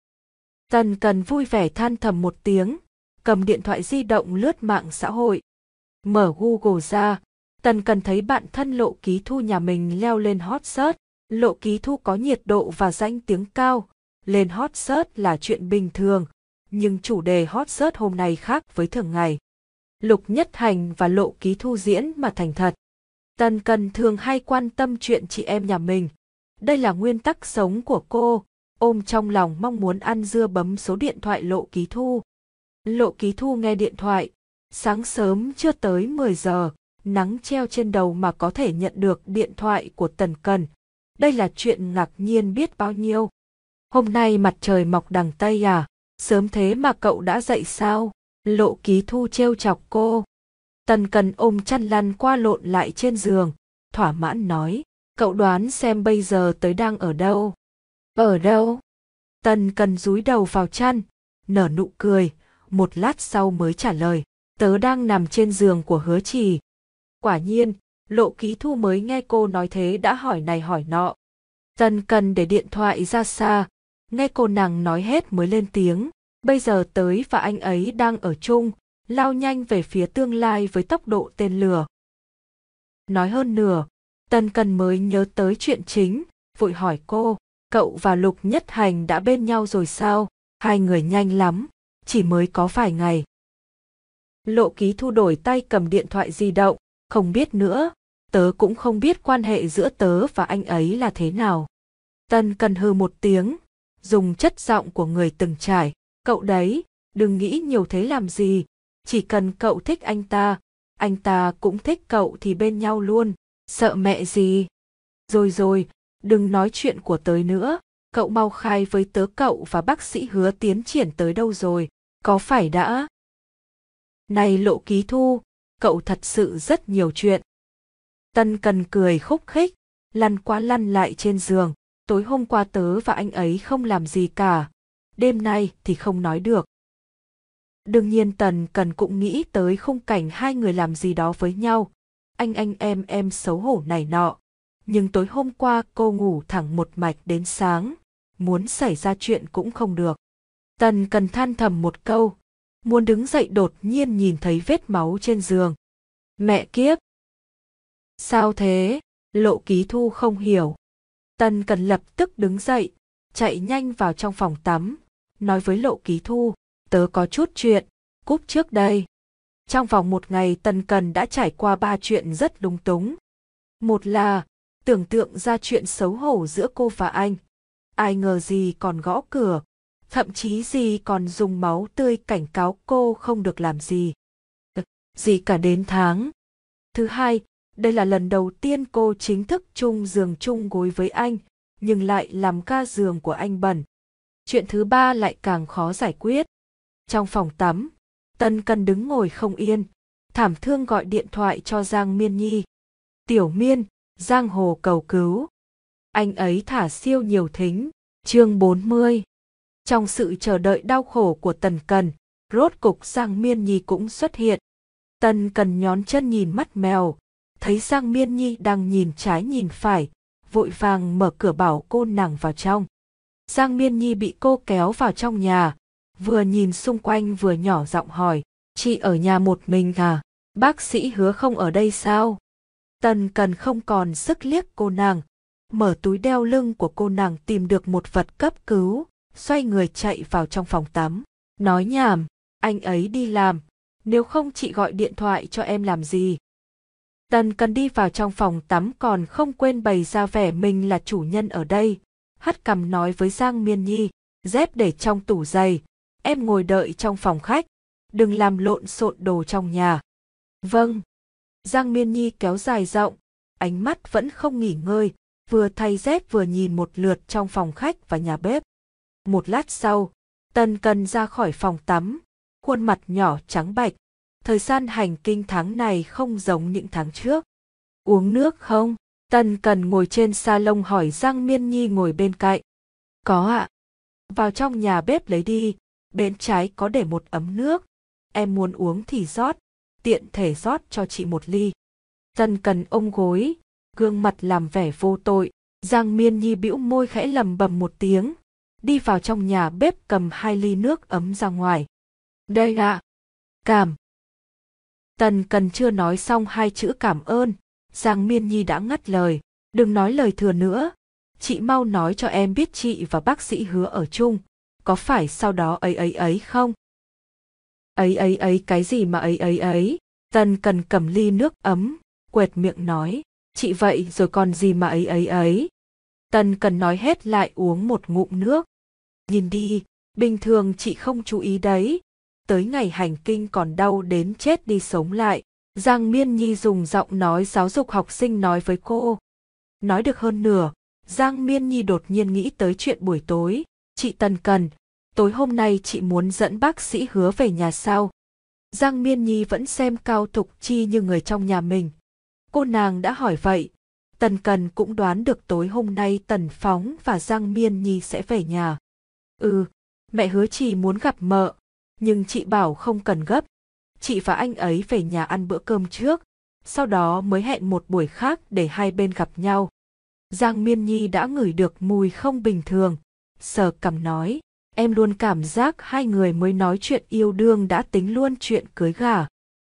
Tần Cần vui vẻ than thầm một tiếng, cầm điện thoại di động lướt mạng xã hội. Mở Google ra, Tần Cần thấy bạn thân Lộ Ký Thu nhà mình leo lên hot search, Lộ Ký Thu có nhiệt độ và danh tiếng cao, lên hot search là chuyện bình thường, nhưng chủ đề hot search hôm nay khác với thường ngày. Lục Nhất Hành và Lộ Ký Thu diễn mà thành thật. Tần Cần thường hay quan tâm chuyện chị em nhà mình. Đây là nguyên tắc sống của cô, ôm trong lòng mong muốn ăn dưa bấm số điện thoại Lộ Ký Thu. Lộ Ký Thu nghe điện thoại, sáng sớm chưa tới mười giờ, nắng treo trên đầu mà có thể nhận được điện thoại của Tần Cần. Đây là chuyện ngạc nhiên biết bao nhiêu. Hôm nay mặt trời mọc đằng Tây à, sớm thế mà cậu đã dậy sao? Lộ Ký Thu trêu chọc cô. Tần Cần ôm chăn lăn qua lộn lại trên giường, thỏa mãn nói, cậu đoán xem bây giờ tới đang ở đâu? Ở đâu? Tần Cần dúi đầu vào chăn, nở nụ cười, một lát sau mới trả lời, tớ đang nằm trên giường của Hứa Trì. Quả nhiên, Lộ Ký Thu mới nghe cô nói thế đã hỏi này hỏi nọ. Tần Cần để điện thoại ra xa, nghe cô nàng nói hết mới lên tiếng, bây giờ tới và anh ấy đang ở chung, lao nhanh về phía tương lai với tốc độ tên lửa. Nói hơn nửa, Tần Cần mới nhớ tới chuyện chính, vội hỏi cô, cậu và Lục Nhất Hành đã bên nhau rồi sao? Hai người nhanh lắm, chỉ mới có vài ngày. Lộ Ký Thu đổi tay cầm điện thoại di động, không biết nữa, tớ cũng không biết quan hệ giữa tớ và anh ấy là thế nào. Tần Cần hừ một tiếng, dùng chất giọng của người từng trải, cậu đấy, đừng nghĩ nhiều thế làm gì, chỉ cần cậu thích anh ta, anh ta cũng thích cậu thì bên nhau luôn, sợ mẹ gì. Rồi rồi, đừng nói chuyện của tớ nữa, cậu mau khai với tớ cậu và bác sĩ Hứa tiến triển tới đâu rồi, có phải đã? Này Lộ Ký Thu, cậu thật sự rất nhiều chuyện. Tần Cần cười khúc khích, lăn qua lăn lại trên giường, tối hôm qua tớ và anh ấy không làm gì cả, đêm nay thì không nói được. Đương nhiên Tần Cần cũng nghĩ tới khung cảnh hai người làm gì đó với nhau, anh anh em em xấu hổ này nọ. Nhưng tối hôm qua cô ngủ thẳng một mạch đến sáng, muốn xảy ra chuyện cũng không được. Tần Cần than thầm một câu, muốn đứng dậy đột nhiên nhìn thấy vết máu trên giường. Mẹ kiếp! Sao thế? Lộ Ký Thu không hiểu. Tần Cần lập tức đứng dậy, chạy nhanh vào trong phòng tắm, nói với Lộ Ký Thu, tớ có chút chuyện, cúp trước đây. Trong vòng một ngày Tần Cần đã trải qua ba chuyện rất lung túng. Một là tưởng tượng ra chuyện xấu hổ giữa cô và anh. Ai ngờ gì còn gõ cửa, thậm chí gì còn dùng máu tươi cảnh cáo cô không được làm gì. Gì cả đến tháng. Thứ hai, đây là lần đầu tiên cô chính thức chung giường chung gối với anh, nhưng lại làm ga giường của anh bẩn. Chuyện thứ ba lại càng khó giải quyết. Trong phòng tắm, Tần Cần đứng ngồi không yên, thảm thương gọi điện thoại cho Giang Miên Nhi. Tiểu Miên, giang hồ cầu cứu. Anh ấy thả siêu nhiều thính. Chương bốn mươi. Trong sự chờ đợi đau khổ của Tần Cần, rốt cục Giang Miên Nhi cũng xuất hiện. Tần Cần nhón chân nhìn mắt mèo, thấy Giang Miên Nhi đang nhìn trái nhìn phải, vội vàng mở cửa bảo cô nàng vào trong. Giang Miên Nhi bị cô kéo vào trong nhà, vừa nhìn xung quanh vừa nhỏ giọng hỏi, chị ở nhà một mình à? Bác sĩ Hứa không ở đây sao? Tần Cần không còn sức liếc cô nàng, mở túi đeo lưng của cô nàng tìm được một vật cấp cứu, xoay người chạy vào trong phòng tắm. Nói nhảm, anh ấy đi làm, nếu không chị gọi điện thoại cho em làm gì? Tần Cần đi vào trong phòng tắm còn không quên bày ra vẻ mình là chủ nhân ở đây, hất cằm nói với Giang Miên Nhi, dép để trong tủ giày, em ngồi đợi trong phòng khách, đừng làm lộn xộn đồ trong nhà. Vâng. Giang Miên Nhi kéo dài giọng, ánh mắt vẫn không nghỉ ngơi, vừa thay dép vừa nhìn một lượt trong phòng khách và nhà bếp. Một lát sau, Tần Cần ra khỏi phòng tắm, khuôn mặt nhỏ trắng bạch. Thời gian hành kinh tháng này không giống những tháng trước. Uống nước không? Tần Cần ngồi trên salon hỏi Giang Miên Nhi ngồi bên cạnh. Có ạ. Vào trong nhà bếp lấy đi, bên trái có để một ấm nước. Em muốn uống thì rót, tiện thể rót cho chị một ly. Tần Cần ôm gối, gương mặt làm vẻ vô tội. Giang Miên Nhi bĩu môi khẽ lầm bầm một tiếng, đi vào trong nhà bếp cầm hai ly nước ấm ra ngoài. Đây ạ. Cảm. Tần Cần chưa nói xong hai chữ cảm ơn, Giang Miên Nhi đã ngắt lời. Đừng nói lời thừa nữa, chị mau nói cho em biết chị và bác sĩ Hứa ở chung, có phải sau đó ấy ấy ấy không? Ấy ấy ấy cái gì mà ấy ấy ấy? Tần Cần cầm ly nước ấm, quệt miệng nói, chị vậy rồi còn gì mà ấy ấy ấy? Tần Cần nói hết lại uống một ngụm nước. Nhìn đi, bình thường chị không chú ý đấy, tới ngày hành kinh còn đau đến chết đi sống lại. Giang Miên Nhi dùng giọng nói giáo dục học sinh nói với cô. Nói được hơn nửa, Giang Miên Nhi đột nhiên nghĩ tới chuyện buổi tối. Chị Tần Cần, tối hôm nay chị muốn dẫn bác sĩ Hứa về nhà sao? Giang Miên Nhi vẫn xem Cao Thục Chi như người trong nhà mình. Cô nàng đã hỏi vậy, Tần Cần cũng đoán được tối hôm nay Tần Phóng và Giang Miên Nhi sẽ về nhà. Ừ, mẹ Hứa chỉ muốn gặp mợ, nhưng chị bảo không cần gấp. Chị và anh ấy về nhà ăn bữa cơm trước, sau đó mới hẹn một buổi khác để hai bên gặp nhau. Giang Miên Nhi đã ngửi được mùi không bình thường, sờ cằm nói, em luôn cảm giác hai người mới nói chuyện yêu đương đã tính luôn chuyện cưới gả.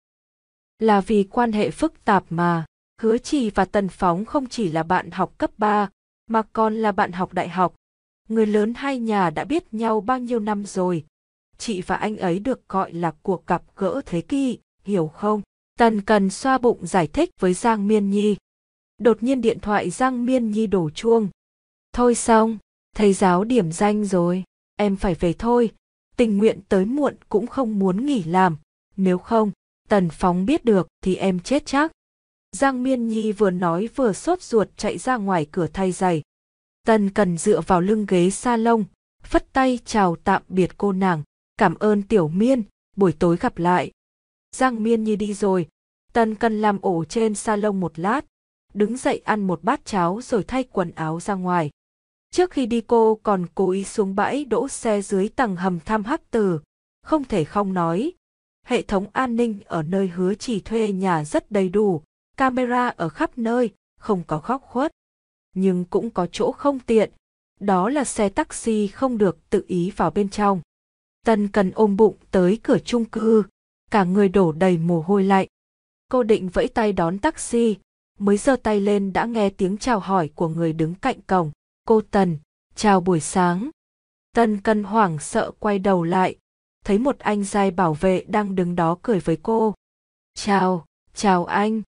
Là vì quan hệ phức tạp mà, Hứa Trì và Tần Phóng không chỉ là bạn học cấp ba, mà còn là bạn học đại học. Người lớn hai nhà đã biết nhau bao nhiêu năm rồi. Chị và anh ấy được gọi là cuộc gặp gỡ thế kỷ, hiểu không? Tần Cần xoa bụng giải thích với Giang Miên Nhi. Đột nhiên điện thoại Giang Miên Nhi đổ chuông. Thôi xong, thầy giáo điểm danh rồi, em phải về thôi. Tình nguyện tới muộn cũng không muốn nghỉ làm, nếu không, Tần Phóng biết được thì em chết chắc. Giang Miên Nhi vừa nói vừa sốt ruột chạy ra ngoài cửa thay giày. Tần Cần dựa vào lưng ghế salon, phất tay chào tạm biệt cô nàng. Cảm ơn Tiểu Miên, buổi tối gặp lại. Giang Miên Nhi đi rồi, Tần Cần làm ổ trên salon một lát, đứng dậy ăn một bát cháo rồi thay quần áo ra ngoài. Trước khi đi cô còn cố ý xuống bãi đỗ xe dưới tầng hầm thăm Hắc Tử, không thể không nói. Hệ thống an ninh ở nơi Hứa Trì thuê nhà rất đầy đủ, camera ở khắp nơi, không có góc khuất. Nhưng cũng có chỗ không tiện, đó là xe taxi không được tự ý vào bên trong. Tần Cần ôm bụng tới cửa chung cư, cả người đổ đầy mồ hôi lạnh. Cô định vẫy tay đón taxi, mới giơ tay lên đã nghe tiếng chào hỏi của người đứng cạnh cổng. Cô Tần, chào buổi sáng. Tần Cần hoảng sợ quay đầu lại, thấy một anh giai bảo vệ đang đứng đó cười với cô. Chào, chào anh.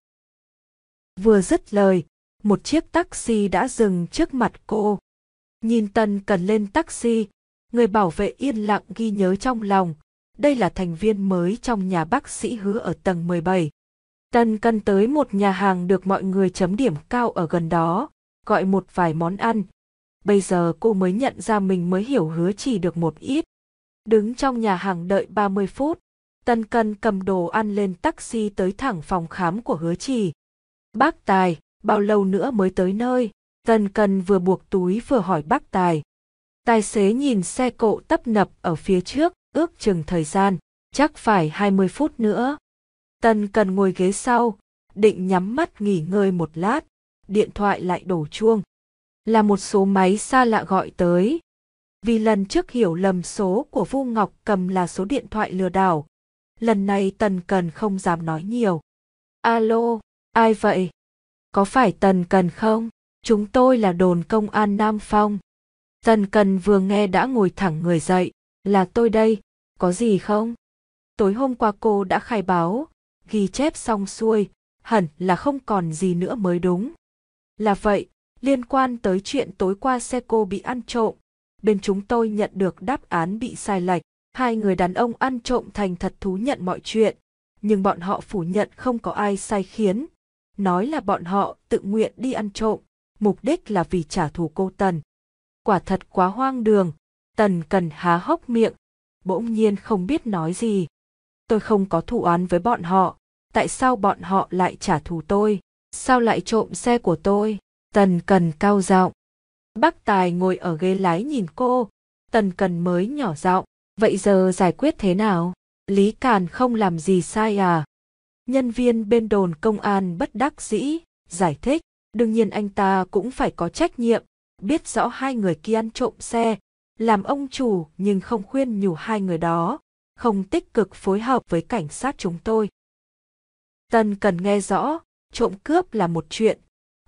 Vừa dứt lời, một chiếc taxi đã dừng trước mặt cô. Nhìn Tần Cần lên taxi, người bảo vệ yên lặng ghi nhớ trong lòng. Đây là thành viên mới trong nhà bác sĩ Hứa ở tầng mười bảy. Tần Cần tới một nhà hàng được mọi người chấm điểm cao ở gần đó, gọi một vài món ăn. Bây giờ cô mới nhận ra mình mới hiểu Hứa Trì được một ít. Đứng trong nhà hàng đợi ba mươi phút, Tần Cần cầm đồ ăn lên taxi tới thẳng phòng khám của Hứa Trì. Bác Tài, bao lâu nữa mới tới nơi? Tần Cần vừa buộc túi vừa hỏi bác Tài. Tài xế nhìn xe cộ tấp nập ở phía trước, ước chừng thời gian, chắc phải hai mươi phút nữa. Tần Cần ngồi ghế sau, định nhắm mắt nghỉ ngơi một lát, điện thoại lại đổ chuông. Là một số máy xa lạ gọi tới. Vì lần trước hiểu lầm số của Vu Ngọc Cầm là số điện thoại lừa đảo, lần này Tần Cần không dám nói nhiều. Alo, ai vậy? Có phải Tần Cần không? Chúng tôi là đồn công an Nam Phong. Tần Cần vừa nghe đã ngồi thẳng người dậy. Là tôi đây, có gì không? Tối hôm qua cô đã khai báo, ghi chép xong xuôi, hẳn là không còn gì nữa mới đúng. Là vậy, liên quan tới chuyện tối qua xe cô bị ăn trộm, bên chúng tôi nhận được đáp án bị sai lệch. Hai người đàn ông ăn trộm thành thật thú nhận mọi chuyện, nhưng bọn họ phủ nhận không có ai sai khiến. Nói là bọn họ tự nguyện đi ăn trộm, mục đích là vì trả thù cô Tần. Quả thật quá hoang đường, Tần Cần há hốc miệng, bỗng nhiên không biết nói gì. Tôi không có thù oán với bọn họ, tại sao bọn họ lại trả thù tôi? Sao lại trộm xe của tôi? Tần Cần cao giọng. Bác Tài ngồi ở ghế lái nhìn cô, Tần Cần mới nhỏ giọng, vậy giờ giải quyết thế nào? Lý Càn không làm gì sai à? Nhân viên bên đồn công an bất đắc dĩ, giải thích, đương nhiên anh ta cũng phải có trách nhiệm, biết rõ hai người kia ăn trộm xe, làm ông chủ nhưng không khuyên nhủ hai người đó, không tích cực phối hợp với cảnh sát chúng tôi. Tần Cần nghe rõ, trộm cướp là một chuyện,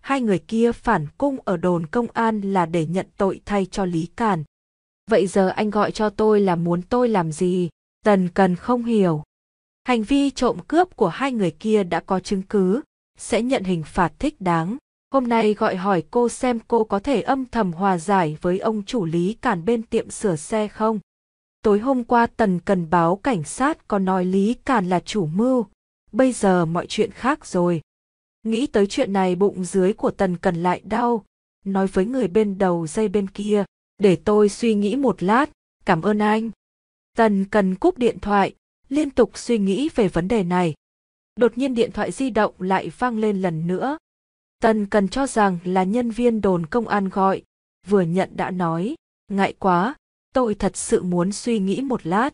hai người kia phản cung ở đồn công an là để nhận tội thay cho Lý Càn. Vậy giờ anh gọi cho tôi là muốn tôi làm gì? Tần Cần không hiểu. Hành vi trộm cướp của hai người kia đã có chứng cứ, sẽ nhận hình phạt thích đáng. Hôm nay gọi hỏi cô xem cô có thể âm thầm hòa giải với ông chủ Lý Càn bên tiệm sửa xe không? Tối hôm qua Tần Cần báo cảnh sát có nói Lý Càn là chủ mưu, bây giờ mọi chuyện khác rồi. Nghĩ tới chuyện này bụng dưới của Tần Cần lại đau, nói với người bên đầu dây bên kia, để tôi suy nghĩ một lát, cảm ơn anh. Tần Cần cúp điện thoại, liên tục suy nghĩ về vấn đề này. Đột nhiên điện thoại di động lại vang lên lần nữa. Tần Cần cho rằng là nhân viên đồn công an gọi, vừa nhận đã nói, ngại quá, tôi thật sự muốn suy nghĩ một lát.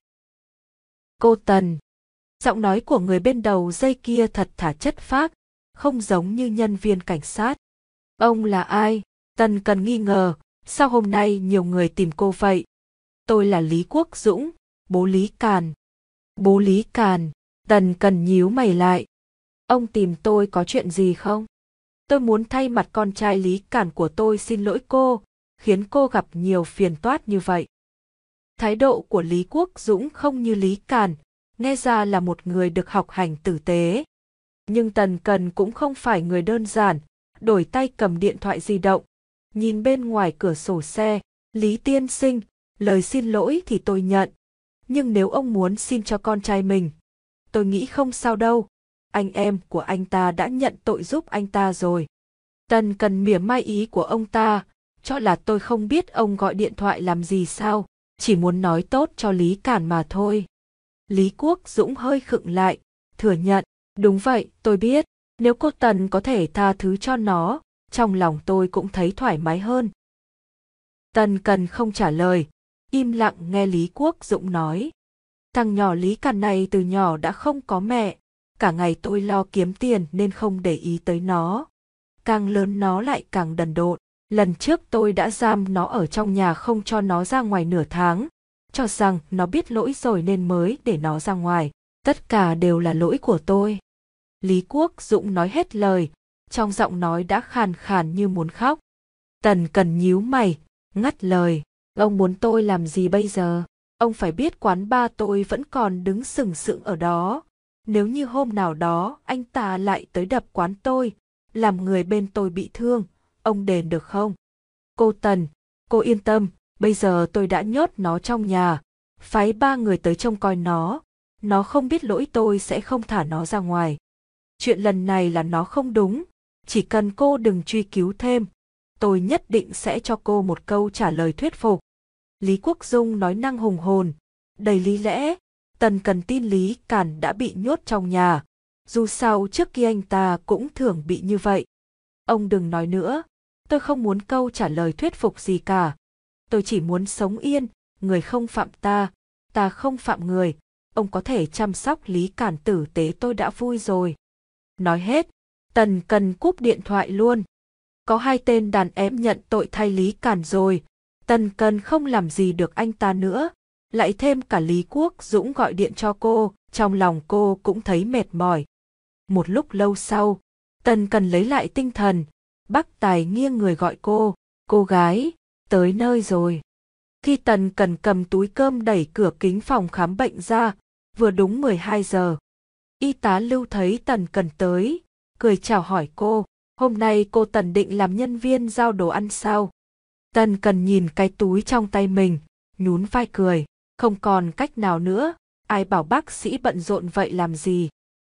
Cô Tần. Giọng nói của người bên đầu dây kia thật thà chất phác, không giống như nhân viên cảnh sát. Ông là ai? Tần Cần nghi ngờ, sao hôm nay nhiều người tìm cô vậy? Tôi là Lý Quốc Dũng, bố Lý Càn. Bố Lý Càn, Tần Cần nhíu mày lại. Ông tìm tôi có chuyện gì không? Tôi muốn thay mặt con trai Lý Càn của tôi xin lỗi cô, khiến cô gặp nhiều phiền toát như vậy. Thái độ của Lý Quốc Dũng không như Lý Càn, nghe ra là một người được học hành tử tế. Nhưng Tần Cần cũng không phải người đơn giản, đổi tay cầm điện thoại di động. Nhìn bên ngoài cửa sổ xe, Lý tiên sinh, lời xin lỗi thì tôi nhận. Nhưng nếu ông muốn xin cho con trai mình, tôi nghĩ không sao đâu. Anh em của anh ta đã nhận tội giúp anh ta rồi. Tần Cần mỉa mai ý của ông ta, cho là tôi không biết ông gọi điện thoại làm gì sao, chỉ muốn nói tốt cho Lý Càn mà thôi. Lý Quốc Dũng hơi khựng lại, thừa nhận, đúng vậy, tôi biết, nếu cô Tần có thể tha thứ cho nó, trong lòng tôi cũng thấy thoải mái hơn. Tần Cần không trả lời, im lặng nghe Lý Quốc Dũng nói. Thằng nhỏ Lý Càn này từ nhỏ đã không có mẹ, cả ngày tôi lo kiếm tiền nên không để ý tới nó. Càng lớn nó lại càng đần độn. Lần trước tôi đã giam nó ở trong nhà không cho nó ra ngoài nửa tháng, cho rằng nó biết lỗi rồi nên mới để nó ra ngoài. Tất cả đều là lỗi của tôi. Lý Quốc Dũng nói hết lời, trong giọng nói đã khàn khàn như muốn khóc. Tần Cần nhíu mày, ngắt lời. Ông muốn tôi làm gì bây giờ? Ông phải biết quán bar tôi vẫn còn đứng sừng sững ở đó. Nếu như hôm nào đó anh ta lại tới đập quán tôi, làm người bên tôi bị thương, ông đền được không? Cô Tần, cô yên tâm, bây giờ tôi đã nhốt nó trong nhà, phái ba người tới trông coi nó. Nó không biết lỗi tôi sẽ không thả nó ra ngoài. Chuyện lần này là nó không đúng, chỉ cần cô đừng truy cứu thêm, tôi nhất định sẽ cho cô một câu trả lời thuyết phục. Lý Quốc Dung nói năng hùng hồn, đầy lý lẽ. Tần Cần tin Lý Càn đã bị nhốt trong nhà, dù sao trước kia anh ta cũng thường bị như vậy. Ông đừng nói nữa, tôi không muốn câu trả lời thuyết phục gì cả. Tôi chỉ muốn sống yên, người không phạm ta, ta không phạm người. Ông có thể chăm sóc Lý Càn tử tế tôi đã vui rồi. Nói hết, Tần Cần cúp điện thoại luôn. Có hai tên đàn em nhận tội thay Lý Càn rồi, Tần Cần không làm gì được anh ta nữa. Lại thêm cả Lý Quốc Dũng gọi điện cho cô, trong lòng cô cũng thấy mệt mỏi. Một lúc lâu sau, Tần Cần lấy lại tinh thần, Bác Tài nghiêng người gọi cô, cô gái, tới nơi rồi. Khi Tần Cần cầm túi cơm đẩy cửa kính phòng khám bệnh ra, vừa đúng mười hai giờ. Y tá Lưu thấy Tần Cần tới, cười chào hỏi cô, hôm nay cô Tần định làm nhân viên giao đồ ăn sao? Tần Cần nhìn cái túi trong tay mình, nhún vai cười, không còn cách nào nữa, ai bảo bác sĩ bận rộn vậy làm gì.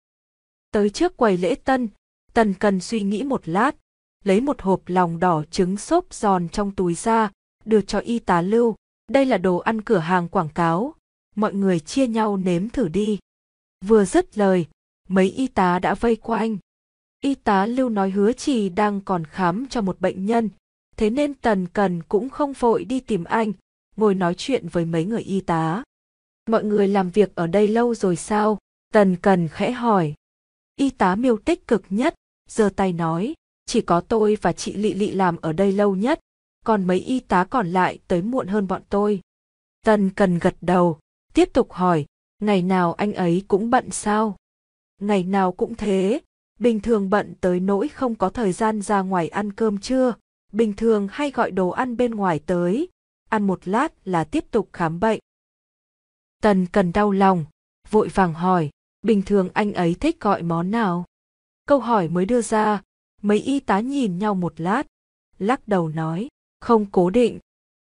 Tới trước quầy lễ tân, Tần Cần suy nghĩ một lát, lấy một hộp lòng đỏ trứng xốp giòn trong túi ra, đưa cho y tá Lưu. Đây là đồ ăn cửa hàng quảng cáo, mọi người chia nhau nếm thử đi. Vừa dứt lời, mấy y tá đã vây quanh. Y tá Lưu nói hứa Trì đang còn khám cho một bệnh nhân, thế nên Tần Cần cũng không vội đi tìm anh, ngồi nói chuyện với mấy người y tá. Mọi người làm việc ở đây lâu rồi sao? Tần Cần khẽ hỏi. Y tá Miêu tích cực nhất, giơ tay nói, chỉ có tôi và chị Lị Lị làm ở đây lâu nhất, còn mấy y tá còn lại tới muộn hơn bọn tôi. Tần Cần gật đầu, tiếp tục hỏi, ngày nào anh ấy cũng bận sao? Ngày nào cũng thế, bình thường bận tới nỗi không có thời gian ra ngoài ăn cơm trưa, bình thường hay gọi đồ ăn bên ngoài tới, ăn một lát là tiếp tục khám bệnh. Tần Cần đau lòng, vội vàng hỏi, bình thường anh ấy thích gọi món nào? Câu hỏi mới đưa ra, mấy y tá nhìn nhau một lát, lắc đầu nói, không cố định.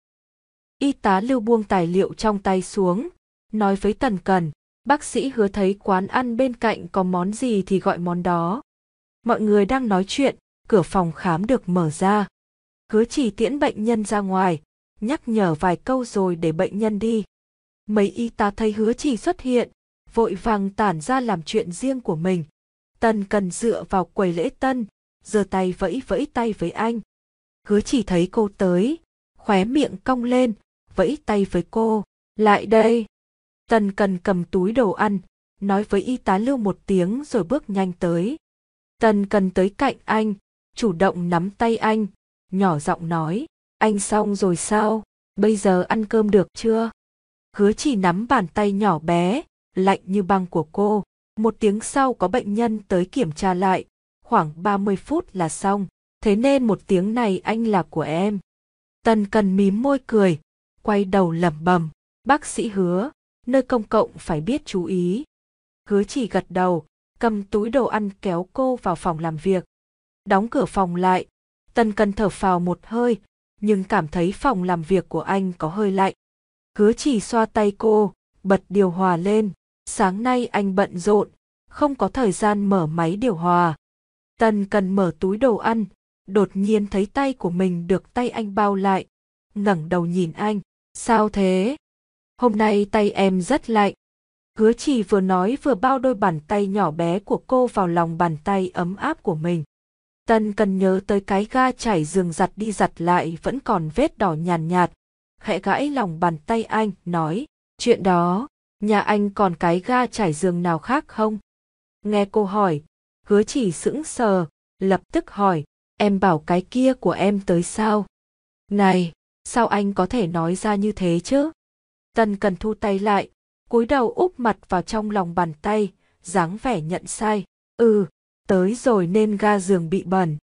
Y tá Lưu buông tài liệu trong tay xuống, nói với Tần Cần, bác sĩ Hứa thấy quán ăn bên cạnh có món gì thì gọi món đó. Mọi người đang nói chuyện, cửa phòng khám được mở ra. Hứa Chỉ tiễn bệnh nhân ra ngoài, nhắc nhở vài câu rồi để bệnh nhân đi. Mấy y tá thấy Hứa Chỉ xuất hiện, vội vàng tản ra làm chuyện riêng của mình. Tần Cần dựa vào quầy lễ tân, giơ tay vẫy vẫy tay với anh. Hứa Chỉ thấy cô tới, khóe miệng cong lên, vẫy tay với cô, lại đây. Tần Cần cầm túi đồ ăn, nói với y tá Lưu một tiếng rồi bước nhanh tới. Tần Cần tới cạnh anh, chủ động nắm tay anh, nhỏ giọng nói, anh xong rồi sao, bây giờ ăn cơm được chưa? Hứa Chỉ nắm bàn tay nhỏ bé, lạnh như băng của cô. Một tiếng sau có bệnh nhân tới kiểm tra lại, khoảng ba mươi phút là xong, thế nên một tiếng này anh là của em. Tần Cần mím môi cười, quay đầu lẩm bẩm, bác sĩ Hứa, nơi công cộng phải biết chú ý. Hứa Chỉ gật đầu, cầm túi đồ ăn kéo cô vào phòng làm việc. Đóng cửa phòng lại, Tần Cần thở phào một hơi, nhưng cảm thấy phòng làm việc của anh có hơi lạnh. Hứa Chỉ xoa tay cô, bật điều hòa lên. Sáng nay anh bận rộn, không có thời gian mở máy điều hòa. Tần Cần mở túi đồ ăn, đột nhiên thấy tay của mình được tay anh bao lại, ngẩng đầu nhìn anh, sao thế? Hôm nay tay em rất lạnh. Hứa Chỉ vừa nói vừa bao đôi bàn tay nhỏ bé của cô vào lòng bàn tay ấm áp của mình. Tần Cần nhớ tới cái ga trải giường giặt đi giặt lại vẫn còn vết đỏ nhàn nhạt, nhạt, khẽ gãi lòng bàn tay anh, nói, chuyện đó, nhà anh còn cái ga trải giường nào khác không? Nghe cô hỏi, Hứa Chỉ sững sờ, lập tức hỏi, em bảo cái kia của em tới sao? Này, sao anh có thể nói ra như thế chứ? Tần Cần thu tay lại, cúi đầu úp mặt vào trong lòng bàn tay, dáng vẻ nhận sai. Ừ, tới rồi nên ga giường bị bẩn.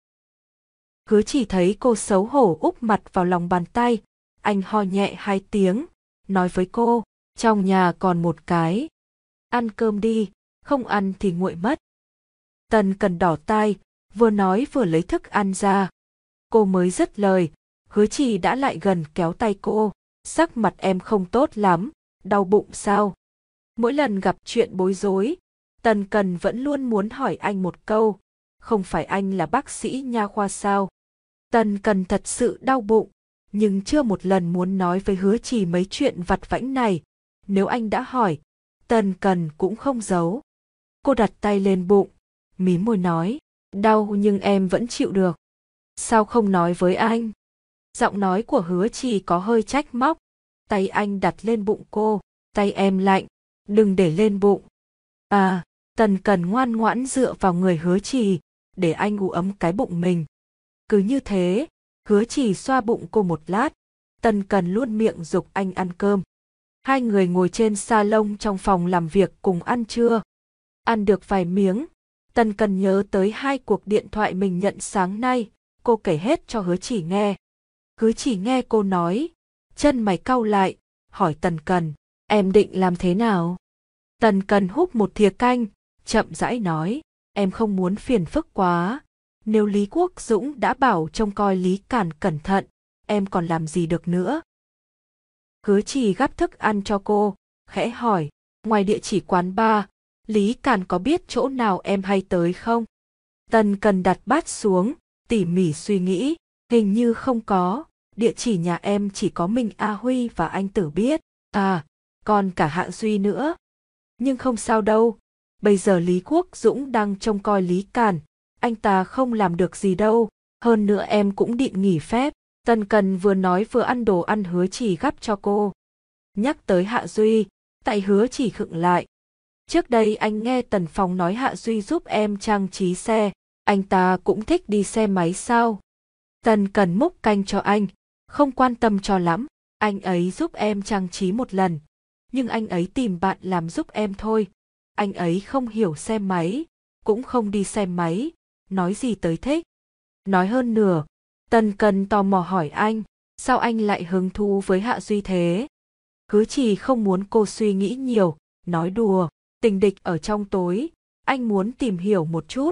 Hứa Chỉ thấy cô xấu hổ úp mặt vào lòng bàn tay, anh ho nhẹ hai tiếng, nói với cô, trong nhà còn một cái. Ăn cơm đi, không ăn thì nguội mất. Tần Cần đỏ tai, vừa nói vừa lấy thức ăn ra. Cô mới dứt lời, Hứa Chỉ đã lại gần kéo tay cô, sắc mặt em không tốt lắm, đau bụng sao? Mỗi lần gặp chuyện bối rối, Tần Cần vẫn luôn muốn hỏi anh một câu, không phải anh là bác sĩ nha khoa sao? Tần Cần thật sự đau bụng, nhưng chưa một lần muốn nói với Hứa Chỉ mấy chuyện vặt vãnh này. Nếu anh đã hỏi, Tần Cần cũng không giấu. Cô đặt tay lên bụng, mím môi nói, đau nhưng em vẫn chịu được. Sao không nói với anh? Giọng nói của Hứa Chỉ có hơi trách móc. Tay anh đặt lên bụng cô, tay em lạnh, đừng để lên bụng. À, Tần Cần ngoan ngoãn dựa vào người Hứa Chỉ, để anh ủ ấm cái bụng mình. Cứ như thế, Hứa Chỉ xoa bụng cô một lát, Tần Cần luôn miệng giục anh ăn cơm. Hai người ngồi trên salon trong phòng làm việc cùng ăn trưa. Ăn được vài miếng, Tần Cần nhớ tới hai cuộc điện thoại mình nhận sáng nay, cô kể hết cho Hứa Chỉ nghe. Hứa Chỉ nghe cô nói, chân mày cau lại, hỏi Tần Cần, em định làm thế nào? Tần Cần húp một thìa canh, chậm rãi nói, em không muốn phiền phức quá. Nếu Lý Quốc Dũng đã bảo trông coi Lý Càn cẩn thận, em còn làm gì được nữa? Hứa Chỉ gắp thức ăn cho cô, khẽ hỏi, ngoài địa chỉ quán bar, Lý Càn có biết chỗ nào em hay tới không? Tần Cần đặt bát xuống, tỉ mỉ suy nghĩ, hình như không có, địa chỉ nhà em chỉ có mình A Huy và anh Tử biết, à, còn cả Hạ Duy nữa. Nhưng không sao đâu, bây giờ Lý Quốc Dũng đang trông coi Lý Càn, anh ta không làm được gì đâu, hơn nữa em cũng định nghỉ phép. Tần Cần vừa nói vừa ăn đồ ăn Hứa Chỉ gắp cho cô. Nhắc tới Hạ Duy, tại Hứa Chỉ khựng lại. Trước đây anh nghe Tần Phong nói Hạ Duy giúp em trang trí xe, anh ta cũng thích đi xe máy sao? Tần Cần múc canh cho anh, không quan tâm cho lắm, anh ấy giúp em trang trí một lần, nhưng anh ấy tìm bạn làm giúp em thôi, anh ấy không hiểu xe máy, cũng không đi xe máy, nói gì tới thích. Nói hơn nửa, Tần Cần tò mò hỏi anh, sao anh lại hứng thú với Hạ Duy thế? Hứa Trì không muốn cô suy nghĩ nhiều, nói đùa, tình địch ở trong tối, anh muốn tìm hiểu một chút.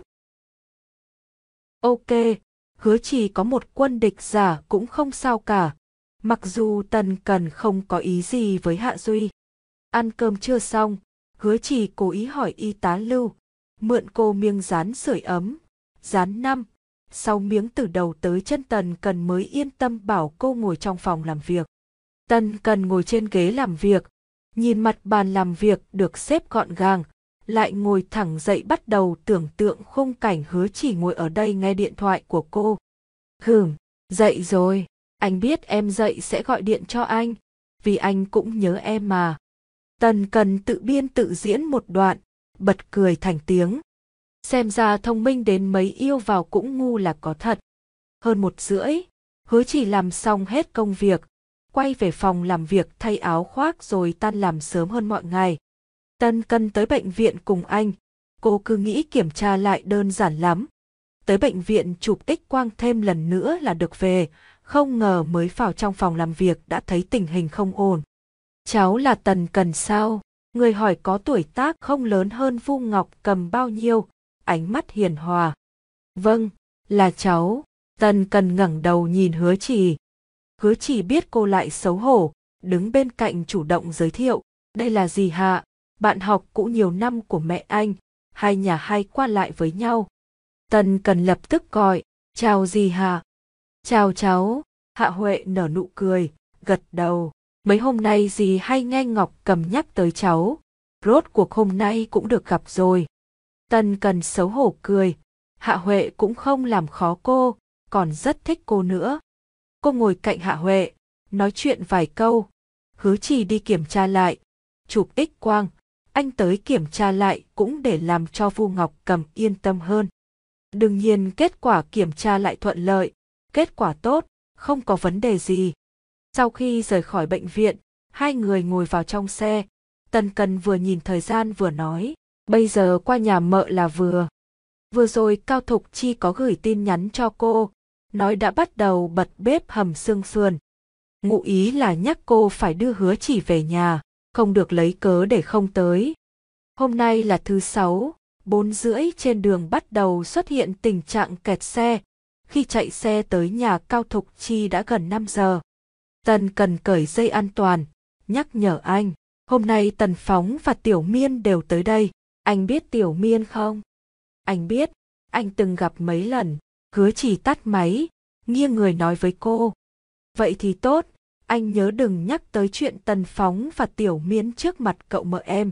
Ok, Hứa Trì có một quân địch giả cũng không sao cả, mặc dù Tần Cần không có ý gì với Hạ Duy. Ăn cơm trưa xong, Hứa Trì cố ý hỏi y tá Lưu, mượn cô miếng dán sưởi ấm, dán năm, sáu miếng từ đầu tới chân. Tần Cần mới yên tâm bảo cô ngồi trong phòng làm việc. Tần Cần ngồi trên ghế làm việc, nhìn mặt bàn làm việc được xếp gọn gàng, lại ngồi thẳng dậy bắt đầu tưởng tượng khung cảnh Hứa Trì ngồi ở đây nghe điện thoại của cô. Hừm, dậy rồi, anh biết em dậy sẽ gọi điện cho anh, vì anh cũng nhớ em mà. Tần Cần tự biên tự diễn một đoạn, bật cười thành tiếng. Xem ra thông minh đến mấy yêu vào cũng ngu là có thật. Hơn một rưỡi, Hứa Trì làm xong hết công việc, quay về phòng làm việc thay áo khoác rồi tan làm sớm hơn mọi ngày. Tần Cần tới bệnh viện cùng anh, cô cứ nghĩ kiểm tra lại đơn giản lắm. Tới bệnh viện chụp X quang thêm lần nữa là được về, không ngờ mới vào trong phòng làm việc đã thấy tình hình không ổn. Cháu là Tần Cần sao? Người hỏi có tuổi tác không lớn hơn Vu Ngọc Cầm bao nhiêu, ánh mắt hiền hòa. Vâng, là cháu. Tần Cần ngẩng đầu nhìn Hứa Trì. Hứa Trì biết cô lại xấu hổ, đứng bên cạnh chủ động giới thiệu. Đây là dì Hạ, bạn học cũ nhiều năm của mẹ anh, hai nhà hay qua lại với nhau. Tần Cần lập tức gọi, chào dì Hạ. Chào cháu. Hạ Huệ nở nụ cười, gật đầu. Mấy hôm nay dì hay nghe Ngọc Cầm nhắc tới cháu, rốt cuộc hôm nay cũng được gặp rồi. Tần Cần xấu hổ cười, Hạ Huệ cũng không làm khó cô, còn rất thích cô nữa. Cô ngồi cạnh Hạ Huệ, nói chuyện vài câu. Hứa Trì đi kiểm tra lại, chụp X quang, anh tới kiểm tra lại cũng để làm cho Vu Ngọc Cầm yên tâm hơn. Đương nhiên kết quả kiểm tra lại thuận lợi, kết quả tốt, không có vấn đề gì. Sau khi rời khỏi bệnh viện, hai người ngồi vào trong xe. Tần Cần vừa nhìn thời gian vừa nói, bây giờ qua nhà mợ là vừa. Vừa rồi Cao Thục Chi có gửi tin nhắn cho cô, nói đã bắt đầu bật bếp hầm xương sườn. Ngụ ý là nhắc cô phải đưa Hứa Trì về nhà, không được lấy cớ để không tới. Hôm nay là thứ sáu, bốn rưỡi trên đường bắt đầu xuất hiện tình trạng kẹt xe. Khi chạy xe tới nhà Cao Thục Chi đã gần năm giờ. Tần Cần cởi dây an toàn, nhắc nhở anh, hôm nay Tần Phóng và Tiểu Miên đều tới đây. Anh biết Tiểu Miên không? Anh biết, anh từng gặp mấy lần. Hứa Trì tắt máy, nghiêng người nói với cô. Vậy thì tốt, anh nhớ đừng nhắc tới chuyện Tần Phóng và Tiểu Miên trước mặt cậu mợ em.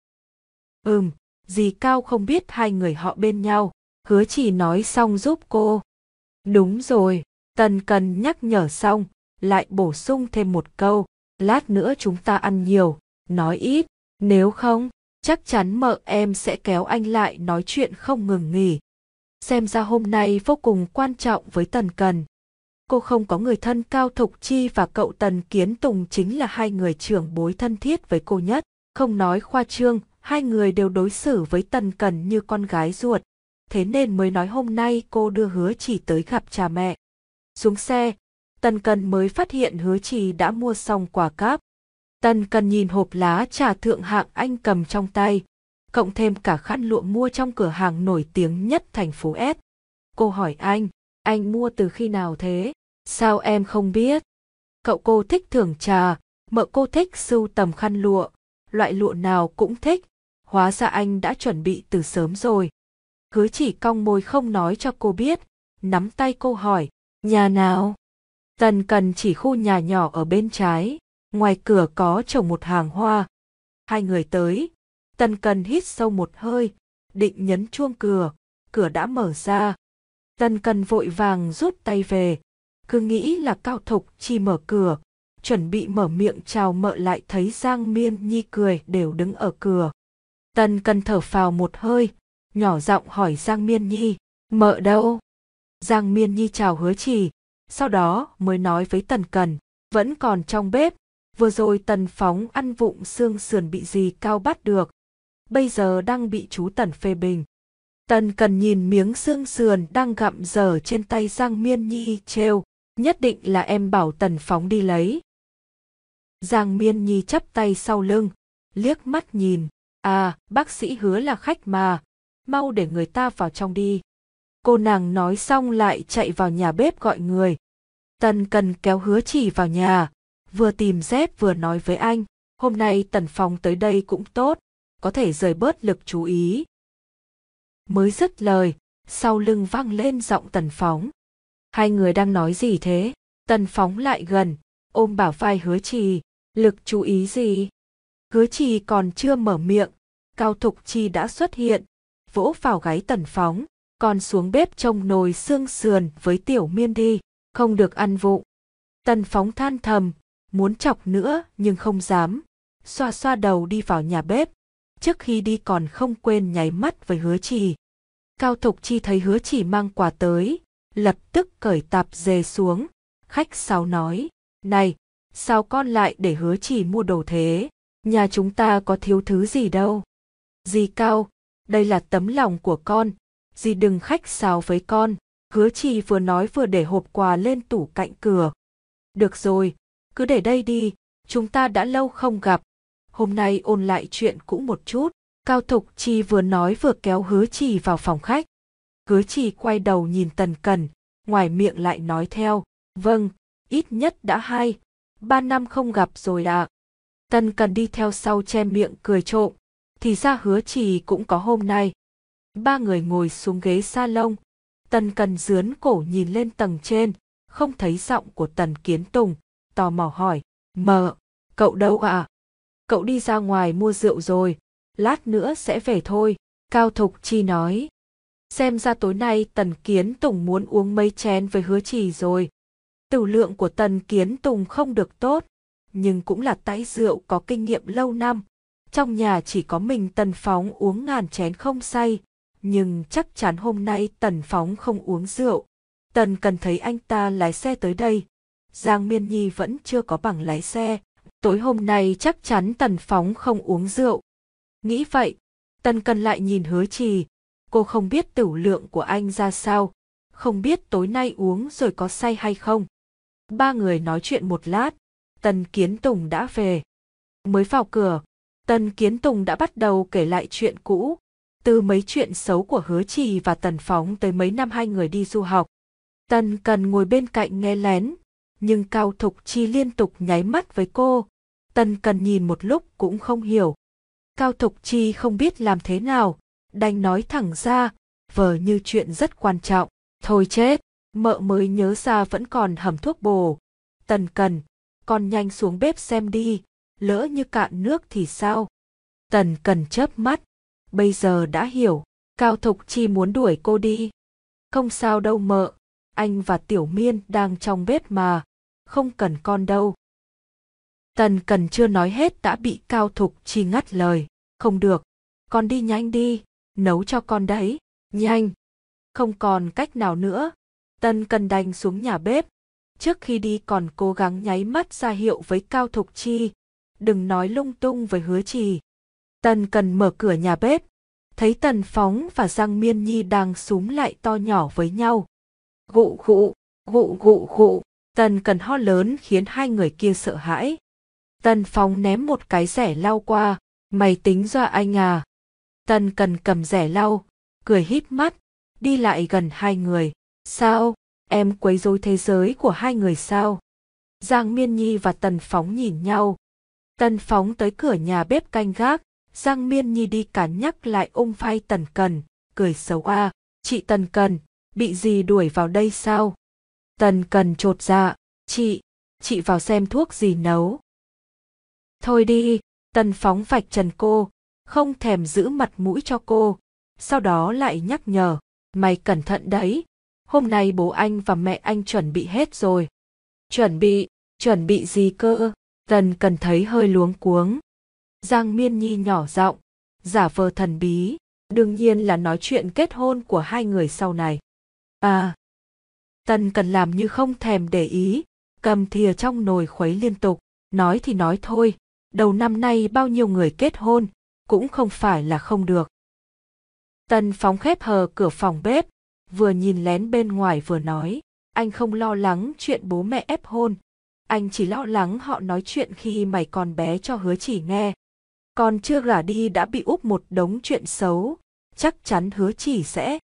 Ừm, dì Cao không biết hai người họ bên nhau. Hứa Trì nói xong giúp cô. Đúng rồi, Tần Cần nhắc nhở xong, lại bổ sung thêm một câu, lát nữa chúng ta ăn nhiều, nói ít, nếu không, chắc chắn mợ em sẽ kéo anh lại nói chuyện không ngừng nghỉ. Xem ra hôm nay vô cùng quan trọng với Tần Cần. Cô không có người thân. Cao Thục Chi và cậu Tần Kiến Tùng chính là hai người trưởng bối thân thiết với cô nhất. Không nói khoa trương, hai người đều đối xử với Tần Cần như con gái ruột. Thế nên mới nói hôm nay cô đưa Hứa Trì tới gặp cha mẹ. Xuống xe, Tần Cần mới phát hiện Hứa Trì đã mua xong quà cáp. Tần Cần nhìn hộp lá trà thượng hạng anh cầm trong tay, cộng thêm cả khăn lụa mua trong cửa hàng nổi tiếng nhất thành phố S. Cô hỏi anh, anh mua từ khi nào thế? Sao em không biết? Cậu cô thích thưởng trà, mợ cô thích sưu tầm khăn lụa, loại lụa nào cũng thích, hóa ra anh đã chuẩn bị từ sớm rồi. Hứa Chỉ cong môi không nói cho cô biết, nắm tay cô hỏi, nhà nào? Tần Cần chỉ khu nhà nhỏ ở bên trái, ngoài cửa có trồng một hàng hoa. Hai người tới, Tần Cần hít sâu một hơi, định nhấn chuông cửa, cửa đã mở ra. Tần Cần vội vàng rút tay về, cứ nghĩ là Cao Thục Chi mở cửa, chuẩn bị mở miệng chào mợ lại thấy Giang Miên Nhi cười đều đứng ở cửa. Tần Cần thở phào một hơi, nhỏ giọng hỏi Giang Miên Nhi, mợ đâu? Giang Miên Nhi chào Hứa Trì, sau đó mới nói với Tần Cần, vẫn còn trong bếp, vừa rồi Tần Phóng ăn vụng xương sườn bị dì Cao bắt được, bây giờ đang bị chú Tần phê bình. Tần Cần nhìn miếng xương sườn đang gặm dở trên tay Giang Miên Nhi trêu, nhất định là em bảo Tần Phóng đi lấy. Giang Miên Nhi chắp tay sau lưng, liếc mắt nhìn, à, bác sĩ Hứa là khách mà, mau để người ta vào trong đi. Cô nàng nói xong lại chạy vào nhà bếp gọi người. Tần Cần kéo Hứa Chỉ vào nhà, vừa tìm dép vừa nói với anh, hôm nay Tần Phóng tới đây cũng tốt, có thể rời bớt lực chú ý. Mới dứt lời, sau lưng vang lên giọng Tần Phóng. Hai người đang nói gì thế? Tần Phóng lại gần, ôm bả vai Hứa Trì, lực chú ý gì? Hứa Trì còn chưa mở miệng, Cao Thục Chi đã xuất hiện, vỗ vào gáy Tần Phóng, còn xuống bếp trông nồi xương sườn với Tiểu Miên đi, không được ăn vụng. Tần Phóng than thầm, muốn chọc nữa nhưng không dám, xoa xoa đầu đi vào nhà bếp, trước khi đi còn không quên nháy mắt với Hứa Trì. Cao Thục Chi thấy Hứa Trì mang quà tới, lập tức cởi tạp dề xuống, khách sáo nói, này, sao con lại để Hứa Trì mua đồ thế, nhà chúng ta có thiếu thứ gì đâu. Dì Cao, đây là tấm lòng của con, dì đừng khách sáo với con. Hứa Trì vừa nói vừa để hộp quà lên tủ cạnh cửa. Được rồi, cứ để đây đi, chúng ta đã lâu không gặp, hôm nay ôn lại chuyện cũ một chút. Cao Thục Chi vừa nói vừa kéo Hứa Trì vào phòng khách. Hứa Trì quay đầu nhìn Tần Cần, ngoài miệng lại nói theo, vâng, ít nhất đã hai, ba năm không gặp rồi ạ. Tần Cần đi theo sau che miệng cười trộm, thì ra Hứa Trì cũng có hôm nay. Ba người ngồi xuống ghế salon, Tần Cần dướn cổ nhìn lên tầng trên, không thấy giọng của Tần Kiến Tùng, tò mò hỏi, mợ, cậu đâu ạ? À? Cậu đi ra ngoài mua rượu rồi, lát nữa sẽ về thôi, Cao Thục Chi nói. Xem ra tối nay Tần Kiến Tùng muốn uống mấy chén với Hứa Trì rồi. Tửu lượng của Tần Kiến Tùng không được tốt, nhưng cũng là tay rượu có kinh nghiệm lâu năm. Trong nhà chỉ có mình Tần Phóng uống ngàn chén không say, nhưng chắc chắn hôm nay Tần Phóng không uống rượu. Tần Cần thấy anh ta lái xe tới đây. Giang Miên Nhi vẫn chưa có bằng lái xe, tối hôm nay chắc chắn Tần Phóng không uống rượu. Nghĩ vậy, Tần Cần lại nhìn Hứa Trì, cô không biết tửu lượng của anh ra sao, không biết tối nay uống rồi có say hay không. Ba người nói chuyện một lát, Tần Kiến Tùng đã về. Mới vào cửa, Tần Kiến Tùng đã bắt đầu kể lại chuyện cũ, từ mấy chuyện xấu của Hứa Trì và Tần Phóng tới mấy năm hai người đi du học. Tần Cần ngồi bên cạnh nghe lén, nhưng Cao Thục Chi liên tục nháy mắt với cô. Tần Cần nhìn một lúc cũng không hiểu. Cao Thục Chi không biết làm thế nào, đành nói thẳng ra, vờ như chuyện rất quan trọng. Thôi chết, mợ mới nhớ ra vẫn còn hầm thuốc bổ. Tần Cần, con nhanh xuống bếp xem đi, lỡ như cạn nước thì sao? Tần Cần chớp mắt, bây giờ đã hiểu, Cao Thục Chi muốn đuổi cô đi. Không sao đâu mợ, anh và Tiểu Miên đang trong bếp mà, không cần con đâu. Tần Cần chưa nói hết đã bị Cao Thục Chi ngắt lời, không được, con đi nhanh đi, nấu cho con đấy, nhanh. Không còn cách nào nữa, Tần Cần đành xuống nhà bếp, trước khi đi còn cố gắng nháy mắt ra hiệu với Cao Thục Chi, đừng nói lung tung với Hứa Trì. Tần Cần mở cửa nhà bếp, thấy Tần Phóng và Giang Miên Nhi đang súm lại to nhỏ với nhau. Gụ gụ, gụ gụ gụ, Tần Cần ho lớn khiến hai người kia sợ hãi. Tần Phóng ném một cái rẻ lau qua, mày tính dọa anh à? Tần Cần cầm rẻ lau, cười híp mắt, đi lại gần hai người. Sao, em quấy rối thế giới của hai người sao? Giang Miên Nhi và Tần Phóng nhìn nhau. Tần Phóng tới cửa nhà bếp canh gác, Giang Miên Nhi đi cản nhắc lại ôm vai Tần Cần, cười xấu a, chị Tần Cần, bị gì đuổi vào đây sao? Tần Cần chột dạ, chị, chị vào xem thuốc gì nấu. Thôi đi, Tần Phóng vạch trần cô, không thèm giữ mặt mũi cho cô, sau đó lại nhắc nhở, mày cẩn thận đấy, hôm nay bố anh và mẹ anh chuẩn bị hết rồi. Chuẩn bị, chuẩn bị gì cơ? Tần Cần thấy hơi luống cuống. Giang Miên Nhi nhỏ giọng, giả vờ thần bí, đương nhiên là nói chuyện kết hôn của hai người sau này. À, Tần Cần làm như không thèm để ý, cầm thìa trong nồi khuấy liên tục, nói thì nói thôi, đầu năm nay bao nhiêu người kết hôn, cũng không phải là không được. Tần Phóng khép hờ cửa phòng bếp, vừa nhìn lén bên ngoài vừa nói, anh không lo lắng chuyện bố mẹ ép hôn, anh chỉ lo lắng họ nói chuyện khi mày còn bé cho Hứa Chỉ nghe. Còn chưa gả đi đã bị úp một đống chuyện xấu, chắc chắn Hứa Chỉ sẽ.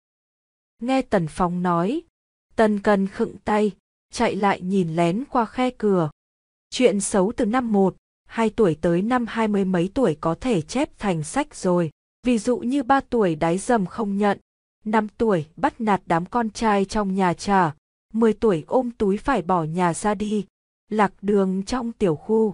Nghe Tần Phóng nói, Tần Cần khựng tay, chạy lại nhìn lén qua khe cửa. Chuyện xấu từ năm một, hai tuổi tới năm hai mươi mấy tuổi có thể chép thành sách rồi. Ví dụ như ba tuổi đái dầm không nhận, năm tuổi bắt nạt đám con trai trong nhà trả, mười tuổi ôm túi phải bỏ nhà ra đi, lạc đường trong tiểu khu.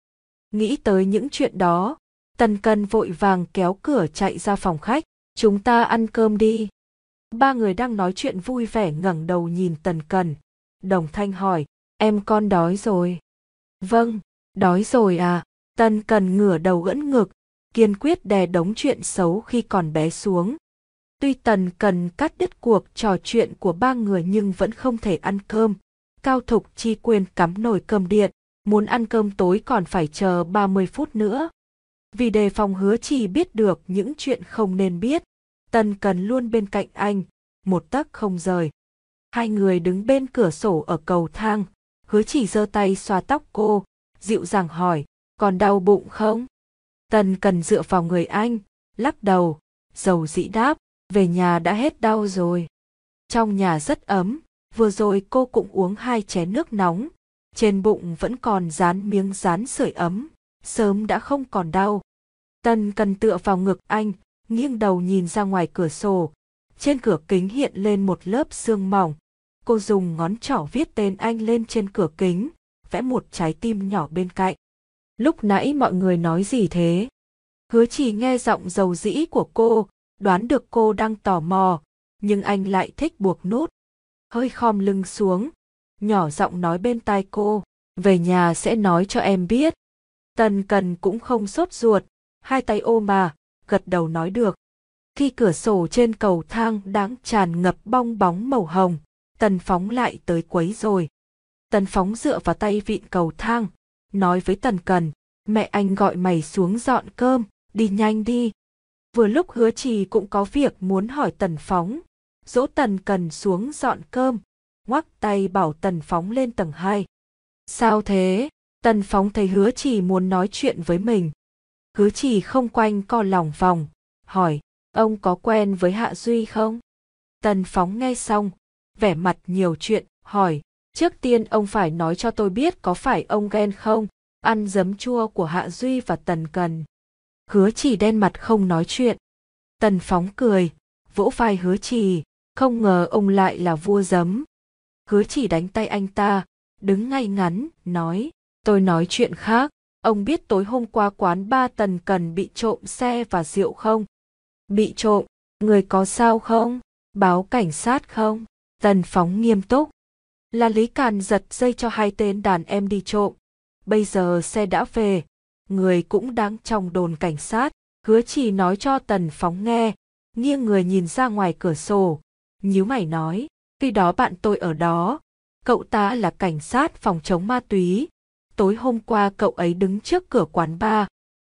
Nghĩ tới những chuyện đó, Tần Cần vội vàng kéo cửa chạy ra phòng khách, chúng ta ăn cơm đi. Ba người đang nói chuyện vui vẻ ngẩng đầu nhìn Tần Cần, đồng thanh hỏi, em con đói rồi. Vâng, đói rồi à. Tần Cần ngửa đầu ưỡn ngực, kiên quyết đè đống chuyện xấu khi còn bé xuống. Tuy Tần Cần cắt đứt cuộc trò chuyện của ba người nhưng vẫn không thể ăn cơm. Cao Thục Chi quên cắm nồi cơm điện, muốn ăn cơm tối còn phải chờ ba mươi phút nữa. Vì đề phòng Hứa Chỉ biết được những chuyện không nên biết, Tần Cần luôn bên cạnh anh, một tấc không rời. Hai người đứng bên cửa sổ ở cầu thang, Hứa Chỉ giơ tay xoa tóc cô, dịu dàng hỏi, còn đau bụng không? Tần Cần dựa vào người anh, lắc đầu, dầu dĩ đáp, về nhà đã hết đau rồi. Trong nhà rất ấm, vừa rồi cô cũng uống hai chén nước nóng, trên bụng vẫn còn dán miếng dán sưởi ấm, sớm đã không còn đau. Tần Cần tựa vào ngực anh, nghiêng đầu nhìn ra ngoài cửa sổ, trên cửa kính hiện lên một lớp sương mỏng. Cô dùng ngón trỏ viết tên anh lên trên cửa kính, vẽ một trái tim nhỏ bên cạnh. Lúc nãy mọi người nói gì thế? Hứa Chỉ nghe giọng dầu dĩ của cô, đoán được cô đang tò mò, nhưng anh lại thích buộc nút. Hơi khom lưng xuống, nhỏ giọng nói bên tai cô, về nhà sẽ nói cho em biết. Tần Cần cũng không sốt ruột, hai tay ôm bà, gật đầu nói được. Khi cửa sổ trên cầu thang đang tràn ngập bong bóng màu hồng, Tần Phóng lại tới quấy rồi. Tần Phóng dựa vào tay vịn cầu thang, nói với Tần Cần, mẹ anh gọi mày xuống dọn cơm, đi nhanh đi. Vừa lúc Hứa Chỉ cũng có việc muốn hỏi Tần Phóng, dỗ Tần Cần xuống dọn cơm, ngoắc tay bảo Tần Phóng lên tầng hai. Sao thế? Tần Phóng thấy Hứa Chỉ muốn nói chuyện với mình. Hứa Chỉ không quanh co lòng vòng, hỏi, ông có quen với Hạ Duy không? Tần Phóng nghe xong, vẻ mặt nhiều chuyện, hỏi, trước tiên ông phải nói cho tôi biết có phải ông ghen không, ăn giấm chua của Hạ Duy và Tần Cần. Hứa Chỉ đen mặt không nói chuyện. Tần Phóng cười, vỗ vai Hứa Chỉ, không ngờ ông lại là vua giấm. Hứa Chỉ đánh tay anh ta, đứng ngay ngắn, nói, tôi nói chuyện khác, ông biết tối hôm qua quán ba Tần Cần bị trộm xe và rượu không? Bị trộm, người có sao không? Báo cảnh sát không? Tần Phóng nghiêm túc. Là Lý Càn giật dây cho hai tên đàn em đi trộm. Bây giờ xe đã về, người cũng đang trong đồn cảnh sát. Hứa Chỉ nói cho Tần Phóng nghe, nghiêng người nhìn ra ngoài cửa sổ, nhíu mày nói, khi đó bạn tôi ở đó, cậu ta là cảnh sát phòng chống ma túy, tối hôm qua cậu ấy đứng trước cửa quán bar.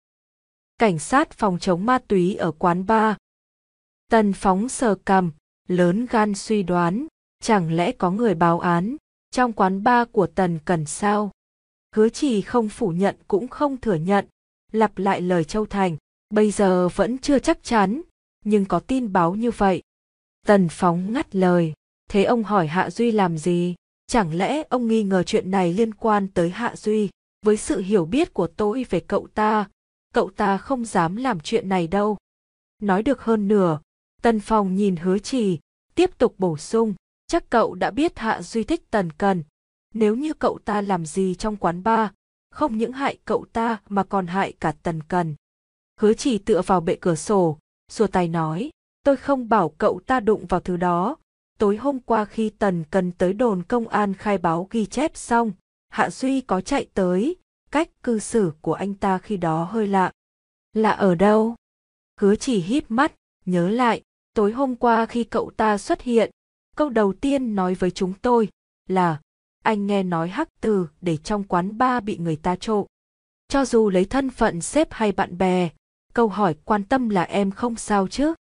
Cảnh sát phòng chống ma túy ở quán bar. Tần Phóng sờ cằm, lớn gan suy đoán, chẳng lẽ có người báo án trong quán bar của Tần Cần sao? Hứa Chỉ không phủ nhận cũng không thừa nhận, lặp lại lời Châu Thành, bây giờ vẫn chưa chắc chắn, nhưng có tin báo như vậy. Tần Phóng ngắt lời, thế ông hỏi Hạ Duy làm gì? Chẳng lẽ ông nghi ngờ chuyện này liên quan tới Hạ Duy? Với sự hiểu biết của tôi về cậu ta, cậu ta không dám làm chuyện này đâu. Nói được hơn nửa, Tần Phóng nhìn Hứa Chỉ, tiếp tục bổ sung, chắc cậu đã biết Hạ Duy thích Tần Cần. Nếu như cậu ta làm gì trong quán bar, không những hại cậu ta mà còn hại cả Tần Cần. Hứa Chỉ tựa vào bệ cửa sổ, xua tay nói, tôi không bảo cậu ta đụng vào thứ đó. Tối hôm qua khi Tần Cần tới đồn công an khai báo ghi chép xong, Hạ Duy có chạy tới, cách cư xử của anh ta khi đó hơi lạ. Lạ ở đâu? Hứa Chỉ híp mắt, nhớ lại, tối hôm qua khi cậu ta xuất hiện, câu đầu tiên nói với chúng tôi là, anh nghe nói Hắc Từ để trong quán bar bị người ta trộm. Cho dù lấy thân phận sếp hay bạn bè, câu hỏi quan tâm là em không sao chứ?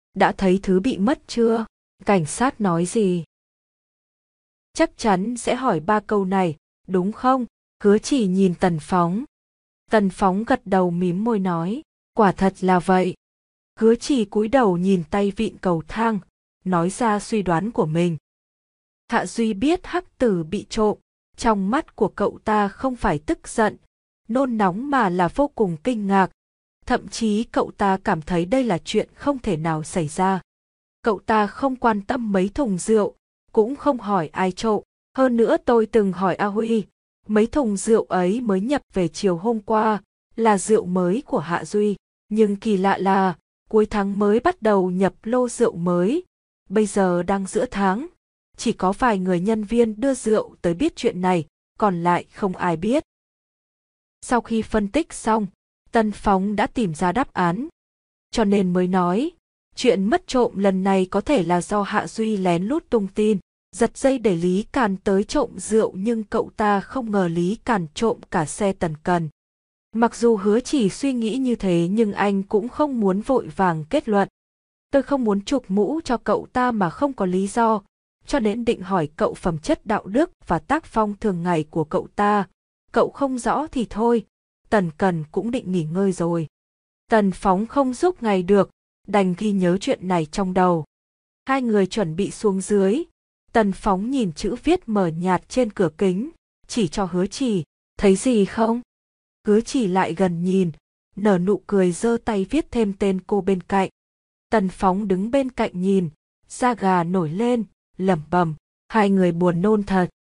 đã thấy thứ bị mất chưa? Cảnh sát nói gì? Chắc chắn sẽ hỏi ba câu này, đúng không? Hứa Chỉ nhìn Tần Phóng. Tần Phóng gật đầu mím môi nói, quả thật là vậy. Hứa Chỉ cúi đầu nhìn tay vịn cầu thang, nói ra suy đoán của mình. Hạ Duy biết hắc tử bị trộm, trong mắt của cậu ta không phải tức giận, nôn nóng mà là vô cùng kinh ngạc. Thậm chí cậu ta cảm thấy đây là chuyện không thể nào xảy ra. Cậu ta không quan tâm mấy thùng rượu, cũng không hỏi ai trộm. Hơn nữa tôi từng hỏi A Huy, mấy thùng rượu ấy mới nhập về chiều hôm qua, là rượu mới của Hạ Duy. Nhưng kỳ lạ là, cuối tháng mới bắt đầu nhập lô rượu mới. Bây giờ đang giữa tháng, chỉ có vài người nhân viên đưa rượu tới biết chuyện này, còn lại không ai biết. Sau khi phân tích xong, Tần Phóng đã tìm ra đáp án. Cho nên mới nói, chuyện mất trộm lần này có thể là do Hạ Duy lén lút tung tin, giật dây để Lý Càn tới trộm rượu, nhưng cậu ta không ngờ Lý Càn trộm cả xe Tần Cần. Mặc dù Hứa Chỉ suy nghĩ như thế nhưng anh cũng không muốn vội vàng kết luận. Tôi không muốn chụp mũ cho cậu ta mà không có lý do, cho nên định hỏi cậu phẩm chất đạo đức và tác phong thường ngày của cậu ta. Cậu không rõ thì thôi, Tần Cần cũng định nghỉ ngơi rồi. Tần Phóng không giúp ngay được, đành ghi nhớ chuyện này trong đầu. Hai người chuẩn bị xuống dưới. Tần Phóng nhìn chữ viết mờ nhạt trên cửa kính, chỉ cho Hứa Chỉ, thấy gì không? Hứa Chỉ lại gần nhìn, nở nụ cười giơ tay viết thêm tên cô bên cạnh. Tần Phóng đứng bên cạnh nhìn, da gà nổi lên, lẩm bẩm, hai người buồn nôn thật.